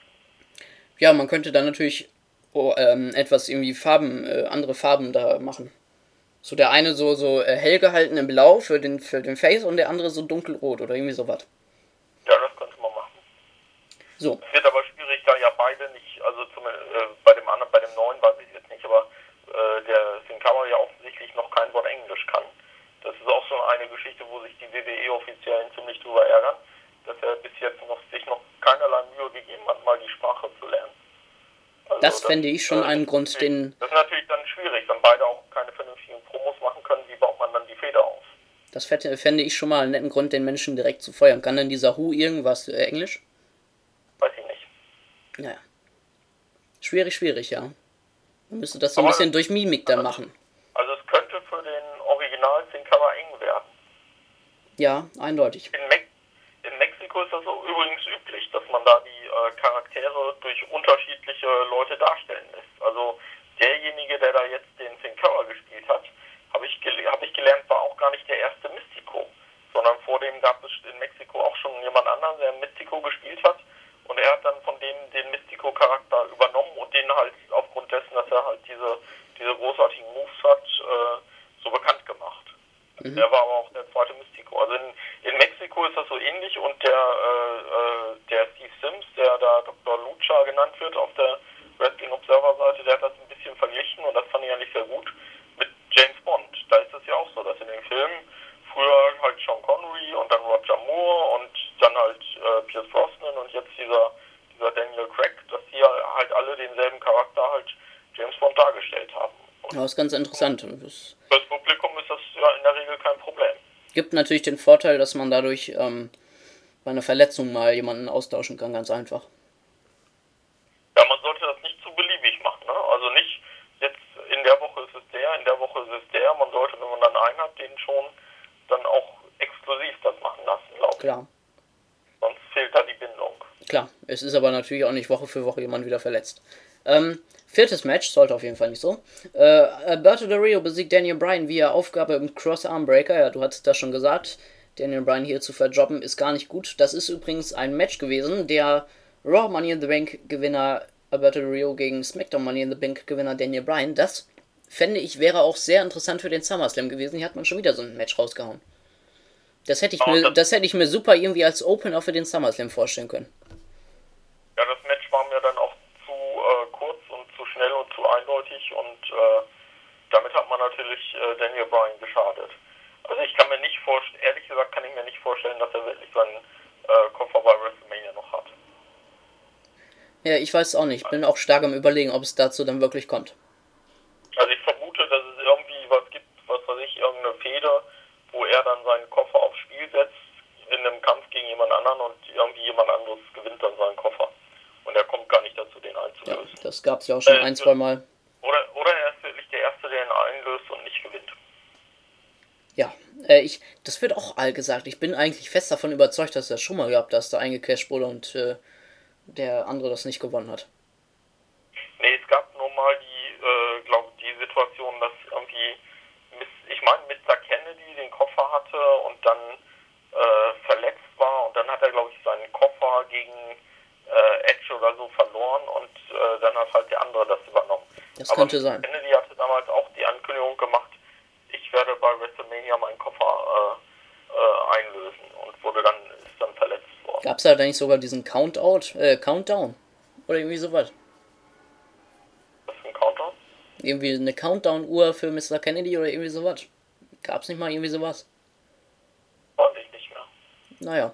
Ja, man könnte dann natürlich oh, ähm, etwas irgendwie Farben, äh, andere Farben da machen. So der eine so, so äh, hell gehalten in Blau für den, für den Face und der andere so dunkelrot oder irgendwie sowas. Ja, das könnte man machen. So. Es wird aber schwierig, da ja beide nicht, also zum, äh, bei dem anderen, bei dem neuen weiß ich jetzt nicht, aber äh, der Sin Cara ja offensichtlich noch kein Wort Englisch kann. Das ist auch so eine Geschichte, wo sich die W W E-Offiziellen ziemlich drüber ärgern, dass er bis jetzt noch sich noch keinerlei Mühe gegeben hat, mal die Sprache zu lernen. Also das, das fände ich schon äh, einen Grund, den... Das ist natürlich dann schwierig, wenn beide auch keine vernünftigen Promos machen können, wie baut man dann die Feder auf? Das fände ich schon mal einen netten Grund, den Menschen direkt zu feuern. Kann denn dieser Who irgendwas äh, Englisch? Weiß ich nicht. Naja. Schwierig, schwierig, ja. Man müsste das so ein aber bisschen durch Mimik dann also, machen. Also es könnte für den Original Sin Cara eng werden. Ja, eindeutig. In, Me in Mexiko ist das so übrigens üblich, dass man da die äh, Charaktere durch unterschiedliche Leute darstellen lässt. Also derjenige, der da jetzt den Sin Cara gespielt hat, habe ich, hab ich gelernt, war auch gar nicht der erste Mystico, sondern vor dem gab es in Mexiko auch schon jemand anderen, der Mystico gespielt hat. Und er hat dann von dem den Mystico-Charakter übernommen und den halt aufgrund dessen, dass er halt diese, diese großartigen Moves hat, äh, so bekannt gemacht. Mhm. Der war aber auch der zweite Mystico. Also in, in Mexiko ist das so ähnlich und der, äh, der Steve Sims, der da Doktor Lucha genannt wird auf der Wrestling Observer Seite, der hat das ein bisschen verglichen und das fand ich eigentlich sehr gut mit James Bond. Da ist es ja auch so, dass in den Filmen früher halt Sean Connery und dann Roger Moore und dann halt äh, Pierce Brosnan und jetzt dieser, dieser Daniel Craig, dass die halt alle denselben Charakter halt James Bond dargestellt haben. Und ja, das ist ganz interessant. Das fürs Publikum ist das ja in der Regel kein Problem. Gibt natürlich den Vorteil, dass man dadurch ähm, bei einer Verletzung mal jemanden austauschen kann, ganz einfach. Ja, man sollte das nicht zu beliebig machen, ne? Also nicht jetzt in der Woche ist es der, in der Woche ist es der. Man sollte, wenn man dann einen hat, den schon dann auch exklusiv das machen lassen, glaube ich. Klar. Sonst fehlt da die Bindung. Klar, es ist aber natürlich auch nicht Woche für Woche jemand wieder verletzt. Ähm, viertes Match, sollte auf jeden Fall nicht so. Äh, Alberto Del Rio besiegt Daniel Bryan via Aufgabe im Cross-Arm-Breaker. Ja, du hattest das schon gesagt. Daniel Bryan hier zu verjobben ist gar nicht gut. Das ist übrigens ein Match gewesen, der Raw Money in the Bank Gewinner Alberto Del Rio gegen SmackDown Money in the Bank Gewinner Daniel Bryan, das fände ich, wäre auch sehr interessant für den SummerSlam gewesen. Hier hat man schon wieder so ein Match rausgehauen. Das hätte ich Ja, mir, das, das hätte ich mir super irgendwie als Opener für den SummerSlam vorstellen können. Ja, das Match war mir dann auch zu äh, kurz und zu schnell und zu eindeutig und äh, damit hat man natürlich äh, Daniel Bryan geschadet. Also ich kann mir nicht vorstellen, ehrlich gesagt kann ich mir nicht vorstellen, dass er wirklich seinen äh, Koffer bei WrestleMania noch hat. Ja, ich weiß es auch nicht. Ich bin auch stark am Überlegen, ob es dazu dann wirklich kommt. Also ich vermute, dass es irgendwie was gibt, was weiß ich, irgendeine Fehde, wo er dann seinen Koffer aufs Spiel setzt in einem Kampf gegen jemand anderen und irgendwie jemand anderes gewinnt dann seinen Koffer. Und er kommt gar nicht dazu, den einzulösen. Ja, das gab es ja auch schon äh, ein, zwei Mal. Oder, oder er ist wirklich der Erste, der ihn einlöst und nicht gewinnt. Ja, äh, ich, das wird auch all gesagt. Ich bin eigentlich fest davon überzeugt, dass das schon mal gab, dass da eingecasht wurde und äh, der andere das nicht gewonnen hat. Nee, es gab nur mal die, äh, glaube die Situation, dass irgendwie, ich meine, Mister Kennedy den Koffer hatte und dann äh, verletzt war und dann hat er, glaube ich, seinen Koffer gegen äh, Edge oder so verloren und äh, dann hat halt der andere das übernommen. Das Aber könnte sein. Kennedy hatte damals auch die Ankündigung gemacht, ich werde bei WrestleMania meinen Koffer äh, äh, einlösen und wurde dann, ist dann verletzt worden. Gab es da nicht sogar diesen Countout, äh, Countdown? Oder irgendwie sowas? Was für ein Countdown? Irgendwie eine Countdown-Uhr für Mister Kennedy oder irgendwie sowas? Gab's nicht mal irgendwie sowas? Weiß ich nicht mehr. Naja.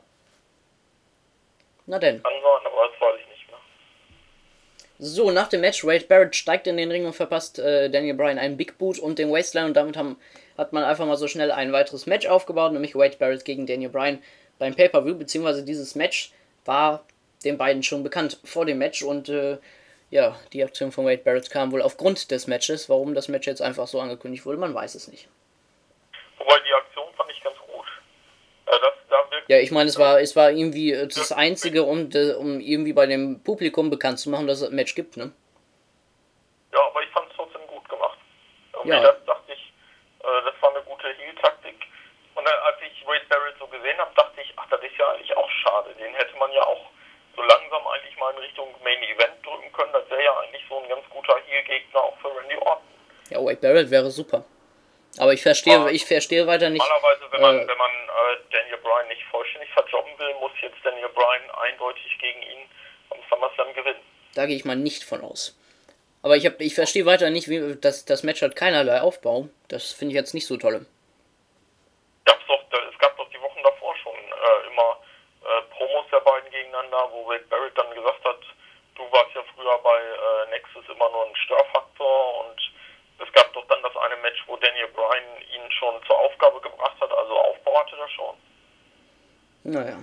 Na denn. Kann sein, aber das weiß ich nicht mehr. So, nach dem Match, Wade Barrett steigt in den Ring und verpasst äh, Daniel Bryan einen Big Boot und den Waistline und damit haben, hat man einfach mal so schnell ein weiteres Match aufgebaut, nämlich Wade Barrett gegen Daniel Bryan beim Pay-Per-View, beziehungsweise dieses Match war den beiden schon bekannt vor dem Match und äh, ja, die Aktion von Wade Barrett kam wohl aufgrund des Matches. Warum das Match jetzt einfach so angekündigt wurde, man weiß es nicht. Wobei die Aktion fand ich ganz gut. Äh, das, da wirklich, Ja, ich meine, es war, es war irgendwie äh, das Einzige, um, de, um irgendwie bei dem Publikum bekannt zu machen, dass es ein Match gibt, ne? Ja, aber ich fand es trotzdem gut gemacht. Irgendwie Ja. das dachte ich, äh, das war eine gute Heel-Taktik. Und dann, als ich Wade Barrett so gesehen habe, dachte ich, ach, das ist ja eigentlich auch schade. Den hätte man ja auch so langsam eigentlich mal in Richtung Main Event drücken können. Das wäre ja eigentlich so ein ganz guter Heel-Gegner auch für Randy Orton. Ja, Wade Barrett wäre super. Aber ich verstehe, ja. ich verstehe weiter nicht. Normalerweise, wenn man, äh, wenn man äh, Daniel Bryan nicht vollständig verjobben will, muss jetzt Daniel Bryan eindeutig gegen ihn am SummerSlam gewinnen. Da gehe ich mal nicht von aus. Aber ich, hab, ich verstehe weiter nicht, wie das, das Match hat keinerlei Aufbau. Das finde ich jetzt nicht so toll. Gab's doch, es gab doch die Wochen davor schon äh, immer äh, Promos der beiden gegeneinander, wo Wade Barrett dann gesagt hat, du warst ja früher bei äh, Nexus immer nur ein Störfaktor und es gab doch dann das eine Match, wo Daniel Bryan ihn schon zur Aufgabe gebracht hat, also Aufbau hatte er schon. Naja.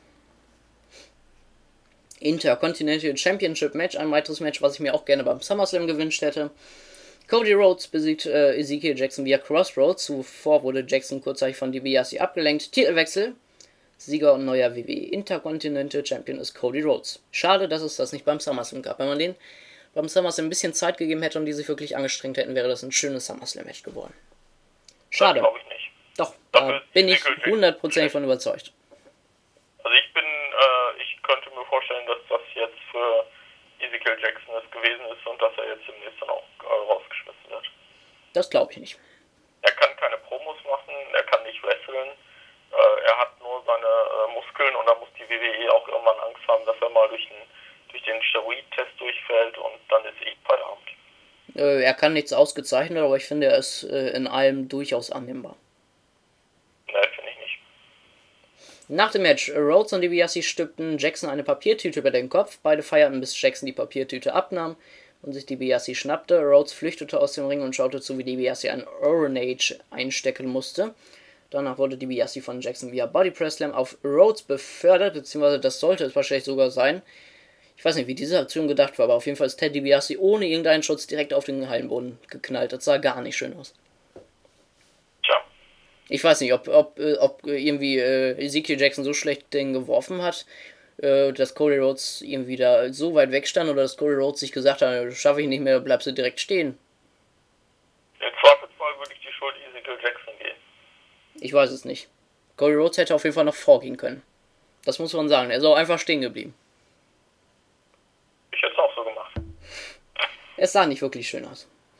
Intercontinental Championship Match, ein weiteres Match, was ich mir auch gerne beim SummerSlam gewünscht hätte. Cody Rhodes besiegt äh, Ezekiel Jackson via Crossroads. Zuvor wurde Jackson kurzzeitig von DiBiase abgelenkt. Titelwechsel. Sieger und neuer W W E Intercontinental Champion ist Cody Rhodes. Schade, dass es das nicht beim SummerSlam gab. Wenn man den beim SummerSlam ein bisschen Zeit gegeben hätte und die sich wirklich angestrengt hätten, wäre das ein schönes SummerSlam-Match geworden. Schade. Das glaube ich nicht. Doch, da bin ich hundertprozentig von überzeugt. Also ich bin, äh, ich könnte mir vorstellen, dass das jetzt für Ezekiel Jackson es gewesen ist und dass er jetzt demnächst dann auch äh, rausgeschmissen wird. Das glaube ich nicht. Er kann keine Promos machen, er kann nicht wresteln, äh, er hat nur seine äh, Muskeln und da muss die W W E auch irgendwann Angst haben, dass er mal durch den, durch den Steroid-Test durchfällt und dann ist eh Feierabend. Äh, er kann nichts ausgezeichnet, aber ich finde, er ist äh, in allem durchaus annehmbar. Ne, finde ich nicht. Nach dem Match, Rhodes und DiBiase stülpten Jackson eine Papiertüte über den Kopf. Beide feierten, bis Jackson die Papiertüte abnahm und sich DiBiase schnappte. Rhodes flüchtete aus dem Ring und schaute zu, wie DiBiase ein Oranage einstecken musste. Danach wurde DiBiase von Jackson via Bodypress Slam auf Rhodes befördert, beziehungsweise das sollte es wahrscheinlich sogar sein. Ich weiß nicht, wie diese Aktion gedacht war, aber auf jeden Fall ist Ted DiBiase ohne irgendeinen Schutz direkt auf den Hallenboden geknallt. Das sah gar nicht schön aus. Tja. Ich weiß nicht, ob, ob, ob irgendwie äh, Ezekiel Jackson so schlecht den geworfen hat, äh, dass Cody Rhodes irgendwie da so weit weg stand oder dass Cody Rhodes sich gesagt hat, schaffe ich nicht mehr, bleibst du direkt stehen. Im Zweifelsfall würde ich die Schuld Ezekiel Jackson geben. Ich weiß es nicht. Cody Rhodes hätte auf jeden Fall noch vorgehen können. Das muss man sagen. Er ist auch einfach stehen geblieben. Ich hätte es auch so gemacht. Es sah nicht wirklich schön aus.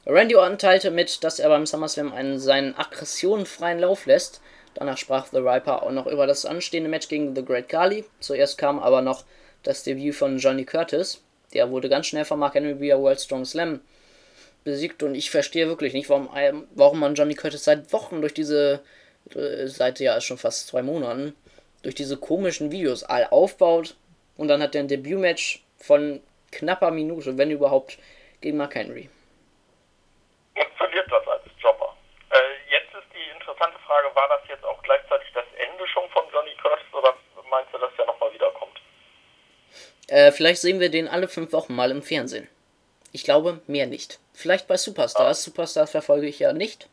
Randy Orton teilte mit, dass er beim SummerSlam einen seinen aggressionenfreien Lauf lässt. Danach sprach The Viper auch noch über das anstehende Match gegen The Great Khali. Zuerst kam aber noch das Debüt von Johnny Curtis. Der wurde ganz schnell von Mark Henry via World Strong Slam besiegt und ich verstehe wirklich nicht, warum, warum man Johnny Curtis seit Wochen durch diese, seit ja schon fast zwei Monaten, durch diese komischen Videos all aufbaut und dann hat er ein Debütmatch von knapper Minute, wenn überhaupt, gegen Mark Henry. Und verliert das als Jobber. Äh, jetzt ist die interessante Frage, war das jetzt auch gleichzeitig das Ende schon von Johnny Curtis oder meinst du, dass der nochmal wiederkommt? Äh, vielleicht sehen wir den alle fünf Wochen mal im Fernsehen. Ich glaube, mehr nicht. Vielleicht bei Superstars. Ah. Superstars verfolge ich ja nicht.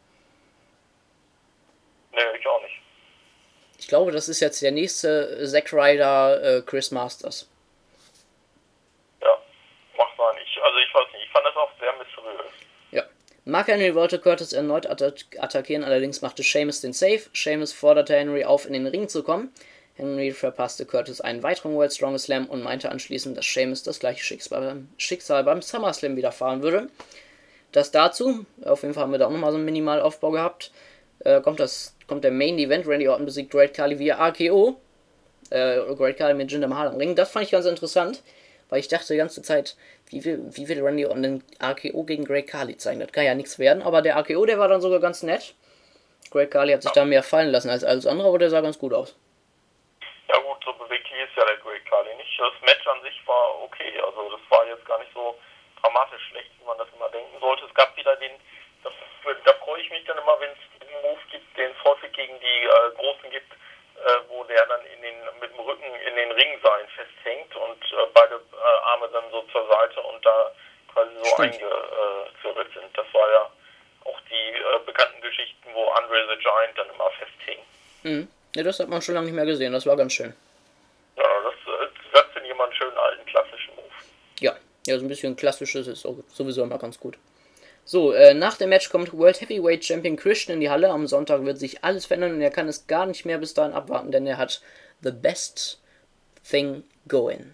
Nee, ich auch nicht. Ich glaube, das ist jetzt der nächste Zack Ryder, äh, Chris Masters. Ja, macht sein. Ich, also ich weiß nicht, ich fand das auch sehr mysteriös. Ja. Mark Henry wollte Curtis erneut attac- attackieren, allerdings machte Sheamus den Save. Sheamus forderte Henry auf, in den Ring zu kommen. Henry verpasste Curtis einen weiteren World Strongest Slam und meinte anschließend, dass Sheamus das gleiche Schicksal beim, Schicksal beim SummerSlam widerfahren würde. Das dazu, auf jeden Fall haben wir da auch nochmal so einen Minimalaufbau gehabt, äh, kommt, das, kommt der Main Event, Randy Orton besiegt Great Khali via R K O, äh, Great Khali mit Jinder Mahal am Ring. Das fand ich ganz interessant, weil ich dachte die ganze Zeit, wie will, wie will Randy Orton den R K O gegen Great Khali zeigen? Das kann ja nichts werden, aber der R K O, der war dann sogar ganz nett. Great Khali hat sich da mehr fallen lassen als alles andere, aber der sah ganz gut aus. Ja gut, so beweglich ist ja der Great Khali nicht. Das Match an sich war okay, also das war jetzt gar nicht so dramatisch schlecht, wie man das immer denken sollte. Es gab wieder den, das, da freue ich mich dann immer, wenn es diesen Move gibt, den es häufig gegen die äh, Großen gibt, äh, wo der dann in den, mit dem Rücken in den Ringseilen festhängt und äh, beide äh, Arme dann so zur Seite und da quasi so eingezwirbelt sind. Das war ja auch die äh, bekannten Geschichten, wo Andre the Giant dann immer festhing. Mhm. Ja, das hat man schon lange nicht mehr gesehen, das war ganz schön. Ja, das, das finde ich immer einen schönen alten klassischen Move. Ja, ja, so ein bisschen klassisches ist auch sowieso immer ganz gut. So, äh, nach dem Match kommt World Heavyweight Champion Christian in die Halle. Am Sonntag wird sich alles verändern und er kann es gar nicht mehr bis dahin abwarten, denn er hat the best thing going.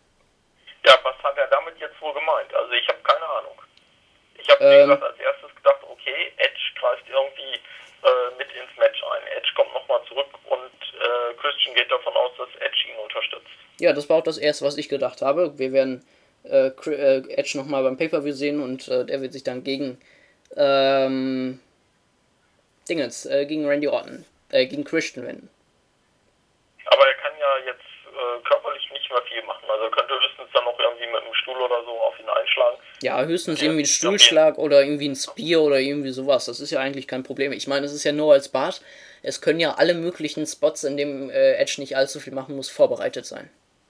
Ja, was hat er damit jetzt wohl gemeint? Also ich habe keine Ahnung. Ich habe, wie ähm, gesagt, als erstes gedacht, okay, Edge greift irgendwie äh, mit ins Match ein. Edge kommt nochmal zurück und äh, Christian geht davon aus, dass Edge ihn unterstützt. Ja, das war auch das Erste, was ich gedacht habe. Wir werden äh, Edge nochmal beim Pay-Per-View sehen und äh, der wird sich dann gegen ähm, Dingens, äh, gegen Randy Orton, äh, gegen Christian wenden. Aber er kann ja jetzt äh, körperlich nicht mehr viel machen. Also er könnte höchstens dann noch irgendwie mit einem Stuhl oder so auf ihn einschlagen. Ja, höchstens irgendwie ein Stuhlschlag oder irgendwie ein Spear oder irgendwie sowas. Das ist ja eigentlich kein Problem. Ich meine, es ist ja nur als Bart. Es können ja alle möglichen Spots, in dem äh, Edge nicht allzu viel machen muss, vorbereitet sein.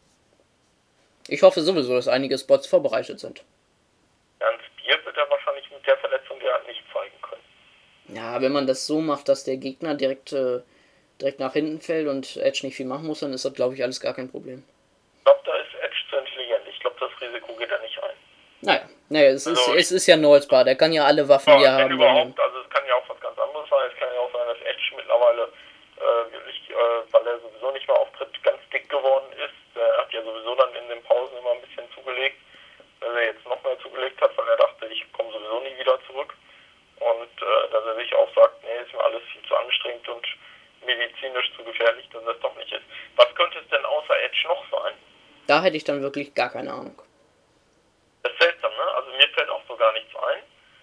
Ich hoffe sowieso, dass einige Spots vorbereitet sind. Ja, ein Spear wird er wahrscheinlich mit der Verletzung, die er hat, nicht zeigen können. Ja, wenn man das so macht, dass der Gegner direkt, äh, direkt nach hinten fällt und Edge nicht viel machen muss, dann ist das, glaube ich, alles gar kein Problem. Ich glaube, da ist Edge zu intelligent. Ich glaube, das Risiko geht er nicht ein. Naja, naja es, also ist, es ist ja Noelsbar. Der kann ja alle Waffen, ja, die er haben will. Überhaupt, also es kann ja auch was ganz anderes sein. Es kann ja auch sein, dass Edge mittlerweile äh, wirklich, äh, weil er sowieso nicht mehr auftritt, ganz dick geworden ist. Er hat ja sowieso dann in den Pausen immer ein bisschen zugelegt, dass er jetzt noch mehr zugelegt hat, weil er dachte, ich komme sowieso nie wieder zurück. Und äh, dass er sich auch sagt, nee, ist mir alles viel zu anstrengend und medizinisch zu gefährlich, dass es doch nicht ist. Was könnte es denn außer Edge noch sein? Da hätte ich dann wirklich gar keine Ahnung. Das ist seltsam, ne? Also mir fällt auch so gar nichts ein.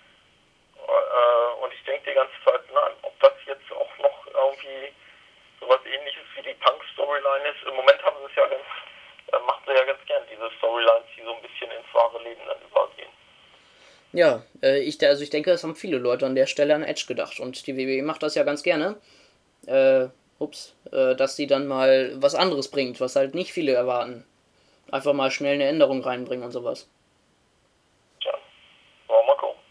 Äh, und ich denke die ganze Zeit, nein, ob das jetzt auch noch irgendwie sowas ähnliches wie die Punk-Storyline ist. Im Moment haben sie es ja ganz, äh, machen sie ja ganz gern, diese Storylines, die so ein bisschen ins wahre Leben dann übergehen. Ja, äh, ich, also ich denke, das haben viele Leute an der Stelle an Edge gedacht. Und die W W E macht das ja ganz gerne. Äh, ups, äh, dass sie dann mal was anderes bringt, was halt nicht viele erwarten. Einfach mal schnell eine Änderung reinbringen und sowas. Tja, wollen wir mal gucken.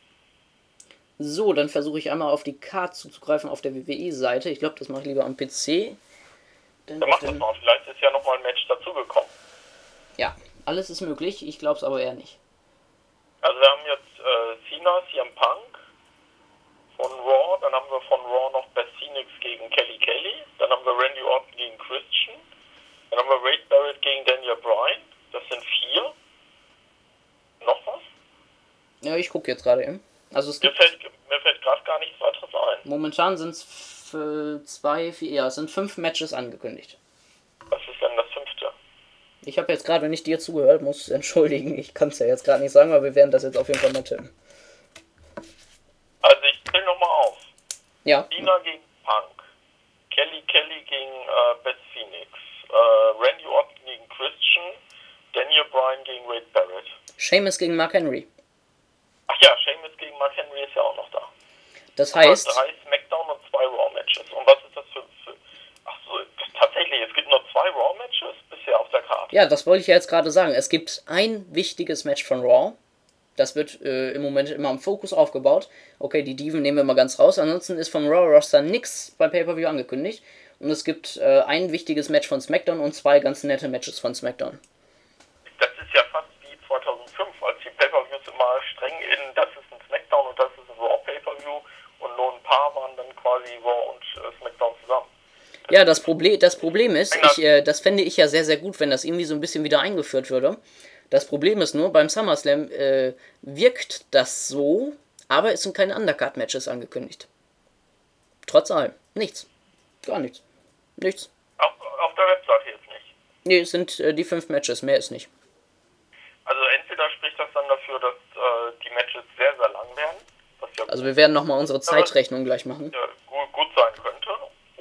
So, dann versuche ich einmal auf die Card zuzugreifen auf der W W E-Seite. Ich glaube, das mache ich lieber am P C. Dann macht das mal. Vielleicht ist ja nochmal ein Match dazugekommen. Ja, alles ist möglich. Ich glaube es aber eher nicht. Also wir haben jetzt äh, Cena, C M Punk von Raw. Dann haben wir von Raw noch Beth Phoenix gegen Kelly Kelly. Dann haben wir Randy Orton gegen Christian. Dann haben wir Wade Barrett gegen Daniel Bryan. Das sind vier. Noch was? Ja, ich gucke jetzt gerade eben. Also es Mir gibt... fällt, mir fällt gerade gar nichts weiteres ein. Momentan sind es zwei, vier, ja, es sind fünf Matches angekündigt. Was ist denn das fünfte? Ich habe jetzt gerade nicht dir zugehört, muss entschuldigen. Ich kann es ja jetzt gerade nicht sagen, aber wir werden das jetzt auf jeden Fall mal tippen. Also ich zähle nochmal auf. Ja. Cena gegen Punk. Kelly Kelly gegen äh, Beth Phoenix. Äh, Randy Orton gegen Christian. Daniel Bryan gegen Wade Barrett. Sheamus gegen Mark Henry. Ach ja, Sheamus gegen Mark Henry ist ja auch noch da. Das heißt... drei Smackdown und zwei Raw-Matches. Und was ist das für... für ach so, tatsächlich, es gibt nur zwei Raw-Matches bisher auf der Karte. Ja, das wollte ich ja jetzt gerade sagen. Es gibt ein wichtiges Match von Raw. Das wird äh, im Moment immer am Fokus aufgebaut. Okay, die Diven nehmen wir mal ganz raus. Ansonsten ist vom Raw-Roster nichts bei Pay-Per-View angekündigt. Und es gibt äh, ein wichtiges Match von SmackDown und zwei ganz nette Matches von SmackDown. Das ist ja fast wie zweitausendfünf, als die Pay-Per-Views immer streng in, das ist ein SmackDown und das ist ein Raw Pay-Per-View und nur ein paar waren dann quasi Raw und äh, SmackDown zusammen. Das ja, das Problem, das Problem ist, ich, äh, das fände ich ja sehr, sehr gut, wenn das irgendwie so ein bisschen wieder eingeführt würde. Das Problem ist nur, beim SummerSlam äh, wirkt das so, aber es sind keine Undercard-Matches angekündigt. Trotz allem. Nichts. Gar nichts. Nichts. Auf, auf der Webseite jetzt nicht. Nee, es sind äh, die fünf Matches, mehr ist nicht. Also entweder spricht das dann dafür, dass äh, die Matches sehr, sehr lang werden. Was ja Also wir werden nochmal unsere Zeitrechnung gleich machen. Ja, gut, gut sein könnte.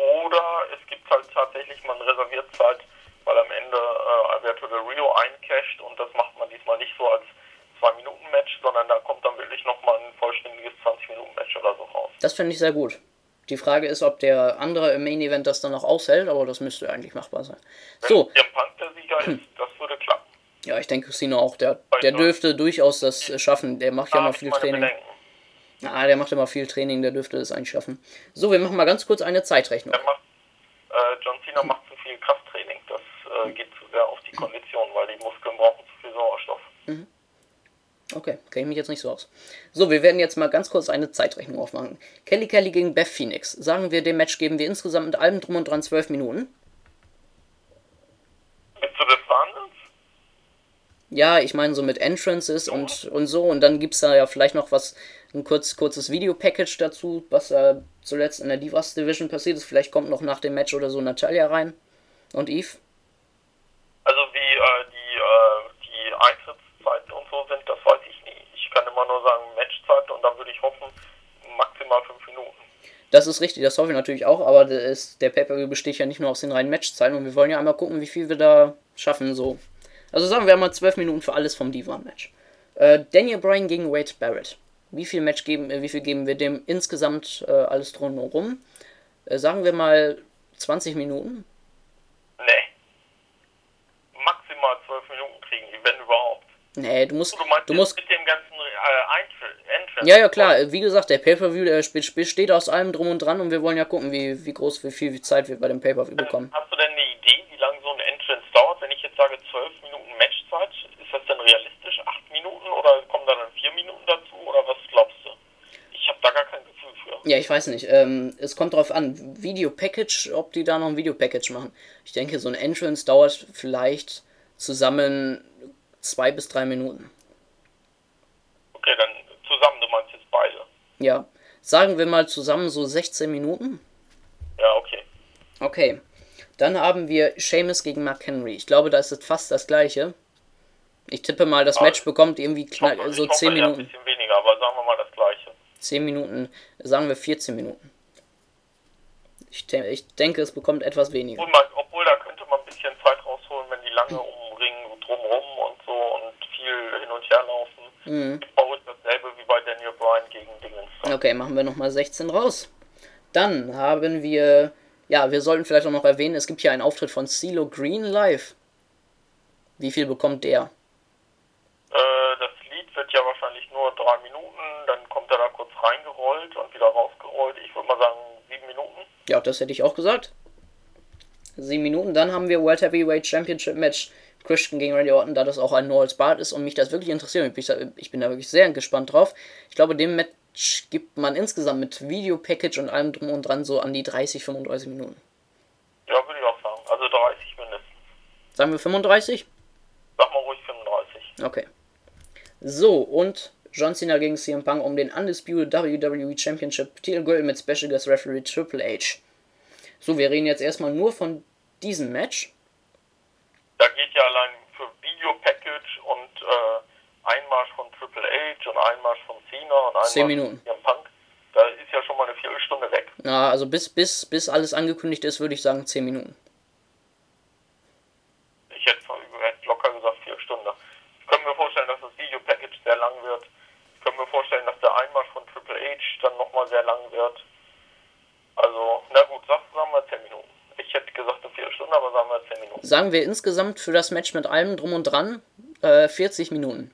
Oder es gibt halt tatsächlich, man reserviert Zeit, weil am Ende äh, Alberto Del Rio eincasht und das macht man diesmal nicht so als zwei Minuten Match, sondern da kommt dann wirklich nochmal ein vollständiges zwanzig Minuten Match oder so raus. Das finde ich sehr gut. Die Frage ist, ob der andere im Main Event das dann noch aushält, aber das müsste eigentlich machbar sein. So. Wenn der Punk der Sieger ist, das würde klappen. Ja, ich denke, Cena auch, der, der dürfte durchaus das schaffen. Der macht ja noch viel Training. Ah, der macht immer viel Training, der dürfte es eigentlich schaffen. So, wir machen mal ganz kurz eine Zeitrechnung. Der macht, äh, John Cena macht zu viel Krafttraining. Das äh, geht zu sehr auf die Kondition, weil die Muskeln brauchen zu viel Sauerstoff. Mhm. Okay, kenne ich mich jetzt nicht so aus. So, wir werden jetzt mal ganz kurz eine Zeitrechnung aufmachen. Kelly Kelly gegen Beth Phoenix. Sagen wir, dem Match geben wir insgesamt mit allem drum und dran zwölf Minuten. Bist du des Wahnsinns? Ja, ich meine so mit Entrances und, und so. Und dann gibt es da ja vielleicht noch was, ein kurz, kurzes Video-Package dazu, was da äh, zuletzt in der Divas Division passiert ist. Vielleicht kommt noch nach dem Match oder so Natalia rein. Und Eve. Also wie äh, die, äh, die Eintrittszeiten und so sind, das weiß ich nie. Ich kann immer nur sagen Matchzeiten und dann würde ich hoffen, maximal fünf Minuten. Das ist richtig, das hoffe ich natürlich auch, aber das, der Pay-Per-View besteht ja nicht nur aus den reinen Matchzeiten und wir wollen ja einmal gucken, wie viel wir da schaffen, so. Also sagen wir mal zwölf Minuten für alles vom Diva-Match. Äh, Daniel Bryan gegen Wade Barrett. Wie viel Match geben, äh, wie viel geben wir dem insgesamt äh, alles drumherum? Äh, sagen wir mal zwanzig Minuten? Nee. Maximal zwölf Minuten kriegen die, wenn überhaupt. Nee, du musst... Du meinst du musst mit dem ganzen äh, Entrance? Ja, ja, klar. Wie gesagt, der Pay-Per-View der besteht aus allem drum und dran und wir wollen ja gucken, wie, wie groß, wie viel Zeit wir bei dem Pay-Per-View bekommen. Hast du denn eine Idee, wie lange so ein Entrance dauert? Wenn ich jetzt sage zwölf Minuten Matchzeit, ist das denn realistisch? acht Minuten oder kommen da dann vier Minuten dazu? Oder was glaubst du? Ich habe da gar kein Gefühl für. Ja, ich weiß nicht. Ähm, es kommt drauf an. Video-Package, ob die da noch ein Video-Package machen. Ich denke, so ein Entrance dauert vielleicht zusammen zwei bis drei Minuten. Okay, dann zusammen, du meinst jetzt beide? Ja. Sagen wir mal zusammen so sechzehn Minuten? Ja, okay. Okay. Dann haben wir Sheamus gegen Mark Henry. Ich glaube, da ist es fast das gleiche. Ich tippe mal, das Match bekommt irgendwie knapp, so ich hoffe, zehn Minuten. Ein bisschen weniger, aber sagen wir mal das gleiche. zehn Minuten, sagen wir vierzehn Minuten. Ich, de- ich denke, es bekommt etwas weniger. Obwohl, man, obwohl da könnte man ein bisschen Zeit rausholen, wenn die lange um den Ring drumrum und so und viel hin und her laufen. Mhm. Bei uns dasselbe wie bei Daniel Bryan gegen Dingens. Okay, machen wir nochmal sechzehn raus. Dann haben wir, ja, wir sollten vielleicht auch noch erwähnen, es gibt hier einen Auftritt von CeeLo Green live. Wie viel bekommt der? Äh, das Lied wird ja wahrscheinlich nur drei Minuten, dann kommt er da kurz reingerollt und wieder rausgerollt. Ich würde mal sagen sieben Minuten. Ja, das hätte ich auch gesagt. Sieben Minuten. Dann haben wir World Heavyweight Championship Match Christian gegen Randy Orton, da das auch ein No Holds Barred ist und mich das wirklich interessiert. Ich bin, ich bin da wirklich sehr gespannt drauf. Ich glaube, dem Match gibt man insgesamt mit Video-Package und allem drum und dran so an die dreißig, fünfunddreißig Minuten. Ja, würde ich auch sagen. Also dreißig mindestens. Sagen wir fünfunddreißig? Sag mal ruhig fünfunddreißig. Okay. So, und John Cena gegen C M Punk um den Undisputed W W E Championship Titelgürtel mit Special Guest Referee Triple H. So, wir reden jetzt erstmal nur von diesem Match. Da geht ja allein für Video-Package und äh, Einmarsch von Triple H und Einmarsch von Cena und Einmarsch zehn Minuten. von C M Punk. Da ist ja schon mal eine Viertelstunde weg. Ja, also bis, bis, bis alles angekündigt ist, würde ich sagen zehn Minuten. Ich hätte, hätte locker gesagt vier Stunden. Ich könnte mir vorstellen, dass das Video-Package sehr lang wird. Ich könnte mir vorstellen, dass der Einmarsch von Triple H dann nochmal sehr lang wird. Also, na gut, sagen wir zehn Minuten. Ich hätte gesagt eine Viertelstunde, aber sagen wir zehn Minuten. Sagen wir insgesamt für das Match mit allem drum und dran äh, vierzig Minuten.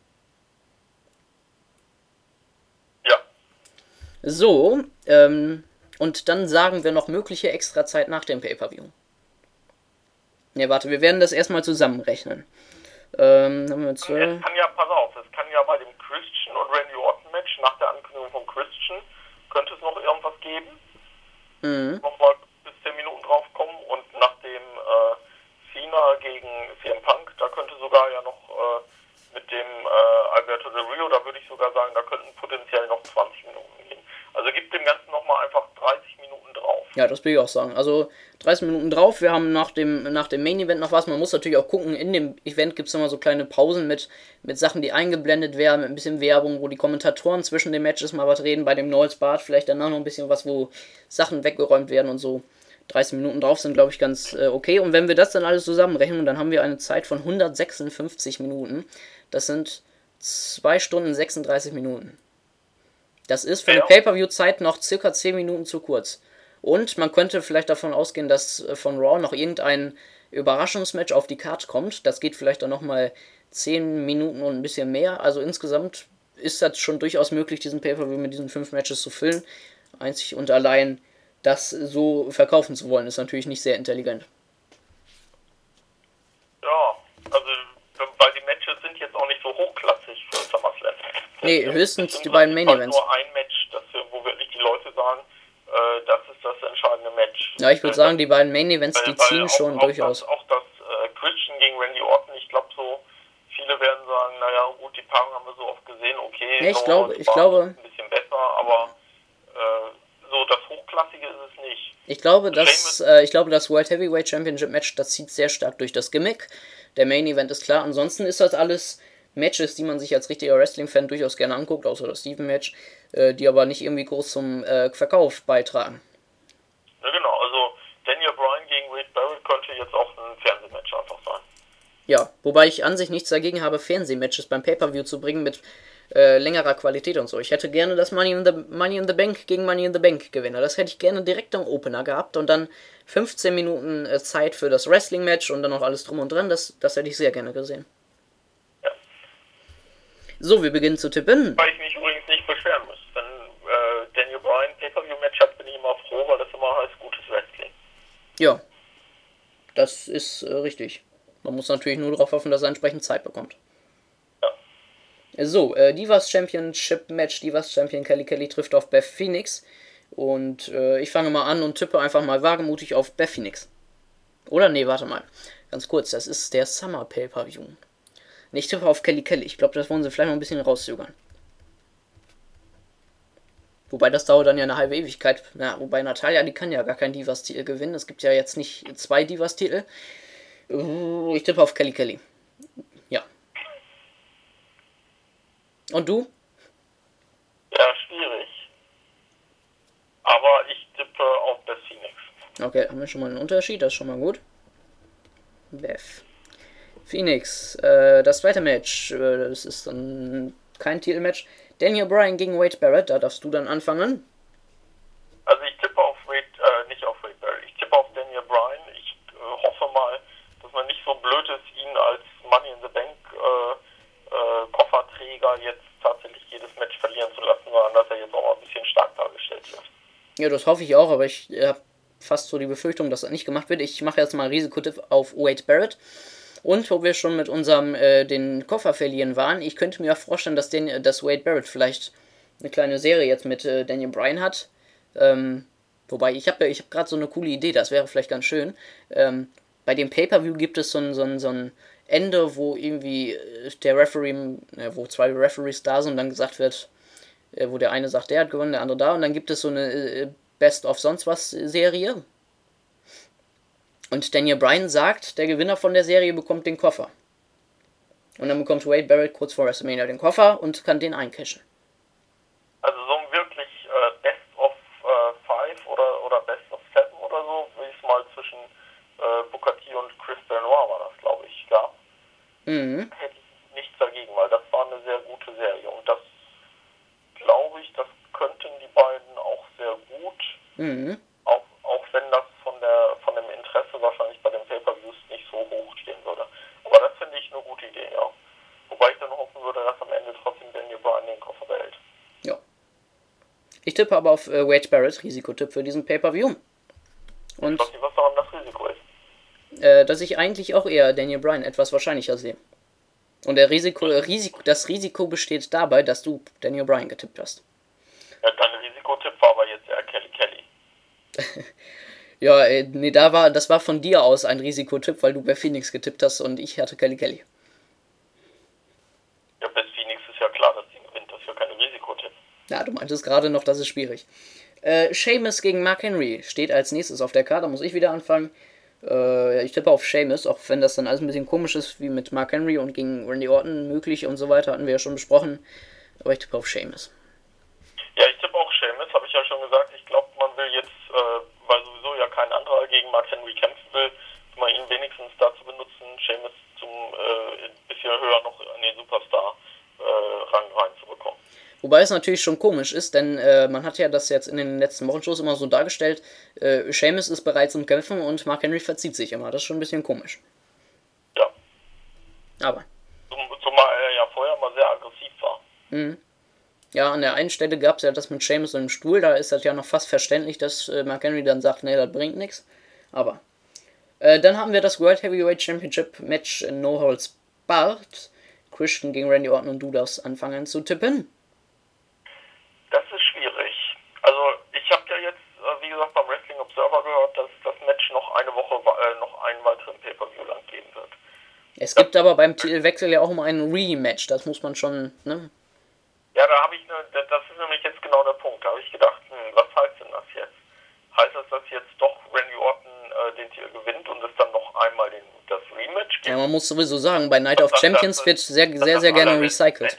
Ja. So, ähm, und dann sagen wir noch mögliche Extrazeit nach dem Pay-Per-View. Ne, warte, wir werden das erstmal zusammenrechnen. Ähm, haben wir jetzt, äh, es kann ja, pass auf, es kann ja bei dem Christian und Randy Orton Match nach der Ankündigung von Christian, könnte es noch irgendwas geben. Mhm. Nochmal bis zehn Minuten draufkommen und nach dem äh, Cena gegen C M Punk, da könnte sogar ja noch äh, mit dem äh, Alberto Del Rio, da würde ich sogar sagen, da könnten potenziell noch zwanzig Minuten gehen. Also gibt dem Ganzen nochmal einfach dreißig Minuten drauf. Ja, das will ich auch sagen. Also dreißig Minuten drauf, wir haben nach dem, nach dem Main Event noch was. Man muss natürlich auch gucken, in dem Event gibt es immer so kleine Pausen mit, mit Sachen, die eingeblendet werden, mit ein bisschen Werbung, wo die Kommentatoren zwischen den Matches mal was reden. Bei dem Noels Bart vielleicht danach noch ein bisschen was, wo Sachen weggeräumt werden und so. dreißig Minuten drauf sind, glaube ich, ganz äh, okay. Und wenn wir das dann alles zusammenrechnen, dann haben wir eine Zeit von hundertsechsundfünfzig Minuten. Das sind zwei Stunden sechsunddreißig Minuten. Das ist für eine Ja. Pay-Per-View-Zeit noch circa zehn Minuten zu kurz. Und man könnte vielleicht davon ausgehen, dass von Raw noch irgendein Überraschungsmatch auf die Card kommt. Das geht vielleicht dann nochmal zehn Minuten und ein bisschen mehr. Also insgesamt ist das schon durchaus möglich, diesen Pay-Per-View mit diesen fünf Matches zu füllen. Einzig und allein das so verkaufen zu wollen, ist natürlich nicht sehr intelligent. Ja, also weil die Matches sind jetzt auch nicht so hochklassig für SummerSlam. Nee, höchstens die beiden Main Events. Nur ein Match, das, wo wirklich die Leute sagen, äh, das ist das entscheidende Match. Ja, ich würde äh, sagen, die beiden Main Events, die weil ziehen auch, schon auch durchaus. Das, auch das äh, Christian gegen Randy Orton, ich glaube so, viele werden sagen, naja gut, die Paarung haben wir so oft gesehen, okay, Ja, ich no, glaube, die ich Paarung glaube, ist ein bisschen besser, aber äh, so das Hochklassige ist es nicht. Ich glaube, dass, äh, ich glaube, das World Heavyweight Championship Match, das zieht sehr stark durch das Gimmick. Der Main Event ist klar. Ansonsten ist das alles Matches, die man sich als richtiger Wrestling-Fan durchaus gerne anguckt, außer das Steven-Match, äh, die aber nicht irgendwie groß zum äh, Verkauf beitragen. Ja genau, also Daniel Bryan gegen Wade Barrett könnte jetzt auch ein Fernsehmatch einfach sein. Ja, wobei ich an sich nichts dagegen habe, Fernsehmatches beim Pay-Per-View zu bringen mit äh, längerer Qualität und so. Ich hätte gerne das Money in the Money in the Bank gegen Money in the Bank Gewinner. Das hätte ich gerne direkt am Opener gehabt und dann fünfzehn Minuten äh, Zeit für das Wrestling-Match und dann noch alles drum und dran. Das, das hätte ich sehr gerne gesehen. Ja. So, wir beginnen zu tippen. Weil ich mich übrigens nicht beschweren muss. Wenn äh, Daniel Bryan Pay-Per-View-Match hat, bin ich immer froh, weil das immer heißt gutes Wrestling. Ja, das ist äh, richtig. Man muss natürlich nur darauf hoffen, dass er entsprechend Zeit bekommt. Ja. So, äh, Divas Championship Match. Divas Champion Kelly Kelly trifft auf Beth Phoenix. Und äh, ich fange mal an und tippe einfach mal wagemutig auf Beth Phoenix. Oder? Nee, warte mal. Ganz kurz, das ist der Summer Pay-Per-View. Nee, ich tippe auf Kelly Kelly. Ich glaube, das wollen sie vielleicht noch ein bisschen rauszögern. Wobei, das dauert dann ja eine halbe Ewigkeit. Na, wobei Natalia, die kann ja gar keinen Divas-Titel gewinnen. Es gibt ja jetzt nicht zwei Divas-Titel. Ich tippe auf Kelly Kelly. Ja. Und du? Ja, schwierig. Aber ich tippe auf Beth Phoenix. Okay, haben wir schon mal einen Unterschied. Das ist schon mal gut. Beth Phoenix. Äh, das zweite Match. Äh, das ist dann kein Titelmatch. Daniel Bryan gegen Wade Barrett. Da darfst du dann anfangen. Also ich tippe auf Wade, äh, nicht auf Wade Barrett. Ich tippe auf Daniel Bryan. Ich äh, hoffe mal, dass man nicht so blöd ist, ihn als Money in the Bank äh, äh, Kofferträger jetzt tatsächlich jedes Match verlieren zu lassen, sondern dass er jetzt auch mal ein bisschen stark dargestellt wird. Ja, das hoffe ich auch, aber ich habe fast so die Befürchtung, dass das nicht gemacht wird. Ich mache jetzt mal Risikotipp auf Wade Barrett. Und wo wir schon mit unserem äh, den Koffer verlieren waren, ich könnte mir vorstellen, dass, den, dass Wade Barrett vielleicht eine kleine Serie jetzt mit äh, Daniel Bryan hat. Ähm, wobei, ich habe ich hab gerade so eine coole Idee, das wäre vielleicht ganz schön. Ähm, bei dem Pay-Per-View gibt es so ein, so ein, so ein Ende, wo irgendwie der Referee, äh, wo zwei Referees da sind und dann gesagt wird, äh, wo der eine sagt, der hat gewonnen, der andere da, und dann gibt es so eine äh, Best of sonst was Serie. Und Daniel Bryan sagt, der Gewinner von der Serie bekommt den Koffer. Und dann bekommt Wade Barrett kurz vor WrestleMania den Koffer und kann den eincashen. Also so ein wirklich äh, Best of äh, Five oder, oder Best of Seven oder so, wie es mal zwischen äh, Booker T und Chris Benoit war das, glaube ich, gab. Mhm. Hätte ich nichts dagegen, weil das war eine sehr gute Serie. Und das, glaube ich, das könnten die beiden auch sehr gut. Mhm. Auch, auch wenn das von der von dem Interesse wahrscheinlich bei den Pay-Per-Views nicht so hoch stehen würde. Aber das finde ich eine gute Idee, ja. Wobei ich dann hoffen würde, dass am Ende trotzdem Daniel Bryan den Koffer behält. Ja. Ich tippe aber auf äh, Wade Barrett, Risikotipp für diesen Pay-Per-View. Und ich weiß nicht, was daran das Risiko ist. Äh, dass ich eigentlich auch eher Daniel Bryan etwas wahrscheinlicher sehe. Und der Risiko, Risiko, das Risiko besteht dabei, dass du Daniel Bryan getippt hast. Ja, dein Risikotipp war aber jetzt eher Kelly Kelly. Ja, äh, nee, da war, das war von dir aus ein Risikotipp, weil du bei Phoenix getippt hast und ich hatte Kelly Kelly. Ja, bei Phoenix ist ja klar, dass sie gewinnt, das ist ja kein Risikotipp. Ja, du meintest gerade noch, das ist schwierig. Äh, Sheamus gegen Mark Henry steht als nächstes auf der Karte, da muss ich wieder anfangen. Äh, ich tippe auf Sheamus, auch wenn das dann alles ein bisschen komisch ist, wie mit Mark Henry und gegen Randy Orton möglich und so weiter, hatten wir ja schon besprochen. Aber ich tippe auf Sheamus. Ja, ich tippe auch Sheamus, habe ich ja schon gesagt. Ich glaube, man will jetzt, äh, weil sowieso ja kein anderer gegen Mark Henry kämpfen will, mal ihn wenigstens dazu benutzen, Sheamus zum äh, ein bisschen höher noch an den Superstar-Rang äh, reinzubekommen. Wobei es natürlich schon komisch ist, denn äh, man hat ja das jetzt in den letzten Wochenshows immer so dargestellt, äh, Sheamus ist bereit zum Kämpfen und Mark Henry verzieht sich immer. Das ist schon ein bisschen komisch. Ja. Aber. Zumal er ja vorher mal sehr aggressiv war. Mhm. Ja, an der einen Stelle gab es ja das mit Sheamus und dem Stuhl, da ist das ja noch fast verständlich, dass äh, Mark Henry dann sagt, nee, das bringt nichts. Aber. Äh, dann haben wir das World Heavyweight Championship Match in No Holds Barred. Christian gegen Randy Orton und du darfst anfangen zu tippen. Das ist schwierig. Also ich habe ja jetzt, wie gesagt, beim Wrestling Observer gehört, dass das Match noch eine Woche, äh, noch einen weiteren Pay-Per-View lang geben wird. Es gibt das, aber beim Titelwechsel ja auch immer ein Rematch, das muss man schon, ne? Ja, da habe ich, ne, das ist nämlich jetzt genau der Punkt. Da habe ich gedacht, hm, was heißt denn das jetzt? Heißt das, dass jetzt doch Randy Orton äh, den Titel gewinnt und es dann noch einmal den, das Rematch gibt? Ja, man muss sowieso sagen, bei Night of Champions das, wird sehr, sehr, sehr gerne recycelt.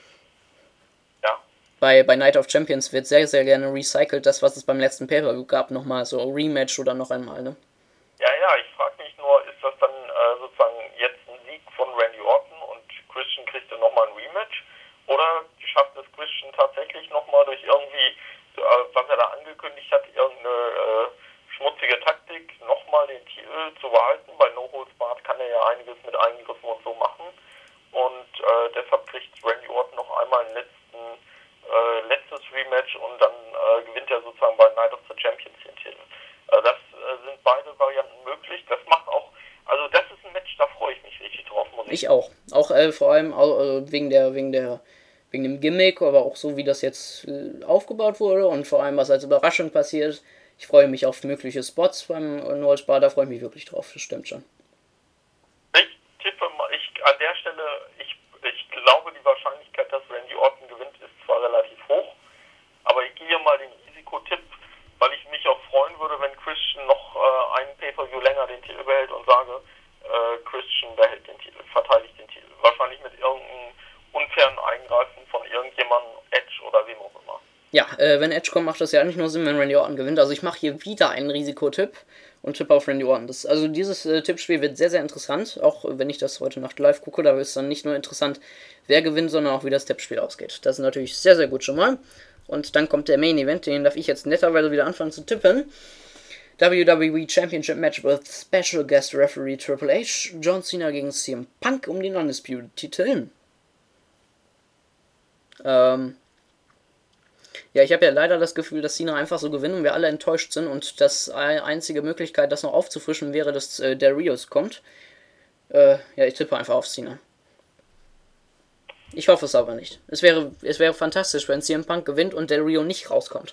Ja. Bei, bei Night of Champions wird sehr, sehr gerne recycelt, das, was es beim letzten Pay-Per-View gab, nochmal so Rematch oder noch einmal, ne? Ja, ja, ich frage mich nur, ist das dann äh, sozusagen jetzt ein Sieg von Randy Orton und Christian kriegt dann nochmal ein Rematch? Oder schafft es Christian tatsächlich nochmal durch irgendwie, äh, was er da angekündigt hat, irgendeine äh, schmutzige Taktik, nochmal den Titel zu behalten? Bei No Holds Barred kann er ja einiges mit Eingriffen und so machen. Und äh, deshalb kriegt Randy Orton noch einmal ein letzten, äh, letztes Rematch und dann äh, gewinnt er sozusagen bei Night of the Champions den Titel. Äh, das äh, sind beide Varianten möglich. Das macht auch, also das ist ein Match, da freue ich mich richtig drauf. Muss ich ich auch. Auch äh, vor allem äh, wegen der, wegen der wegen dem Gimmick, aber auch so, wie das jetzt äh, aufgebaut wurde und vor allem, was als Überraschung passiert. Ich freue mich auf mögliche Spots beim No Holds Barred, da freue ich mich wirklich drauf, das stimmt schon. Ich tippe mal, ich, an der Stelle, ich, ich glaube, die Wahrscheinlichkeit, dass Randy Orton gewinnt, ist zwar relativ hoch, aber ich gehe mal den Risikotipp, weil ich mich auch freuen würde, wenn Christian noch äh, einen Pay-Per-View länger den Titel behält und sage, äh, Christian behält den Titel, verteidigt den Titel. Wahrscheinlich mit irgendeinem unfairen Eingreifen von irgendjemandem, Edge oder wem auch immer. Ja, äh, wenn Edge kommt, macht das ja nicht nur Sinn, wenn Randy Orton gewinnt. Also ich mache hier wieder einen Risikotipp und tippe auf Randy Orton. Das, also dieses äh, Tippspiel wird sehr, sehr interessant. Auch wenn ich das heute Nacht live gucke, da ist dann nicht nur interessant, wer gewinnt, sondern auch, wie das Tippspiel ausgeht. Das ist natürlich sehr, sehr gut schon mal. Und dann kommt der Main Event, den darf ich jetzt netterweise wieder anfangen zu tippen. W W E Championship Match with Special Guest Referee Triple H. John Cena gegen C M Punk um den Undisputed Titel. Ähm... Ja, ich habe ja leider das Gefühl, dass Cena einfach so gewinnt und wir alle enttäuscht sind und das einzige Möglichkeit, das noch aufzufrischen, wäre, dass äh, der Rios kommt. Äh, ja, ich tippe einfach auf Cena. Ich hoffe es aber nicht. Es wäre, es wäre fantastisch, wenn C M Punk gewinnt und Del Rio nicht rauskommt.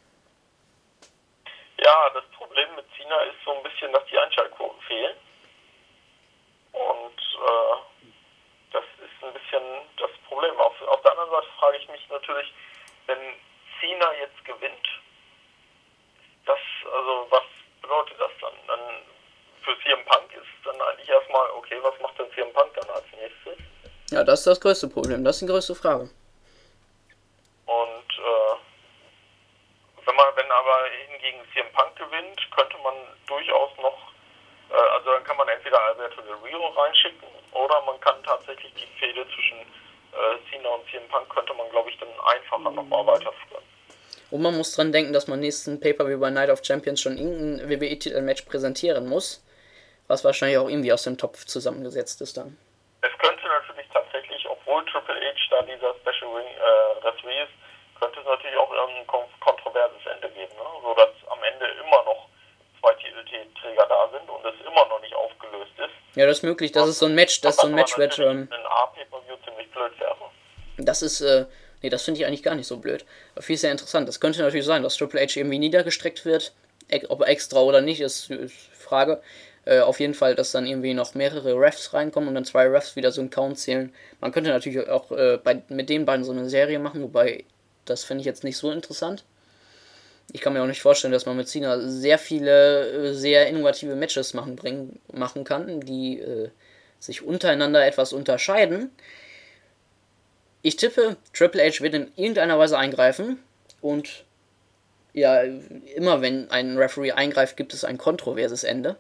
Ja, das Problem mit Cena ist so ein bisschen, dass die Einschaltquoten fehlen. Und äh, das ist ein bisschen das Problem. Auf, auf der anderen Seite frage ich mich natürlich, wenn Cena jetzt gewinnt, das, also was bedeutet das dann? Dann für C M Punk ist dann eigentlich erstmal, okay, was macht denn C M Punk dann als nächstes? Ja, das ist das größte Problem, das ist die größte Frage. Und äh, wenn man, wenn aber hingegen C M Punk gewinnt, könnte man durchaus noch, äh, also dann kann man entweder Alberto Del Rio reinschicken oder man kann tatsächlich die Fehde zwischen äh, Cena und C M Punk könnte man, glaube ich, dann einfacher mhm. nochmal weiterführen. Und man muss dran denken, dass man nächsten Pay-Per-View bei Night of Champions schon irgendein W W E-Titel-Match präsentieren muss, was wahrscheinlich auch irgendwie aus dem Topf zusammengesetzt ist dann. Es könnte natürlich tatsächlich, obwohl Triple H da dieser Special Ring äh, Referee ist, könnte es natürlich auch irgendein kontroverses Ende geben, ne? Sodass am Ende immer noch zwei Titelträger da sind und es immer noch nicht aufgelöst ist. Ja, das ist möglich, das ist so ein Match, das ist so ein Match, wird ähm, ein A-Pay-Per-View ziemlich blöd wäre. Das ist, äh, nee, das finde ich eigentlich gar nicht so blöd. Aber viel sehr interessant. Das könnte natürlich sein, dass Triple H irgendwie niedergestreckt wird, ob extra oder nicht, ist, ist Frage. Äh, auf jeden Fall, dass dann irgendwie noch mehrere Refs reinkommen und dann zwei Refs wieder so einen Count zählen. Man könnte natürlich auch äh, bei, mit den beiden so eine Serie machen, wobei das finde ich jetzt nicht so interessant. Ich kann mir auch nicht vorstellen, dass man mit Cena sehr viele, sehr innovative Matches machen, bringen, machen kann, die äh, sich untereinander etwas unterscheiden. Ich tippe, Triple H wird in irgendeiner Weise eingreifen und ja, immer wenn ein Referee eingreift, gibt es ein kontroverses Ende.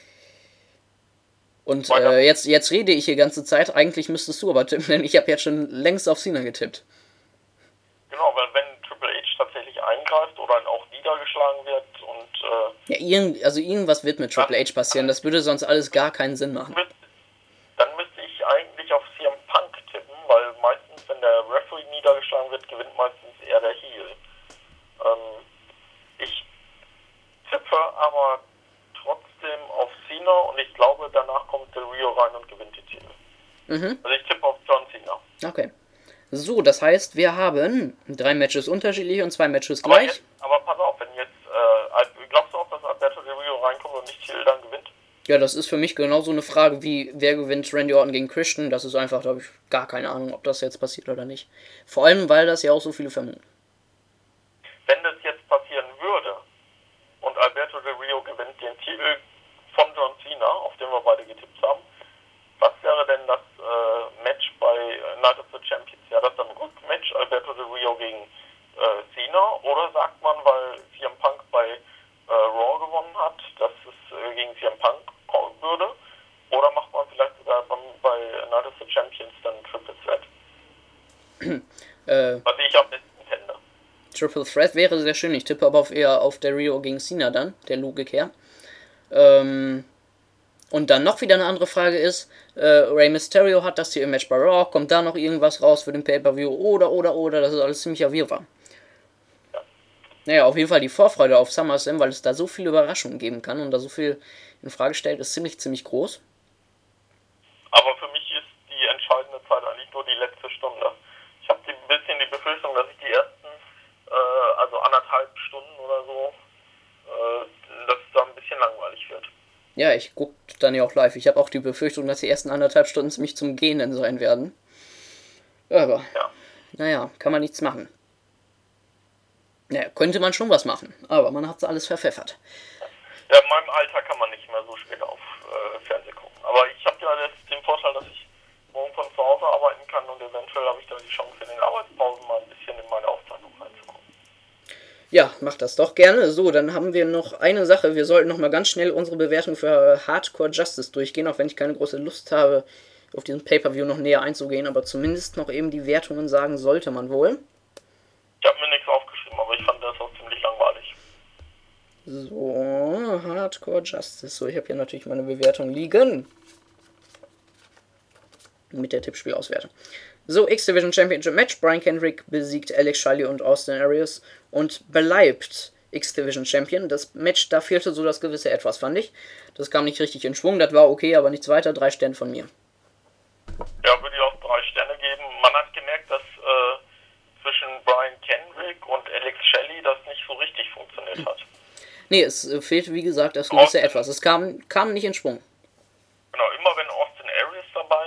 Und äh, jetzt, jetzt rede ich hier ganze Zeit, eigentlich müsstest du aber tippen, denn ich habe jetzt schon längst auf Cena getippt. Genau, weil wenn Triple H tatsächlich eingreift oder auch niedergeschlagen wird und... Äh, ja, irgend, also irgendwas wird mit Triple H passieren, das würde sonst alles gar keinen Sinn machen. Dann müsste ich eigentlich auf C M Punk tippen, weil meistens, wenn der Referee niedergeschlagen wird, gewinnt meistens eher der Heel. Ähm, ich tippe aber trotzdem auf Cena und ich glaube, danach kommt Del Rio rein und gewinnt die Titel. Mhm. Also ich tippe auf John Cena. Okay. So, das heißt, wir haben drei Matches unterschiedlich und zwei Matches gleich. Aber, jetzt, aber pass auf, wenn jetzt, äh, glaubst du auch, dass Alberto Del Rio reinkommt und nicht Hill dann gewinnt? Ja, das ist für mich genauso eine Frage wie, wer gewinnt Randy Orton gegen Christian. Das ist einfach, da habe ich gar keine Ahnung, ob das jetzt passiert oder nicht. Vor allem, weil das ja auch so viele vermuten. Wenn das jetzt passieren würde und Alberto Del Rio gewinnt den Titel von John Cena, auf den wir beide getippt haben, was wäre denn das äh, Match bei Night of the Champions? Ja, das dann ein Rückmatch, Alberto Del Rio gegen äh, Cena? Oder sagt man, weil C M Punk bei äh, Raw gewonnen hat, dass es äh, gegen C M Punk kommen würde? Oder macht man vielleicht sogar bei, bei Night of the Champions dann ein Triple Threat? äh, was ich am besten fände. Triple Threat wäre sehr schön. Ich tippe aber auf eher auf Del Rio gegen Cena dann, der Logik her. Ähm... Und dann noch wieder eine andere Frage ist, äh, Rey Mysterio hat das hier im Match bei Raw, kommt da noch irgendwas raus für den Pay-Per-View oder, oder, oder, das ist alles ziemlich wirrwarr. Ja. Naja, auf jeden Fall die Vorfreude auf SummerSlam, weil es da so viele Überraschungen geben kann und da so viel in Frage stellt, ist ziemlich, ziemlich groß. Aber für mich ist die entscheidende Zeit eigentlich nur die letzte Stunde. Ich habe ein bisschen die Befürchtung, dass ich die ersten, äh, also anderthalb Stunden oder so, äh, dass es da ein bisschen langweilig wird. Ja, ich gucke dann ja auch live. Ich habe auch die Befürchtung, dass die ersten anderthalb Stunden ziemlich zum Gähnen sein werden. Aber, ja. Naja, kann man nichts machen. Naja, könnte man schon was machen, aber man hat alles verpfeffert. Ja, in meinem Alter kann man nicht mehr so spät auf äh, Fernsehen gucken. Aber ich habe ja jetzt den Vorteil, dass ich morgen von zu Hause arbeiten kann und eventuell habe ich da die Chance, in den Arbeitspausen mal ein bisschen in meine Aufzeichnung reinzugucken. Ja, mach das doch gerne. So, dann haben wir noch eine Sache. Wir sollten noch mal ganz schnell unsere Bewertung für Hardcore Justice durchgehen, auch wenn ich keine große Lust habe, auf diesen Pay-Per-View noch näher einzugehen, aber zumindest noch eben die Wertungen sagen sollte man wohl. Ich habe mir nichts aufgeschrieben, aber ich fand das auch ziemlich langweilig. So, Hardcore Justice. So, ich habe hier natürlich meine Bewertung liegen. Mit der Tippspielauswertung. So, X-Division Championship Match. Brian Kendrick besiegt Alex Shelley und Austin Aries und bleibt X-Division Champion. Das Match, da fehlte so das gewisse Etwas, fand ich. Das kam nicht richtig in Schwung, das war okay, aber nichts weiter. Drei Sterne von mir. Ja, würde ich auch drei Sterne geben. Man hat gemerkt, dass äh, zwischen Brian Kendrick und Alex Shelley das nicht so richtig funktioniert hat. Nee, es äh, fehlte, wie gesagt, das gewisse Austin, Etwas. Es kam, kam nicht in Schwung. Genau, immer wenn Austin Aries dabei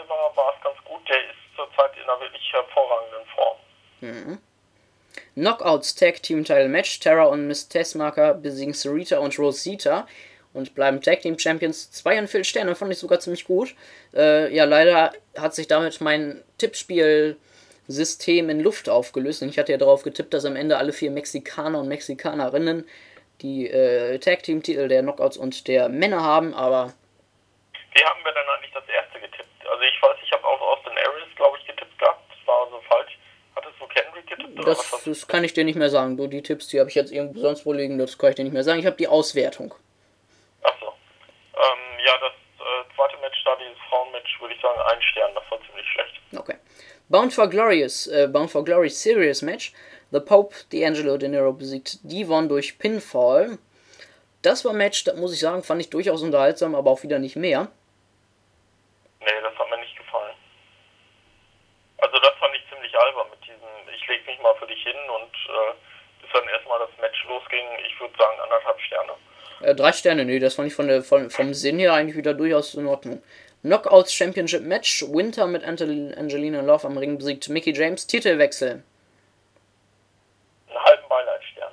hervorragenden Form. Mhm. Knockouts Tag Team Title Match. Terra und Miss Tessmacher besiegen Sarita und Rosita und bleiben Tag Team Champions. Zweieinviertel Sterne, fand ich sogar ziemlich gut. Äh, ja, leider hat sich damit mein Tippspielsystem in Luft aufgelöst. Und ich hatte ja darauf getippt, dass am Ende alle vier Mexikaner und Mexikanerinnen die äh, Tag Team Titel der Knockouts und der Männer haben, aber... Wie haben wir dann eigentlich das erste getippt? Also ich weiß, ich habe auf Austin Aries, glaube ich, getippt gehabt. Das war so falsch. Hattest du Kendrick getippt? Oder Das, was das kann ich dir nicht mehr sagen. Du, die Tipps, die habe ich jetzt irgendwo sonst wo liegen, das kann ich dir nicht mehr sagen. Ich habe die Auswertung. Achso. Ähm, ja, das äh, zweite Match da, dieses Frauenmatch, würde ich sagen, ein Stern. Das war ziemlich schlecht. Okay. Bound for Glorious, äh, Bound for Glory Serious Match. The Pope, D'Angelo De Niro besiegt Devon durch Pinfall. Das war ein Match, das muss ich sagen, fand ich durchaus unterhaltsam, aber auch wieder nicht mehr. Nee, das hat mir nicht gefallen. Also das fand ich ziemlich albern mit diesem, ich leg mich mal für dich hin und äh, bis dann erstmal das Match losging, ich würde sagen anderthalb Sterne. Äh, drei Sterne, nee, das fand ich von der, von, vom Sinn her eigentlich wieder durchaus in Ordnung. Knockouts Championship Match, Winter mit Antel- Angelina Love am Ring besiegt Mickie James, Titelwechsel. Einen halben Beileidstern.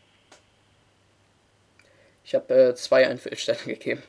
Ich habe äh, zwei Einviertelsterne gegeben.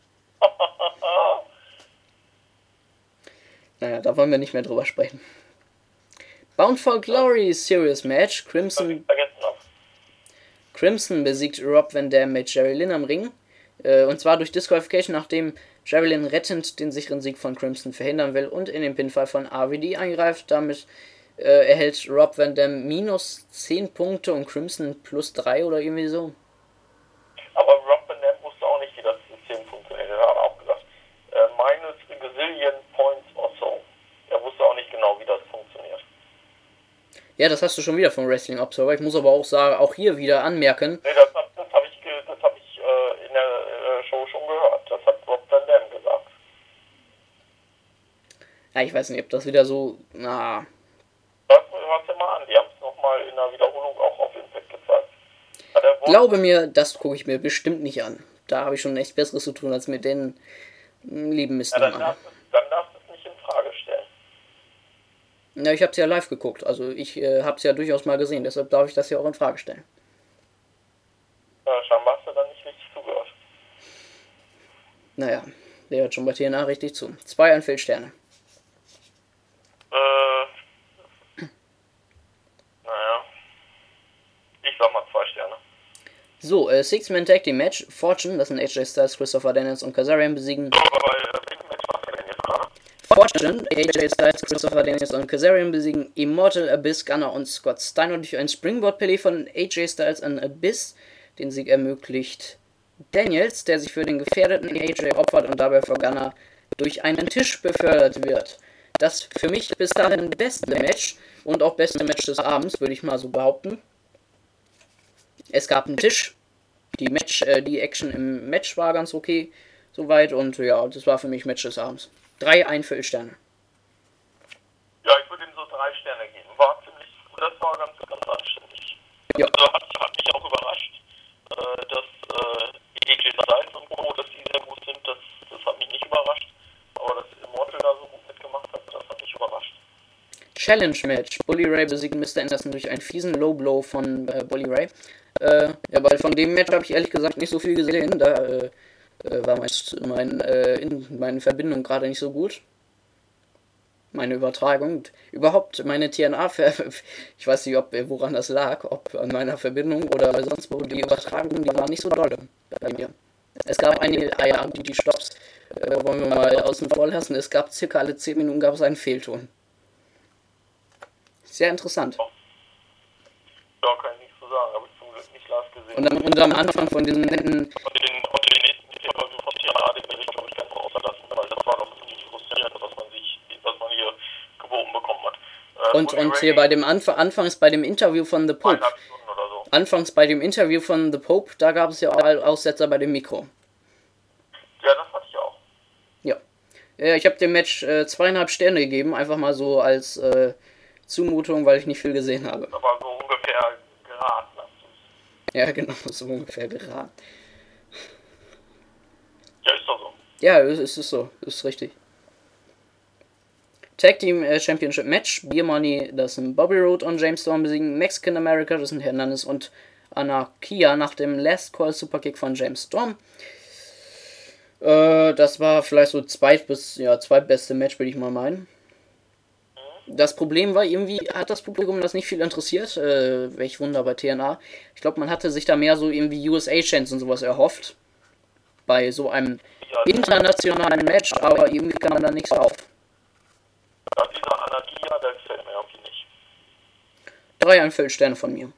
Naja, da wollen wir nicht mehr drüber sprechen. Bound for Glory Serious Match. Crimson, Crimson besiegt Rob Van Dam mit Jerry Lynn am Ring. Äh, und zwar durch Disqualification, nachdem Jerry Lynn rettend den sicheren Sieg von Crimson verhindern will und in den Pinfall von R V D eingreift. Damit äh, erhält Rob Van Dam minus zehn Punkte und Crimson plus drei oder irgendwie so. Aber Rob Van Dam wusste auch nicht, wie das System funktioniert. Er hat auch gesagt, äh, minus a gazillion points or so. Er wusste auch nicht genau, wie das funktioniert. Ja, das hast du schon wieder von Wrestling Observer. Ich muss aber auch sagen, auch hier wieder anmerken. Nee, das, das habe ich, das hab ich äh, in der äh, Show schon gehört. Das hat Rob Van Dam gesagt. Ja, ich weiß nicht, ob das wieder so... Na... Hörst du mal an, die haben es nochmal in der Wiederholung auch auf Impact gezeigt. Glaube mir, das gucke ich mir bestimmt nicht an. Da habe ich schon echt Besseres zu tun, als mit den lieben Mist. Ja, dann, darfst du, dann darfst du es nicht in Frage stellen. Ja, ich habe es ja live geguckt. Also ich äh, habe es ja durchaus mal gesehen. Deshalb darf ich das ja auch in Frage stellen. Ja, scheinbar hast du dann nicht richtig zugehört. Naja, der hört schon bei T N A richtig zu. Zwei Einfeldsterne. Äh, naja. Ich sag mal zwei Sterne. So, äh, Six-Man Tag Team Match. Fortune, das sind A J Styles, Christopher Daniels und Kazarian besiegen. So, aber bei äh, welchem Match warst du denn jetzt gerade? Fortune, A J Styles, Christopher Daniels und Kazarian besiegen Immortal, Abyss, Gunner und Scott Steiner durch ein Springboard-Pelé von A J Styles an Abyss. Den Sieg ermöglicht Daniels, der sich für den gefährdeten A J opfert und dabei vor Gunner durch einen Tisch befördert wird. Das für mich bis dahin beste Match und auch beste Match des Abends, würde ich mal so behaupten. Es gab einen Tisch, die Match, äh, die Action im Match war ganz okay, soweit, und ja, das war für mich Match des Abends. Drei Einviertelsterne. Ja, ich würde ihm so drei Sterne geben. War ziemlich, das war ganz, ganz anständig. Ja. Also hat, hat mich auch überrascht, äh, dass äh, A J Styles und Co., dass die sehr gut sind, das, das hat mich nicht überrascht. Aber dass Immortal da so gut mitgemacht hat, das hat mich überrascht. Challenge Match. Bully Ray besiegt Mister Anderson durch einen fiesen Low Blow von äh, Bully Ray. Äh, ja, weil von dem Match habe ich ehrlich gesagt nicht so viel gesehen. Da äh, äh, war meist mein, äh, in, meine Verbindung gerade nicht so gut. Meine Übertragung. Überhaupt meine T N A, ich weiß nicht, ob, woran das lag, ob an meiner Verbindung oder sonst wo. Die Übertragung, die war nicht so doll bei mir. Es gab einige, ah ja, die, die Stops äh, wollen wir mal außen vor lassen. Es gab circa alle zehn Minuten gab es einen Fehlton. Sehr interessant. Ja, kann ich nicht so sagen, habe ich zum Glück nicht live gesehen. Und am, und am Anfang von diesem netten... Und den, und den nächsten Pay-Per-View von T N A, den will ich, glaube ich, ganz außerlassen, weil das war doch ziemlich frustrierend, was man sich, was man hier geboten bekommen hat. Äh, und und hier bei dem Anfang, anfangs bei dem Interview von The Pope. Oder so. Anfangs bei dem Interview von The Pope, da gab es ja auch Aussetzer bei dem Mikro. Ja, das hatte ich auch. Ja. Ja, ich habe dem Match äh, zweieinhalb Sterne gegeben, einfach mal so als äh, Zumutung, weil ich nicht viel gesehen habe. Aber so ungefähr geraten hast du. Ja, genau, so ungefähr geraten. Ja, ist doch so. Ja, es ist so, ist richtig. Tag Team äh, Championship Match. Beer Money, das sind Bobby Roode und James Storm besiegen Mexican America, das sind Hernandez und Anarchia nach dem Last Call Superkick von James Storm. Äh, das war vielleicht so zweit bis, ja, zweitbeste Match, würde ich mal meinen. Das Problem war, irgendwie hat das Publikum das nicht viel interessiert. Äh, welch Wunder bei T N A. Ich glaube, man hatte sich da mehr so irgendwie U S A-Chants und sowas erhofft. Bei so einem internationalen Match, aber irgendwie kam man da nichts auf. Ja, dieser Anarchia, der gefällt mir irgendwie nicht. Drei Sterne von mir.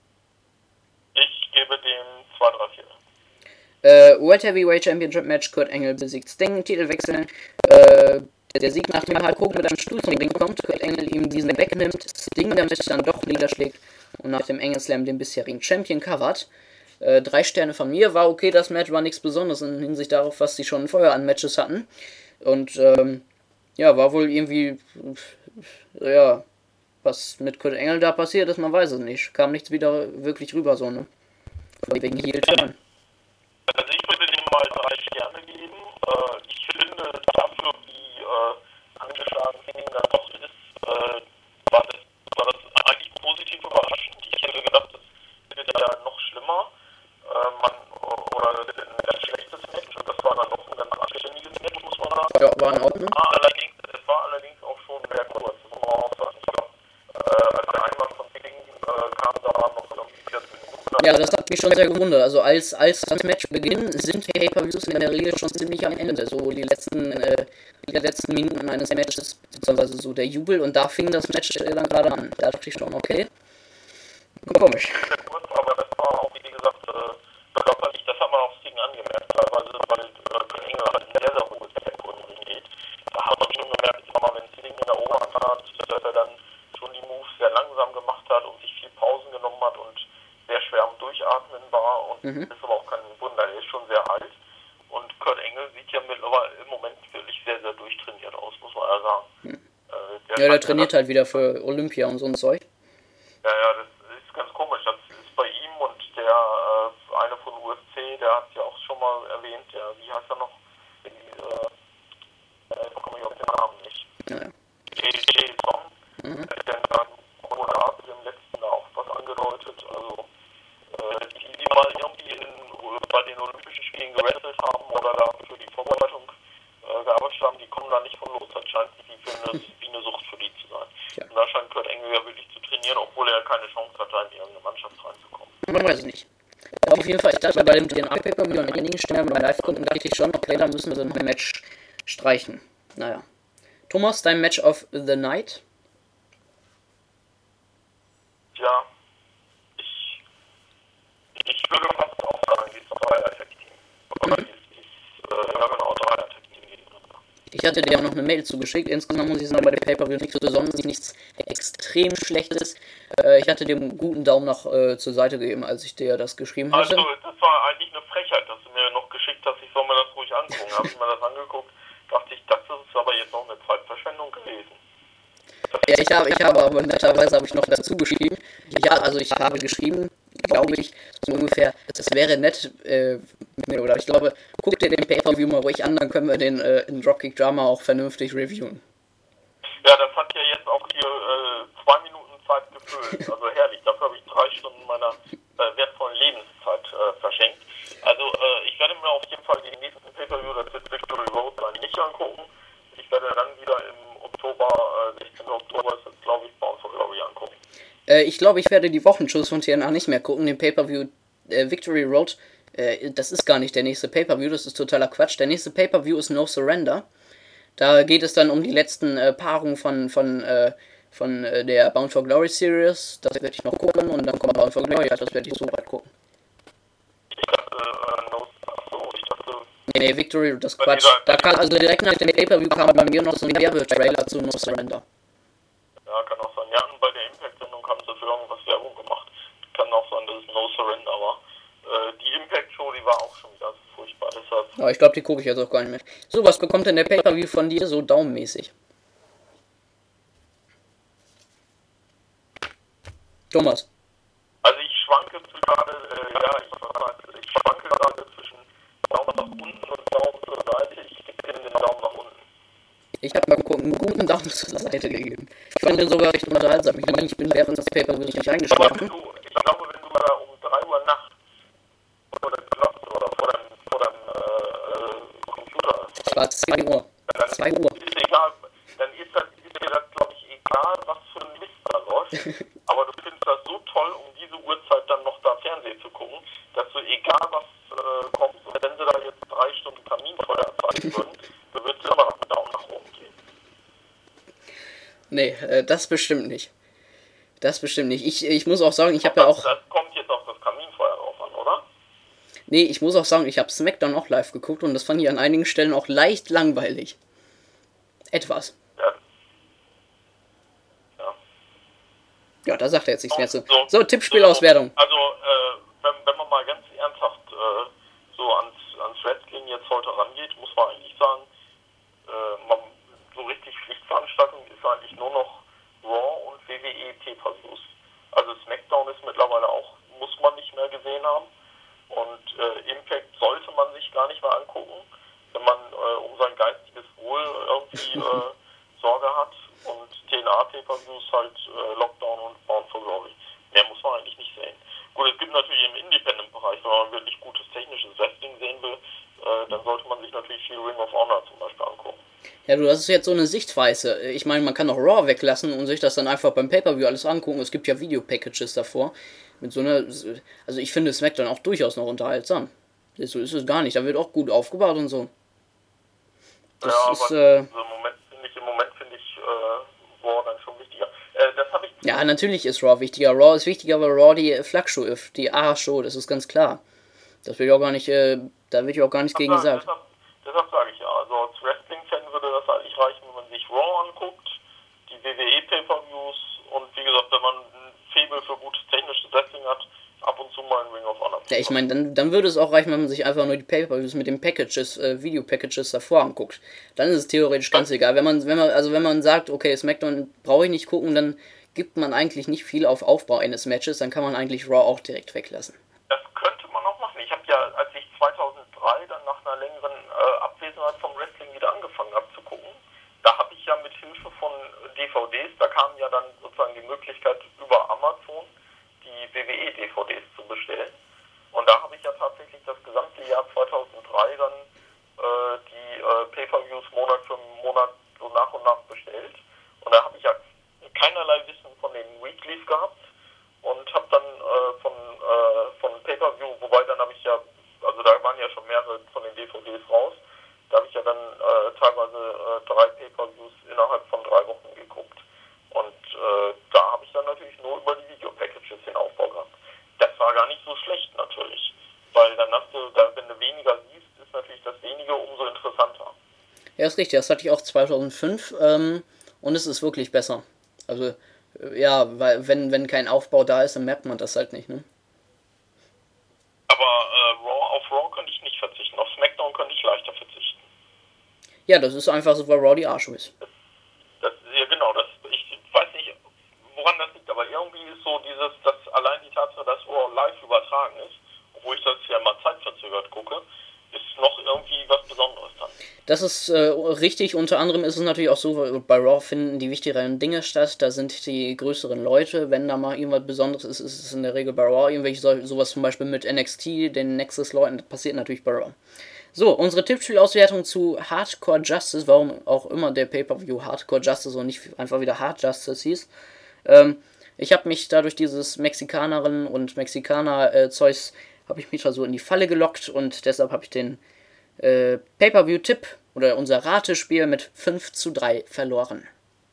Ich gebe dem zwei, drei, vier. Äh, World Heavyweight Championship Match, Kurt Angle besiegt Sting, Titelwechsel. Äh, der Sieg, nachdem Hulk Hogan mit einem Stuhl zum Ring kommt, Kurt Angle ihm diesen wegnimmt, Sting damit dann doch niederschlägt und nach dem Angle Slam den bisherigen Champion covert. Äh, drei Sterne von mir, war okay, das Match war nichts Besonderes in Hinsicht darauf, was sie schon vorher an Matches hatten. Und, ähm, ja, war wohl irgendwie, ja, was mit Kurt Angle da passiert ist, man weiß es nicht. Kam nichts wieder wirklich rüber, so, ne? Wegen Heel Turn. Also ich würde dem mal drei Sterne geben. Äh, ich finde, dafür, wie äh, angeschlagen Sting dann doch ist, äh, war, das, war das eigentlich positiv überraschend. Ich hätte gedacht, das wird ja noch schlimmer. Äh, man, oder ein ganz schlechtes Match. Und das war dann noch ein ganz anständiges Match, muss man sagen. Ja, war in Ordnung. Ah, allerdings, es war allerdings auch schon sehr kurz. Das muss man auch sagen. Ich glaube, äh, als der Einwand von Sting äh, kam, da noch irgendwie vierzehn Minuten. Ja, das hat mich schon sehr gewundert. Also als, als das Match beginnt, sind Pay-Per-Views in der Regel schon ziemlich am Ende. So die letzten, äh, die letzten Minuten eines Matches, beziehungsweise so der Jubel. Und da fing das Match äh, dann gerade an. Da dachte ich schon, okay, komisch. Sehr kurz, aber das war auch, wie gesagt, äh, körperlich, das hat man auch Sting angemerkt, teilweise, weil äh, Engel halt ein sehr, sehr hohes Tempo im Ring geht. Da hat man schon gemerkt, aber wenn Sting in der Oberhand hat, dass er dann schon die Moves sehr langsam gemacht hat und sich viel Pausen genommen hat und sehr schwer am Durchatmen war. Und mhm. ist aber auch kein Wunder, er ist schon sehr alt. Und Kurt Angle sieht ja mittlerweile im Moment wirklich sehr, sehr durchtrainiert aus, muss man ja sagen. Mhm. Äh, der ja, der trainiert halt wieder für Olympia und so ein Zeug. Ja, ja, das ist ganz komisch. Das ist bei ihm und der äh, eine von U F C, der hat ja auch schon mal erwähnt, der, wie heißt er noch? Die, äh, äh, komme ich auf den Namen nicht. Ja, ja. J J Song, mhm. der dann Honorar zu dem letzten auch was angedeutet. Also, äh, die, die mal irgendwie in, bei den Olympischen Spielen gewrestelt haben oder da für die Vorbereitung äh, gearbeitet haben, die kommen da nicht von los. Das scheint wie, für eine, wie eine Sucht für die zu sein. Ja. Und da scheint Kurt Angle ja wirklich zu trainieren, obwohl er keine Chance hatte, in irgendeine Mannschaft reinzukommen. Man weiß es nicht. Aber auf jeden Fall, ich dachte bei dem D N A-Paper und einigen Stellen bei Live-Kunden dachte ich schon, okay, da müssen wir so ein Match streichen. Naja. Thomas, dein Match of the Night? Ja, ich, ich würde fast auch sagen, die ist Dreier-Tag-Team. Oder die ist, äh, ja genau, Dreier-Tag-Team. Ich hatte dir auch noch eine Mail zugeschickt. Insgesamt muss ich sagen, bei der Pay-Per-View nichts Besonderes, nichts extrem Schlechtes. Äh, ich hatte dir einen guten Daumen noch äh, zur Seite gegeben, als ich dir das geschrieben hatte. Also, das war eigentlich eine Frechheit, dass du mir noch geschickt hast, ich soll mir das ruhig angucken. Habe ich mir das angeguckt, dachte ich, das ist aber jetzt noch eine Zeitverschwendung gewesen. Ja, ich habe, ich habe aber netterweise habe ich noch dazu geschrieben. Ja, also ich habe geschrieben, glaube ich, so ungefähr, das wäre nett, äh, oder ich glaube, guck dir den Pay-Per-View mal ruhig an, dann können wir den äh, in Dropkick Drama auch vernünftig reviewen. Ja, das hat ja jetzt auch hier äh, zwei Minuten Zeit gefüllt, also herrlich, dafür habe ich drei Stunden meiner äh, wertvollen Lebenszeit äh, verschenkt. Also äh, ich werde mir auf jeden Fall den nächsten Pay-Per-View, das wird Victory Road sein, nicht angucken. Ich werde dann wieder im Oktober, äh, sechzehnten Oktober ist das, glaube ich, Bound for Glory angucken. Äh, ich glaube, ich werde die Wochenshows von T N A nicht mehr gucken. Den Pay-Per-View äh, Victory Road, äh, das ist gar nicht der nächste Pay-Per-View, das ist totaler Quatsch. Der nächste Pay-Per-View ist No Surrender. Da geht es dann um die letzten äh, Paarungen von, von, äh, von äh, der Bound for Glory Series. Das werde ich noch gucken und dann kommt Bound for Glory, das werde ich so weit gucken. Ich dachte, äh, no, achso, ich dachte... Nee, nee, Victory, das Quatsch. Da kam, also direkt nach dem Pay-Per-View kam bei mir noch so ein Werbetrailer zu No Surrender. Ja, kann auch sein. Ja, und bei der Impact-Sendung haben sie für irgendwas Werbung gemacht. Kann auch sein, dass es No Surrender war. Äh, die Impact-Show, die war auch schon wieder so furchtbar, deshalb... Aber ich glaube, die gucke ich jetzt auch gar nicht mehr. So, was bekommt denn der Pay-Per-View von dir so daumenmäßig? Thomas. Also ich schwanke gerade, äh, ja, ich, ich schwanke gerade zwischen Daumen nach unten und Daumen zur Seite. Ich gebe den Daumen nach unten. Ich habe mal geguckt, einen guten Daumen zur Seite gegeben. Ich fand den sogar recht unterhaltsam. Ich meine, ich bin während des Pay-Per-View nicht eingeschlafen. Du, ich glaube, wenn du da um drei Uhr nachts vor dem Klotz oder vor deinem, vor deinem äh, Computer hast. Es war zwei Uhr. Dann zwei Uhr. Ist egal, dann ist, das, ist dir das, glaube ich, egal, was für ein Mist da läuft. Aber du findest das so toll, um diese Uhrzeit dann noch da Fernsehen zu gucken, dass du, egal was äh, kommt, und wenn sie da jetzt drei Stunden Kaminfeuer zeigen würden, dann würdest du immer noch einen Daumen nach oben geben. Nee, äh, das bestimmt nicht. Das bestimmt nicht. Ich, ich muss auch sagen, ich habe ja auch... Das kommt jetzt auf das Kaminfeuer drauf an, oder? Nee, ich muss auch sagen, ich habe SmackDown auch live geguckt und das fand ich an einigen Stellen auch leicht langweilig. Etwas. Ja. Ja, ja da sagt er jetzt nichts mehr zu. So, so Tippspielauswertung. Also, äh, wenn, wenn man mal ganz ernsthaft äh, so ans, ans Wrestling jetzt heute rangeht, muss man eigentlich sagen, äh, man, so richtig Pflichtveranstaltung ist eigentlich nur noch Raw und W W E Pay-Per-Views. Also SmackDown ist mittlerweile auch, muss man nicht mehr gesehen haben. Und äh, Impact sollte man sich gar nicht mehr angucken, wenn man äh, um sein geistiges Wohl irgendwie äh, Sorge hat. Und T N A Pay-Per-Views halt äh, Lockdown und Bound for Glory. Mehr muss man eigentlich nicht sehen. Gut, es gibt natürlich im Independent-Bereich, wenn man wirklich gutes technisches Wrestling sehen will, äh, dann sollte man sich natürlich viel Ring of Honor zum Beispiel angucken. Ja, du, das ist jetzt so eine Sichtweise. Ich meine, man kann auch Raw weglassen und sich das dann einfach beim Pay-Per-View alles angucken. Es gibt ja Video-Packages davor. Mit so einer, also ich finde SmackDown auch durchaus noch unterhaltsam. So ist es gar nicht. Da wird auch gut aufgebaut und so. Das ja, ist, aber äh, im Moment finde ich, im Moment finde ich äh, Raw dann schon wichtiger. Äh, das habe ich. Ja, natürlich ist Raw wichtiger. Raw ist wichtiger, weil Raw die Flaggshow ist, die A-Show, das ist ganz klar. Das will ich auch gar nicht, äh, da wird ja auch gar nichts gegen gesagt. Deshalb, deshalb sage ich ja, also als Wrestling-Fan würde das eigentlich reichen, wenn man sich Raw anguckt, die W W E Pay-Per-Views und wie gesagt, wenn man ein Faible für gutes technisches Wrestling hat, ab und zu mal ein Ring of Honor. Ja, ich meine, dann, dann würde es auch reichen, wenn man sich einfach nur die Pay-Per-Views mit den Packages, äh, Video-Packages davor anguckt. Dann ist es theoretisch ganz ja. egal. Wenn man, wenn man, also wenn man sagt, okay, SmackDown brauche ich nicht gucken, dann gibt man eigentlich nicht viel auf Aufbau eines Matches, dann kann man eigentlich Raw auch direkt weglassen. Das könnte man auch machen. Ich habe ja, als ich zweitausenddrei dann nach einer längeren äh, Abwesenheit vom Wrestling wieder angefangen habe zu gucken, da habe ich ja mit Hilfe von D V Ds, da kam ja dann sozusagen die Möglichkeit über Amazon die W W E D V Ds zu bestellen. Und da habe ich ja tatsächlich das gesamte Jahr zweitausenddrei dann äh, die äh, Pay-Per-Views Monat für Monat so nach und nach bestellt. Und da habe ich ja keinerlei Wissen von den Weeklies gehabt und habe dann äh, von, äh, von Pay-Per-View, wobei dann habe ich ja, also da waren ja schon mehrere von den D V Ds raus, da habe ich ja dann äh, teilweise äh, drei Pay-Per-Views innerhalb von drei Wochen geguckt. Und äh, da habe ich dann natürlich nur über die Video-Packages den Aufbau gehabt. Das war gar nicht so schlecht natürlich, weil dann hast du, da, wenn du weniger siehst, ist natürlich das Wenige umso interessanter. Ja, ist richtig, das hatte ich auch zweitausendfünf ähm, und es ist wirklich besser. Also, äh, ja, weil wenn, wenn kein Aufbau da ist, dann merkt man das halt nicht, ne? Aber äh, Raw, auf Raw könnte ich nicht verzichten, auf SmackDown könnte ich leichter verzichten. Ja, das ist einfach so, weil Raw die Arsch ist. Das, das, ja genau, das, ich weiß nicht, woran das liegt, aber irgendwie ist so dieses, dass allein die Tatsache, dass Raw live übertragen ist, obwohl ich das ja mal zeitverzögert gucke, ist noch irgendwie was Besonderes dann. Das ist äh, richtig, unter anderem ist es natürlich auch so, bei Raw finden die wichtigeren Dinge statt, da sind die größeren Leute, wenn da mal irgendwas Besonderes ist, ist es in der Regel bei Raw, irgendwelche so, sowas zum Beispiel mit N X T, den Nexus-Leuten, das passiert natürlich bei Raw. So, unsere Tippspielauswertung zu Hardcore Justice, warum auch immer der Pay-Per-View Hardcore Justice und nicht einfach wieder Hard Justice hieß. Ähm, ich habe mich dadurch dieses Mexikanerin und Mexikaner-Zeugs, äh, habe ich mich da so in die Falle gelockt und deshalb habe ich den äh, Pay-Per-View-Tipp oder unser Ratespiel mit fünf zu drei verloren.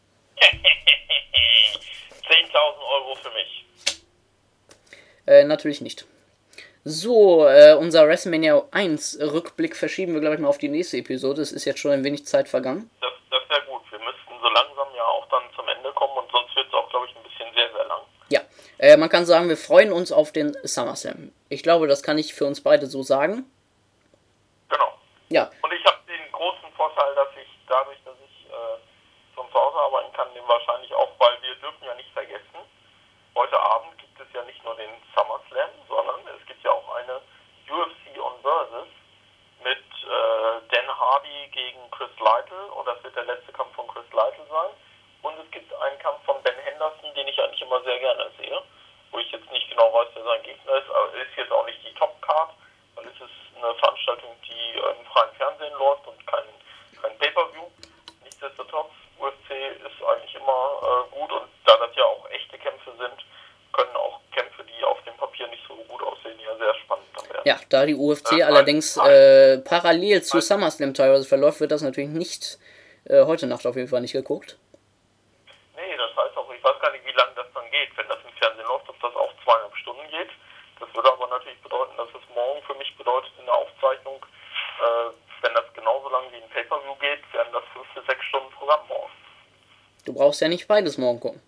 zehntausend Euro für mich. Äh, natürlich nicht. So, äh, unser WrestleMania eins Rückblick verschieben wir, glaube ich, mal auf die nächste Episode. Es ist jetzt schon ein wenig Zeit vergangen. Das, das wäre gut. Wir müssten so langsam ja auch dann zum Ende kommen und sonst wird es auch, glaube ich, ein bisschen sehr, sehr lang. Ja, äh, man kann sagen, wir freuen uns auf den SummerSlam. Ich glaube, das kann ich für uns beide so sagen. Genau. Ja. Und ich habe den großen Vorteil, dass ich dadurch, dass ich äh, von zu Hause arbeiten kann, den wahrscheinlich auch, weil wir dürfen ja nicht vergessen, heute Abend gibt es ja nicht nur den SummerSlam, sondern es gibt ja auch eine U F C on Versus mit äh, Dan Hardy gegen Chris Lytle und das wird der letzte Kampf von Chris Leitl sein. Und es gibt einen Kampf von Ben Henderson, den ich eigentlich immer sehr gerne sehe. Wo ich jetzt nicht genau weiß, wer sein Gegner ist. Aber ist jetzt auch nicht die Top-Card, weil es ist eine Veranstaltung, die im freien Fernsehen läuft und kein, kein Pay-Per-View. Nichtsdestotrotz, U F C ist eigentlich immer äh, gut. Und da das ja auch echte Kämpfe sind, können auch Kämpfe, die auf dem Papier nicht so gut aussehen, ja sehr spannend dann werden. Ja, da die U F C äh, allerdings äh, parallel zu SummerSlam teilweise verläuft, wird das natürlich nicht äh, heute Nacht auf jeden Fall nicht geguckt. Nee, das heißt auch, ich weiß gar nicht, wie lange das dann geht, wenn das im Fernsehen läuft, ob das auch zweieinhalb Stunden geht. Das würde aber natürlich bedeuten, dass es morgen für mich bedeutet in der Aufzeichnung, äh, wenn das genauso lang wie ein Pay-Per-View geht, werden das fünf bis sechs Stunden Programm morgen. Du brauchst ja nicht beides morgen gucken.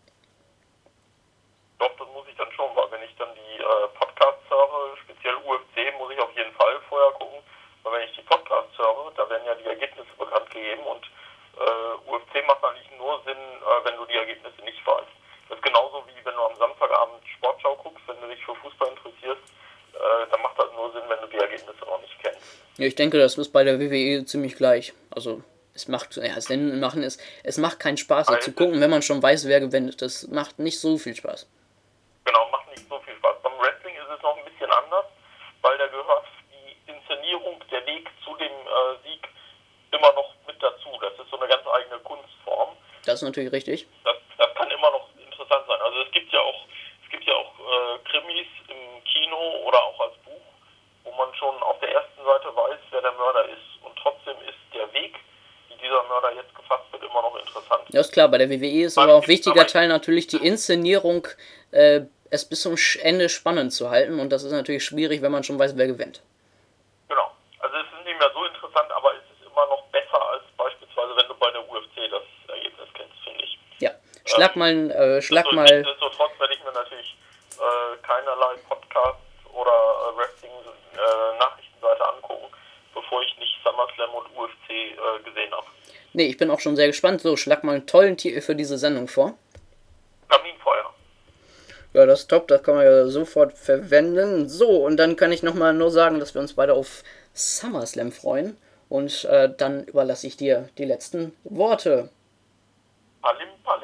Doch, das muss ich dann schon, weil wenn ich dann die äh, Podcasts höre, speziell U F C, muss ich auf jeden Fall vorher gucken, weil wenn ich die Podcasts höre, da werden ja die Ergebnisse bekannt gegeben und äh, U F C macht eigentlich nur Sinn, äh, wenn du die Ergebnisse nicht weißt. Das ist genauso wie wenn du am Samstagabend Sportschau guckst, wenn du dich für Fußball interessierst, äh, dann macht das nur Sinn, wenn du die Ergebnisse noch nicht kennst. Ja, ich denke, das ist bei der W W E ziemlich gleich. Also es macht, ja, Sinn machen ist, es macht keinen Spaß, da zu gucken, wenn man schon weiß, wer gewinnt. Das macht nicht so viel Spaß. Genau, macht nicht so viel Spaß. Beim Wrestling ist es noch ein bisschen anders, weil da gehört die Inszenierung, der Weg zu dem äh, Sieg immer noch mit dazu. Das ist so eine ganz eigene Kunstform. Das ist natürlich richtig. Das, das kann immer noch interessant sein. Also es gibt ja auch, es gibt ja auch äh, Krimis im Kino oder auch als Buch, wo man schon auf der ersten Seite weiß, wer der Mörder ist. Und trotzdem ist der Weg, wie dieser Mörder jetzt gefasst wird, immer noch interessant. Ja, ist klar, bei der W W E ist aber auch wichtiger Teil natürlich die Inszenierung, äh, es bis zum Ende spannend zu halten. Und das ist natürlich schwierig, wenn man schon weiß, wer gewinnt. Genau. Also es ist nicht mehr so interessant, aber es ist immer noch besser als beispielsweise, wenn du bei der U F C das Ergebnis kennst, finde ich. Ja, schlag ähm, mal, äh, schlag also, mal... Nichtsdestotrotz werde ich mir natürlich äh, keinerlei Podcasts oder äh, Wrestling-Nachrichtenseite äh, angucken, bevor ich nicht SummerSlam und U F C äh, gesehen habe. Nee, ich bin auch schon sehr gespannt. So, schlag mal einen tollen Titel für diese Sendung vor. Kaminfeuer. Ja, das ist top, das kann man ja sofort verwenden. So, und dann kann ich nochmal nur sagen, dass wir uns beide auf SummerSlam freuen. Und äh, dann überlasse ich dir die letzten Worte. Palim, palim.